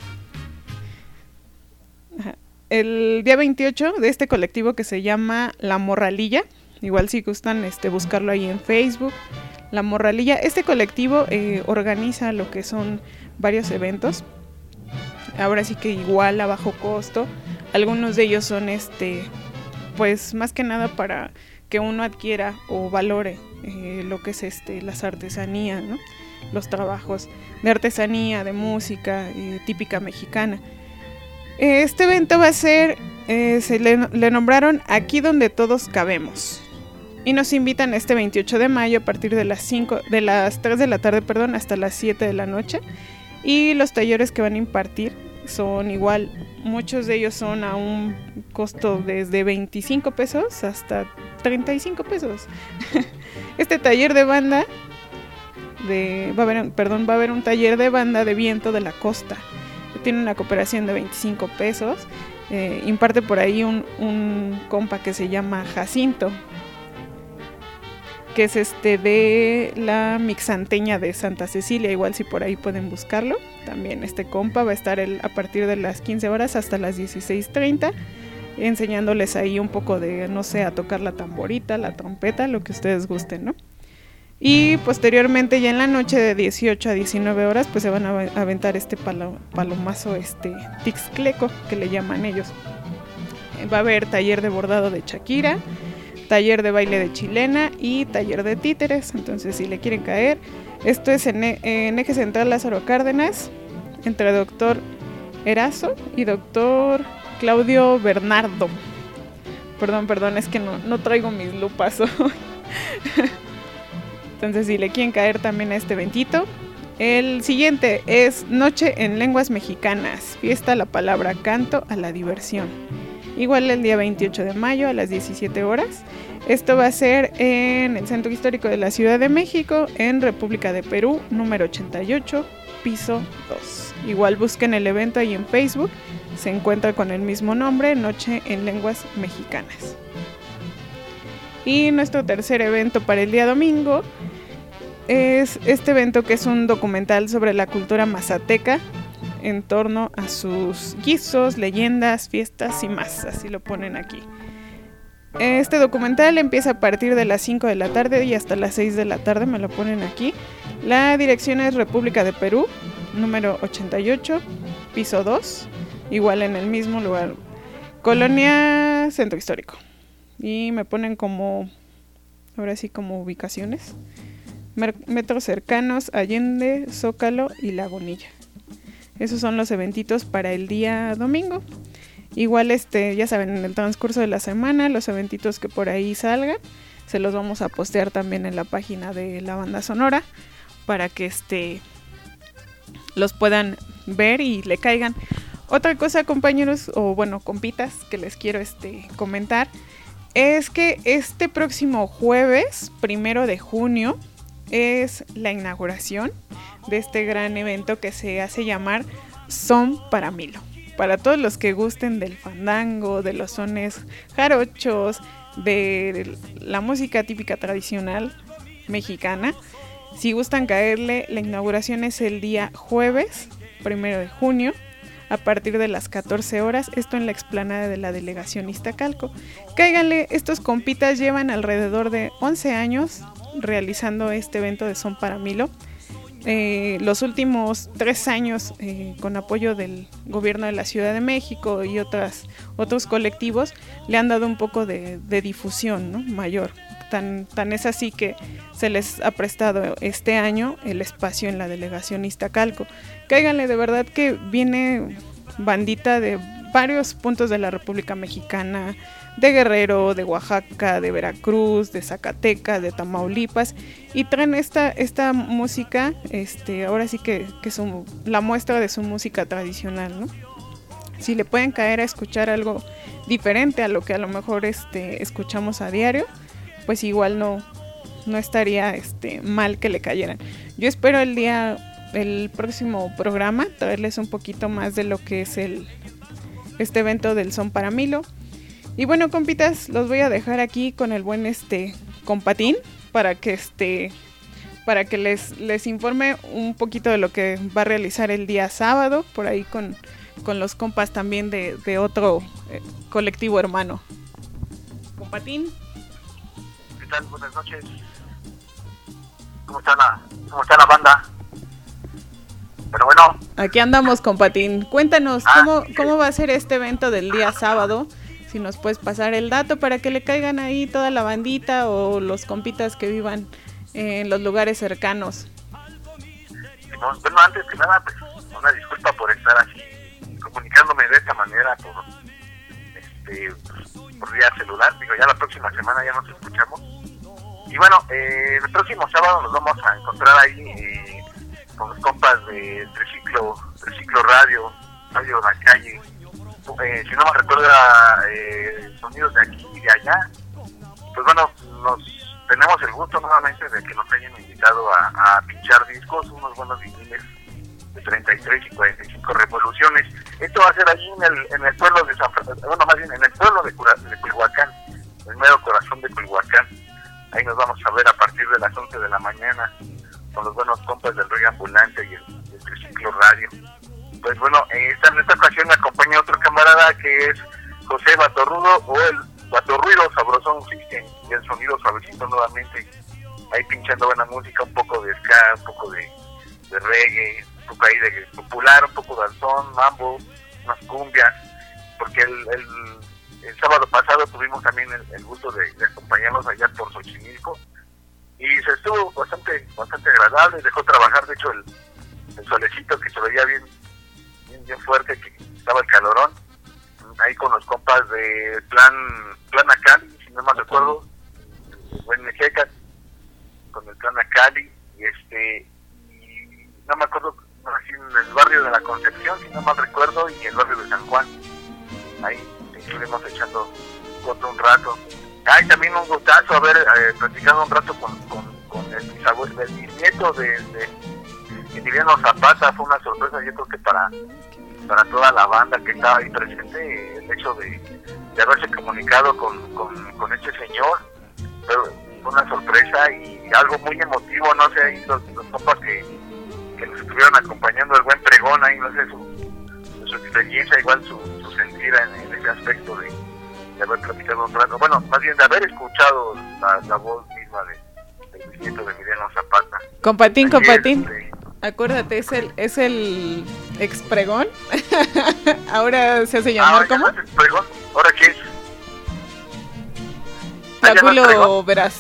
El día 28 de este colectivo que se llama La Morralilla. Igual si gustan buscarlo ahí en Facebook. La Morralilla. Este colectivo organiza lo que son varios eventos. Ahora sí que igual a bajo costo. Algunos de ellos son pues más que nada para que uno adquiera o valore lo que es las artesanías, ¿no? Los trabajos de artesanía, de música típica mexicana. Este evento va a ser, le nombraron Aquí Donde Todos Cabemos. Y nos invitan este 28 de mayo a partir de las 3 de la tarde, hasta las 7 de la noche. Y los talleres que van a impartir son igual, muchos de ellos son a un costo desde 25 pesos hasta 35 pesos. Este taller de banda, va a haber un taller de banda de viento de la costa. Tiene una cooperación de 25 pesos. Imparte por ahí un compa que se llama Jacinto, que es de la Mixanteña de Santa Cecilia, igual si por ahí pueden buscarlo. También este compa va a estar a partir de las 15 horas hasta las 16:30, enseñándoles ahí un poco de, no sé, a tocar la tamborita, la trompeta, lo que ustedes gusten, ¿no? Y posteriormente ya en la noche de 18 a 19 horas pues se van a aventar este palomazo tixcleco, que le llaman ellos. Va a haber taller de bordado de Shakira, taller de baile de chilena y taller de títeres. Entonces si le quieren caer, esto es en Eje Central Lázaro Cárdenas, entre doctor Erazo y doctor Claudio Bernardo. Perdón, es que no traigo mis lupas hoy. Entonces si le quieren caer también a este eventito. El siguiente es Noche en Lenguas Mexicanas, fiesta la palabra, canto a la diversión. Igual el día 28 de mayo a las 17 horas. Esto va a ser en el Centro Histórico de la Ciudad de México, en República de Perú, número 88, piso 2. Igual busquen el evento ahí en Facebook, se encuentra con el mismo nombre, Noche en Lenguas Mexicanas. Y nuestro tercer evento para el día domingo es este evento, que es un documental sobre la cultura mazateca en torno a sus guisos, leyendas, fiestas y más, así lo ponen aquí. Este documental empieza a partir de las 5 de la tarde y hasta las 6 de la tarde, me lo ponen aquí. La dirección es República de Perú, número 88, piso 2, igual en el mismo lugar, Colonia Centro Histórico. Y me ponen como, ahora sí, como ubicaciones: metros cercanos, Allende, Zócalo y Lagunilla. Esos son los eventitos para el día domingo. Igual ya saben, en el transcurso de la semana, los eventitos que por ahí salgan, se los vamos a postear también en la página de la banda sonora, para que los puedan ver y le caigan. Otra cosa, compañeros, o bueno, compitas, que les quiero comentar, es que este próximo jueves, 1 de junio, es la inauguración de este gran evento que se hace llamar Son para Milo. Para todos los que gusten del fandango, de los sones jarochos, de la música típica tradicional mexicana, si gustan caerle, la inauguración es el día jueves 1 de junio, a partir de las 14 horas, esto en la explanada de la delegación Iztacalco. Cáiganle, estos compitas llevan alrededor de 11 años realizando este evento de Son para Milo. Los últimos 3 años, con apoyo del gobierno de la Ciudad de México y otros colectivos, le han dado un poco de difusión, ¿no?, mayor. Tan es así que se les ha prestado este año el espacio en la delegación Iztacalco. Cáiganle, de verdad que viene bandita de varios puntos de la República Mexicana, de Guerrero, de Oaxaca, de Veracruz, de Zacatecas, de Tamaulipas, y traen esta música, ahora sí que es la muestra de su música tradicional, ¿no? Si le pueden caer a escuchar algo diferente a lo que a lo mejor escuchamos a diario, pues igual no estaría mal que le cayeran. Yo espero el próximo programa traerles un poquito más de lo que es este evento del Son para Milo. Y bueno, compitas, los voy a dejar aquí con el buen Compatín para que les informe un poquito de lo que va a realizar el día sábado, por ahí con los compas también de otro colectivo hermano. Compatín. ¿Qué tal? Buenas noches. ¿Cómo está la banda? Pero bueno. Aquí andamos, Compatín. Cuéntanos, ¿cómo va a ser este evento del día sábado? Si nos puedes pasar el dato para que le caigan ahí toda la bandita o los compitas que vivan en los lugares cercanos. Bueno, antes que nada, pues una disculpa por estar así comunicándome de esta manera por vía celular. Digo, ya la próxima semana ya nos escuchamos. Y bueno, el próximo sábado nos vamos a encontrar ahí con los compas de Triciclo Radio, Radio La Calle. Si no me recuerdo, era Sonidos de aquí y de allá. Pues bueno, tenemos el gusto nuevamente de que nos hayan invitado a pinchar discos, unos buenos viniles de 33 y 45 revoluciones. Esto va a ser allí en el pueblo de San Francisco, bueno, más bien en el pueblo de Culhuacán, el mero corazón de Culhuacán. Ahí nos vamos a ver a partir de las 11 de la mañana con los buenos compas del Ruido Ambulante y el Triciclo Radio. Pues bueno, en esta ocasión me acompaña otro camarada que es José Batorrudo, o el Batorruido Sabrosón System, y el sonido suavecito nuevamente, ahí pinchando buena música, un poco de ska, un poco de reggae, un poco ahí de popular, un poco de danzón, mambo, unas cumbias, porque el sábado pasado tuvimos también el gusto de acompañarnos allá por Xochimilco, y se estuvo bastante agradable. Dejó trabajar, de hecho, el solecito, que se veía bien fuerte, que estaba el calorón, ahí con los compas de Plan Acali, si no mal recuerdo, en Mejeca, con el Plan Acali, y no me acuerdo, así en el barrio de la Concepción, si no mal recuerdo, y el barrio de San Juan. Ahí estuvimos echando un rato. Hay también un gustazo haber platicado un rato con el bisnieto de Emiliano Zapata. Fue una sorpresa, yo creo que para toda la banda que estaba ahí presente, el hecho de haberse comunicado con este señor. Pero fue una sorpresa y algo muy emotivo, no sé, ahí los compas que nos estuvieron acompañando, el buen pregón ahí, no sé, su experiencia, igual su sentir en ese aspecto de haber platicado un rato, bueno, más bien de haber escuchado la voz misma del bisnieto de Emiliano Zapata. Compatín, acuérdate, es el expregón. Ahora se hace llamar, ¿cómo? ¿Es expregón? ¿Ahora qué es? Tlacuilo Verás.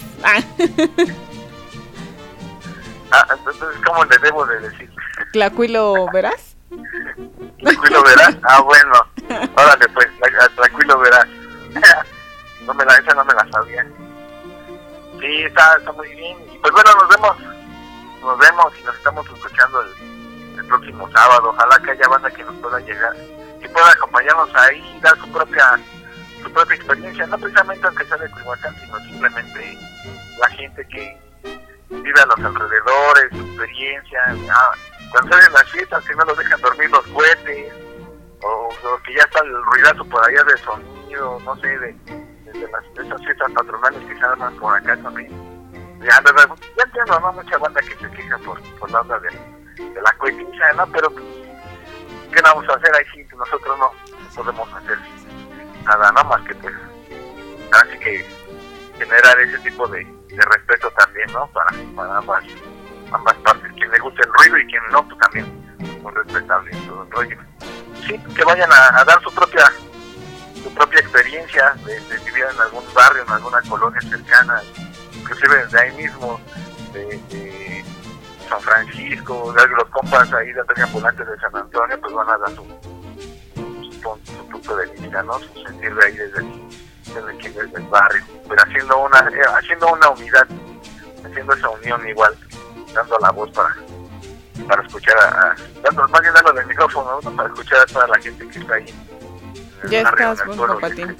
Entonces, ¿cómo le debo de decir? ¿Tlacuilo Verás? ¿Tlacuilo Verás? Bueno, órale pues, Tlacuilo Verás. Esa no me la sabía. Sí, está muy bien. Y pues bueno, nos vemos y nos estamos escuchando el próximo sábado. Ojalá que haya banda que nos pueda llegar, que pueda acompañarnos ahí y dar su propia experiencia, no precisamente aunque sea de Culhuacán, sino simplemente la gente que vive a los alrededores, su experiencia, cuando salen las fiestas, que no los dejan dormir los cohetes, o que ya está el ruidazo por allá de sonido, no sé, de esas fiestas patronales que se arman por acá también. Ya entiendo, ¿no? Mucha banda que se queja por la onda de la cohetiza, ¿no? Pero, ¿qué vamos a hacer ahí si nosotros no podemos hacer nada, no más que pues, así que generar ese tipo de respeto también, ¿no? Para ambas partes, quien le guste el ruido y quien no, pues también muy respetable todo el rollo. Sí, que vayan a dar su propia experiencia de vivir en algún barrio, en alguna colonia cercana, inclusive de ahí mismo, de San Francisco, de los compas ahí de Antonio Ambulante de San Antonio, pues van a dar su punto de vista, ¿no? Su sentir de ahí desde el barrio, pero haciendo una unidad, haciendo esa unión igual, dando la voz para escuchar más bien dando el micrófono, ¿no? Para escuchar a toda la gente que está ahí. Ya estás, buen Compatín.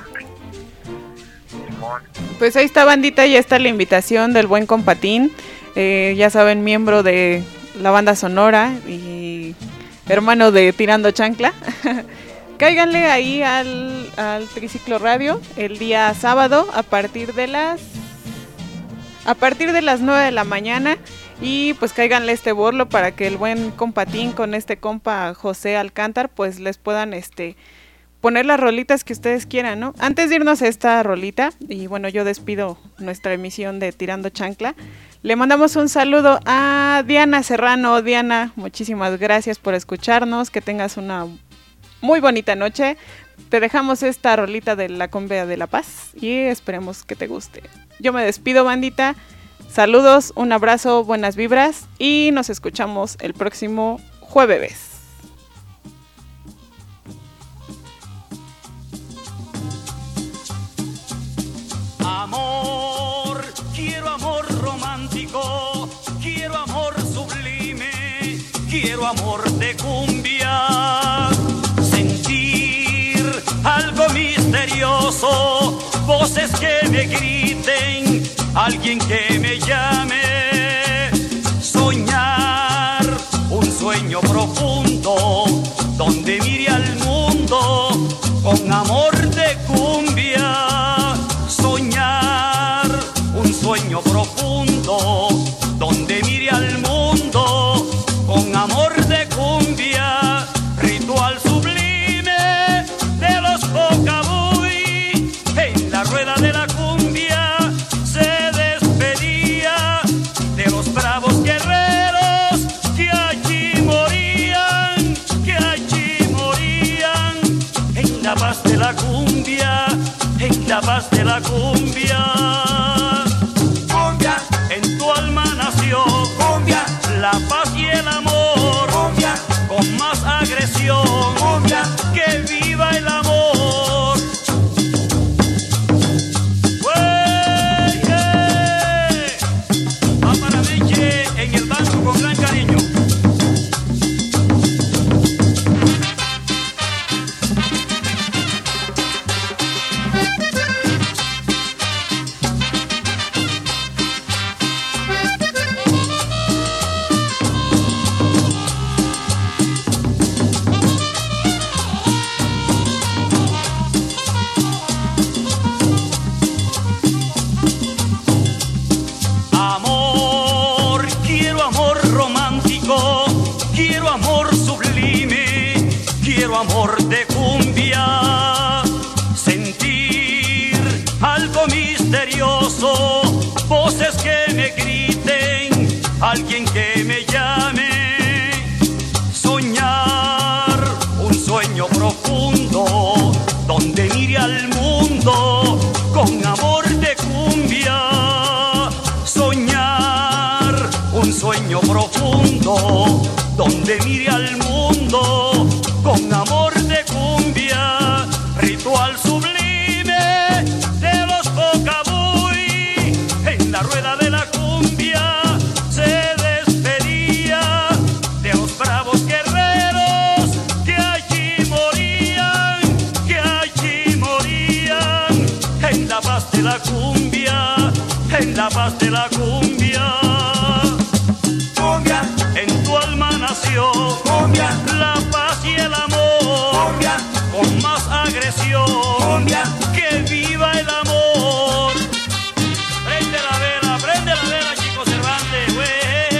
Pues ahí está, bandita, ya está la invitación del buen Compatín, ya saben, miembro de la banda sonora y hermano de Tirando Chancla. Cáiganle ahí al Triciclo Radio el día sábado a partir de las 9 de la mañana, y pues cáiganle este borlo para que el buen Compatín con este compa José Alcántar pues les puedan poner las rolitas que ustedes quieran, ¿no? Antes de irnos a esta rolita, y bueno, yo despido nuestra emisión de Tirando Chancla, le mandamos un saludo a Diana Serrano. Diana, muchísimas gracias por escucharnos, que tengas una muy bonita noche. Te dejamos esta rolita de la Cumbia de la Paz y esperemos que te guste. Yo me despido, bandita. Saludos, un abrazo, buenas vibras y nos escuchamos el próximo jueves. Amor, quiero amor romántico, quiero amor sublime, quiero amor de cumbia. voces que me griten, alguien que me llame. Soñar un sueño profundo donde mire al mundo con amor de cumbia. Soñar un sueño profundo donde mire al mundo con amor de cumbia. Ritual sublime de los Pocabuy, en la rueda de la cumbia se despedía de los bravos guerreros que allí morían, que allí morían. En la paz de la cumbia, en la paz de la cumbia. Cumbia, en tu alma nació cumbia, la paz y el amor. Cumbia, con más agresión. Cumbia, que viva el amor. ¡Wey! Va para Meche en el banco con gran cariño. Amor, quiero amor romántico, quiero amor sublime, quiero amor de cumbia. Sentir algo misterioso, voces que me griten, alguien que me llame. Soñar un sueño profundo donde mire al mundo con amor de cumbia. Soñar un sueño profundo donde mire al mundo con amor de cumbia. Ritual sublime de los Pocabuy, en la rueda de la cumbia se despedía de los bravos guerreros que allí morían, que allí morían. En la paz de la cumbia, en la paz de la cumbia. Cumbia, en tu alma nació cumbia, la paz y el amor. Cumbia, con más agresión. Cumbia, que viva el amor. Prende la vela, Chico Cervantes, güey.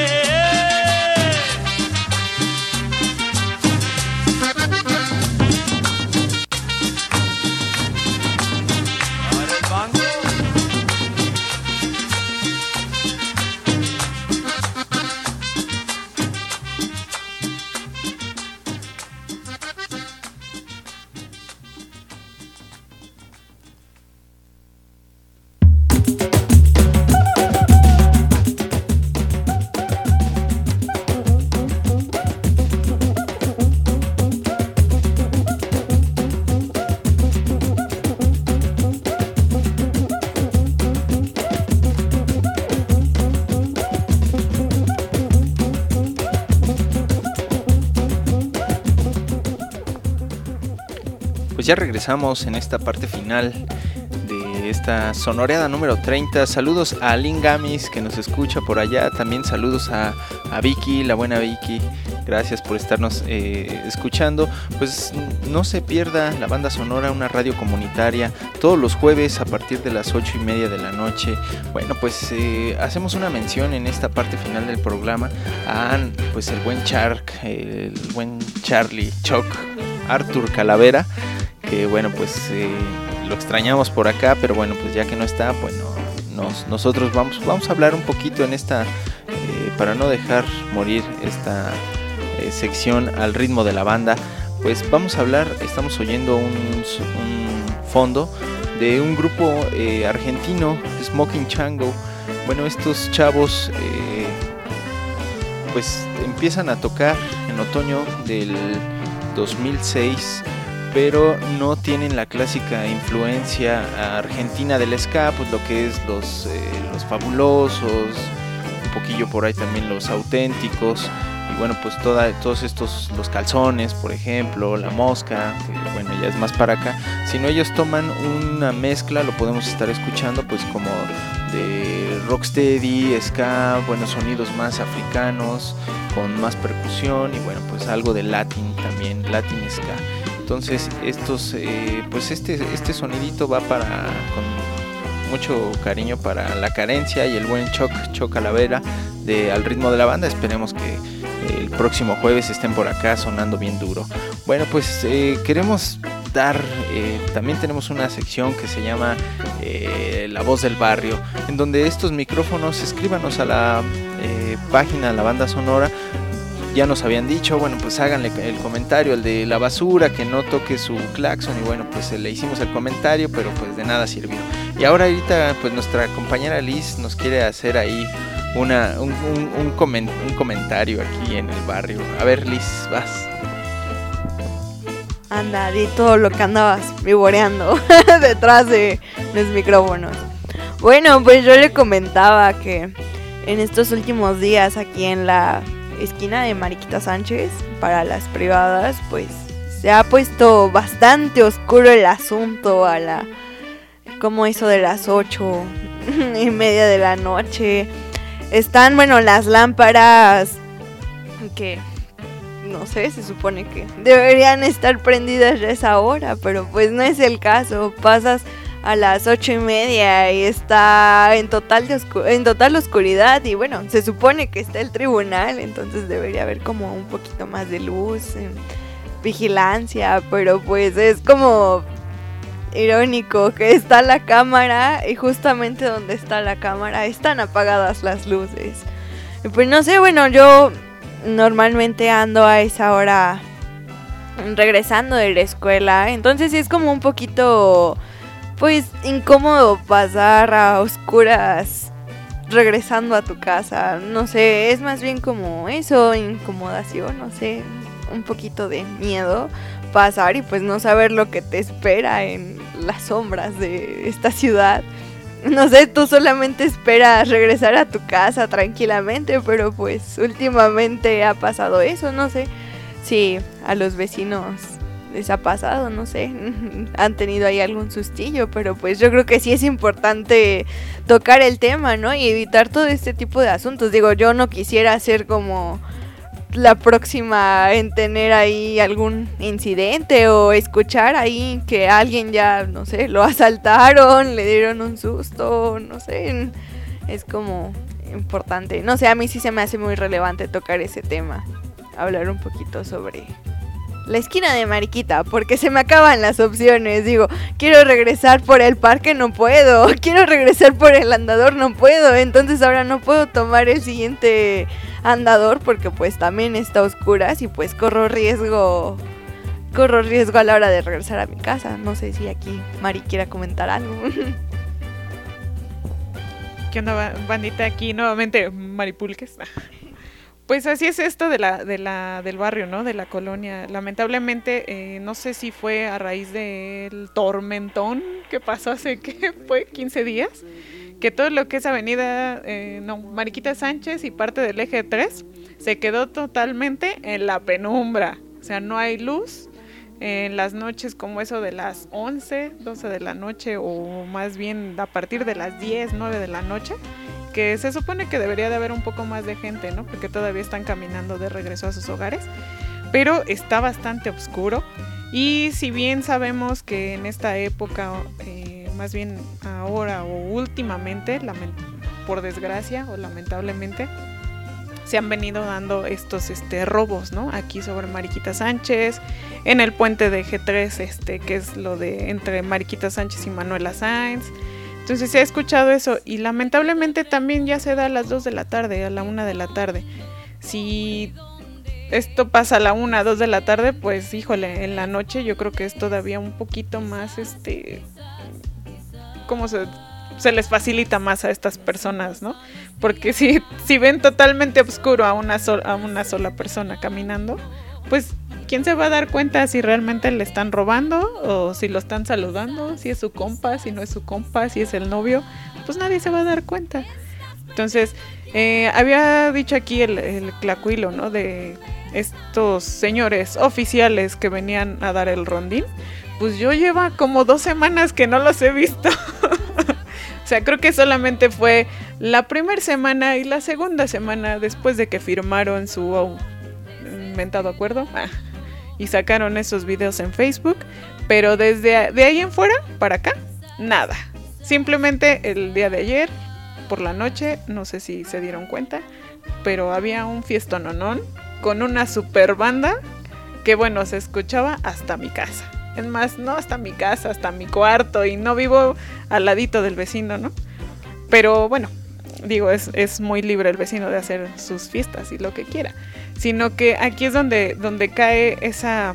Para el banco. Pues ya regresamos en esta parte final de esta sonoreada número 30. Saludos a Lynn Gamis que nos escucha por allá. También saludos a Vicky, la buena Vicky. Gracias por estarnos escuchando. Pues no se pierda la banda sonora, una radio comunitaria, todos los jueves a partir de las 8:30 de la noche. Bueno, pues hacemos una mención en esta parte final del programa a pues el buen Chark, el buen Charlie Choc, Arthur Calavera, que bueno, pues lo extrañamos por acá, pero bueno, pues ya que no está, bueno, nosotros vamos a hablar un poquito en esta, para no dejar morir esta sección al ritmo de la banda. Pues vamos a hablar, estamos oyendo un fondo de un grupo argentino, Smoking Chango. Bueno, estos chavos pues empiezan a tocar en otoño del 2006, pero no tienen la clásica influencia argentina del ska, pues lo que es los Fabulosos, un poquillo por ahí también los Auténticos. y bueno, pues todos estos, los calzones, por ejemplo, la mosca, que bueno, ya es más para acá. Si no, ellos toman una mezcla, lo podemos estar escuchando pues como de rocksteady, ska, buenos sonidos más africanos, con más percusión y bueno, pues algo de latin también, latin ska. Entonces estos, pues este sonidito va con mucho cariño para la Carencia y el buen Choc Calavera de Al Ritmo de la Banda. Esperemos que el próximo jueves estén por acá sonando bien duro. Bueno, pues queremos también tenemos una sección que se llama La Voz del Barrio, en donde estos micrófonos, escríbanos a la página La Banda Sonora. Ya nos habían dicho, bueno, pues háganle el comentario, el de la basura, que no toque su claxon, y bueno, pues le hicimos el comentario, pero pues de nada sirvió. Y ahorita pues nuestra compañera Liz nos quiere hacer ahí un comentario aquí en el barrio. A ver, Liz, vas. Anda, di todo lo que andabas vivoreando detrás de los micrófonos. Bueno, pues yo le comentaba que en estos últimos días aquí en la esquina de Mariquita Sánchez, para las privadas, pues se ha puesto bastante oscuro el asunto como eso de las 8:30 de la noche. Están, bueno, las lámparas que no sé, se supone que deberían estar prendidas ya a esa hora, pero pues no es el caso. Pasas a las 8:30 y está en total oscuridad, y bueno, se supone que está el tribunal, entonces debería haber como un poquito más de luz, vigilancia, pero pues es como irónico que está la cámara y justamente donde está la cámara están apagadas las luces. Y pues no sé, bueno, yo normalmente ando a esa hora regresando de la escuela, entonces es como un poquito pues incómodo pasar a oscuras regresando a tu casa. No sé, es más bien como eso, incomodación, no sé, un poquito de miedo pasar y pues no saber lo que te espera en las sombras de esta ciudad. No sé, tú solamente esperas regresar a tu casa tranquilamente, pero pues últimamente ha pasado eso, no sé si a los vecinos les ha pasado, no sé, han tenido ahí algún sustillo, pero pues yo creo que sí es importante tocar el tema, ¿no? Y evitar todo este tipo de asuntos. Digo, yo no quisiera ser como la próxima en tener ahí algún incidente o escuchar ahí que alguien ya, no sé, lo asaltaron, le dieron un susto, no sé, es como importante. No sé, a mí sí se me hace muy relevante tocar ese tema, hablar un poquito sobre la esquina de Mariquita, porque se me acaban las opciones. Digo, quiero regresar por el parque, no puedo. Quiero regresar por el andador, no puedo. Entonces ahora no puedo tomar el siguiente andador porque pues también está a oscuras y pues corro riesgo a la hora de regresar a mi casa. No sé si aquí Mari quiera comentar algo. ¿Qué onda, bandita? Aquí nuevamente Maripulques. Pues así es esto del barrio, ¿no? De la colonia. Lamentablemente, no sé si fue a raíz del tormentón que pasó hace, ¿qué fue? 15 días. Que todo lo que es avenida, Mariquita Sánchez y parte del eje 3 se quedó totalmente en la penumbra. O sea, no hay luz en las noches como eso de las 11, 12 de la noche o más bien a partir de las 10, 9 de la noche. Que se supone que debería de haber un poco más de gente, ¿no? Porque todavía están caminando de regreso a sus hogares, pero está bastante oscuro. Y si bien sabemos que en esta época, más bien ahora o últimamente, por desgracia o lamentablemente, se han venido dando estos robos, ¿no? Aquí sobre Mariquita Sánchez, en el puente de G3, que es lo de entre Mariquita Sánchez y Manuela Sáenz. Entonces se ha escuchado eso y lamentablemente también ya se da a las 2 de la tarde, a la 1 de la tarde. Si esto pasa a la 1, 2 de la tarde, pues híjole, en la noche yo creo que es todavía un poquito más, como se les facilita más a estas personas, ¿no? Porque si ven totalmente oscuro a una sola persona caminando, pues ¿quién se va a dar cuenta si realmente le están robando o si lo están saludando? Si es su compa, si no es su compa, si es el novio, pues nadie se va a dar cuenta. Entonces, Había dicho aquí el Tlacuilo, ¿no? De estos señores oficiales que venían a dar el rondín. Pues yo lleva como 2 semanas que no los he visto. O sea, creo que solamente fue la primera semana y la segunda semana después de que firmaron su inventado acuerdo y sacaron esos videos en Facebook. Pero desde de ahí en fuera, para acá, nada. Simplemente el día de ayer, por la noche, no sé si se dieron cuenta, pero había un fiestononón con una super banda que, bueno, se escuchaba hasta mi casa. Es más, no hasta mi casa, hasta mi cuarto, y no vivo al ladito del vecino, ¿no? Pero bueno, digo, es muy libre el vecino de hacer sus fiestas y lo que quiera. Sino que aquí es donde cae esa,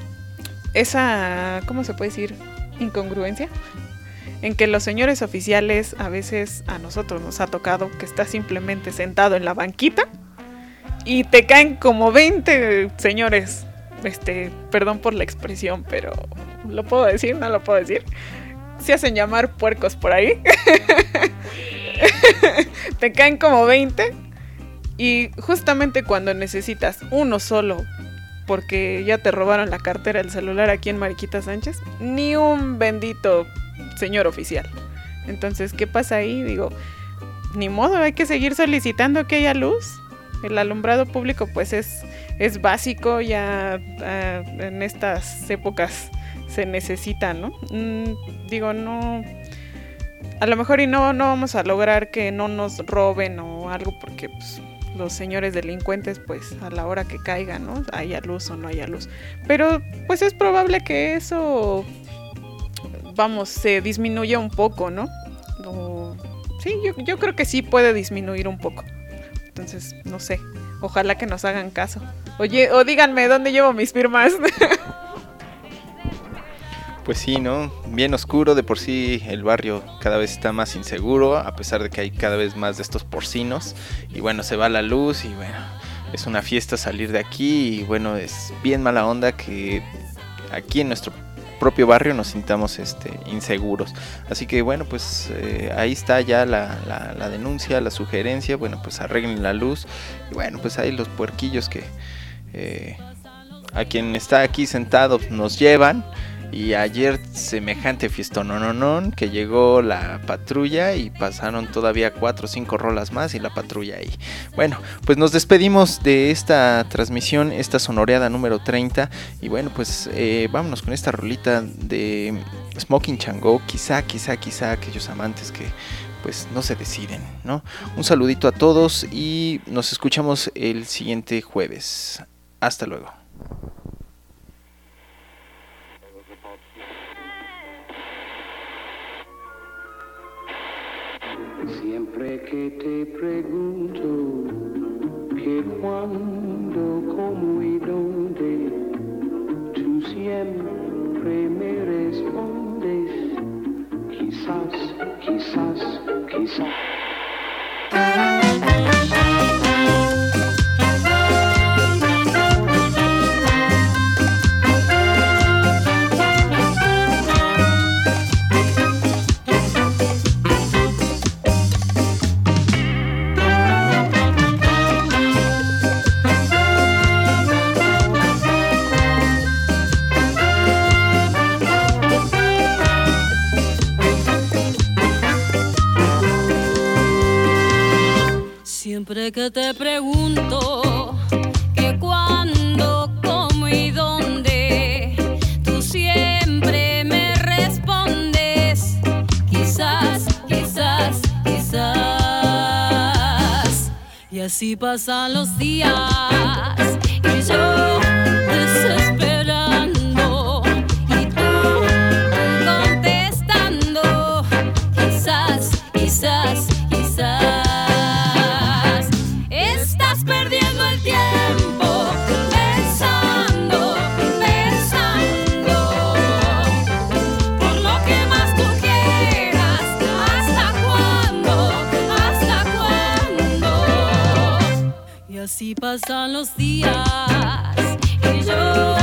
¿cómo se puede decir? Incongruencia. En que los señores oficiales, a veces a nosotros nos ha tocado que estás simplemente sentado en la banquita y te caen como 20 señores, perdón por la expresión, pero ¿lo puedo decir? ¿No lo puedo decir? Se hacen llamar puercos por ahí. Te caen como 20 y justamente cuando necesitas uno solo, porque ya te robaron la cartera, el celular aquí en Mariquita Sánchez, ni un bendito señor oficial. Entonces, ¿qué pasa ahí? Digo, ni modo, hay que seguir solicitando que haya luz. El alumbrado público pues es básico, ya en estas épocas se necesita, ¿no? Digo, no, a lo mejor y no vamos a lograr que no nos roben o algo, porque pues los señores delincuentes pues a la hora que caigan, ¿no? Haya luz o no haya luz. Pero pues es probable que eso, vamos, se disminuya un poco, ¿no? Sí, yo creo que sí puede disminuir un poco. Entonces, no sé, ojalá que nos hagan caso. Oye, o díganme dónde llevo mis firmas. Pues sí, ¿no? Bien oscuro, de por sí el barrio cada vez está más inseguro, a pesar de que hay cada vez más de estos porcinos. Y bueno, se va la luz y bueno, es una fiesta salir de aquí y bueno, es bien mala onda que aquí en nuestro propio barrio nos sintamos inseguros. Así que bueno, pues ahí está ya la denuncia, la sugerencia. Bueno, pues arreglen la luz. Y bueno, pues ahí los puerquillos que a quien está aquí sentado nos llevan. Y ayer semejante fiestononón que llegó la patrulla y pasaron todavía 4 o 5 rolas más y la patrulla ahí. Bueno, pues nos despedimos de esta transmisión, esta sonoreada número 30. Y bueno, pues vámonos con esta rolita de Smoking Chango. Quizá aquellos amantes que pues no se deciden, ¿no? Un saludito a todos y nos escuchamos el siguiente jueves. Hasta luego. Siempre que te pregunto que cuándo, cómo y dónde, tú siempre me respondes, quizás. Siempre que te pregunto que cuándo, cómo y dónde, tú siempre me respondes, quizás. Y así pasan los días y yo desesperando y tú contestando, quizás. Estás perdiendo el tiempo pensando por lo que más tú quieras. ¿Hasta cuándo? Y así pasan los días y yo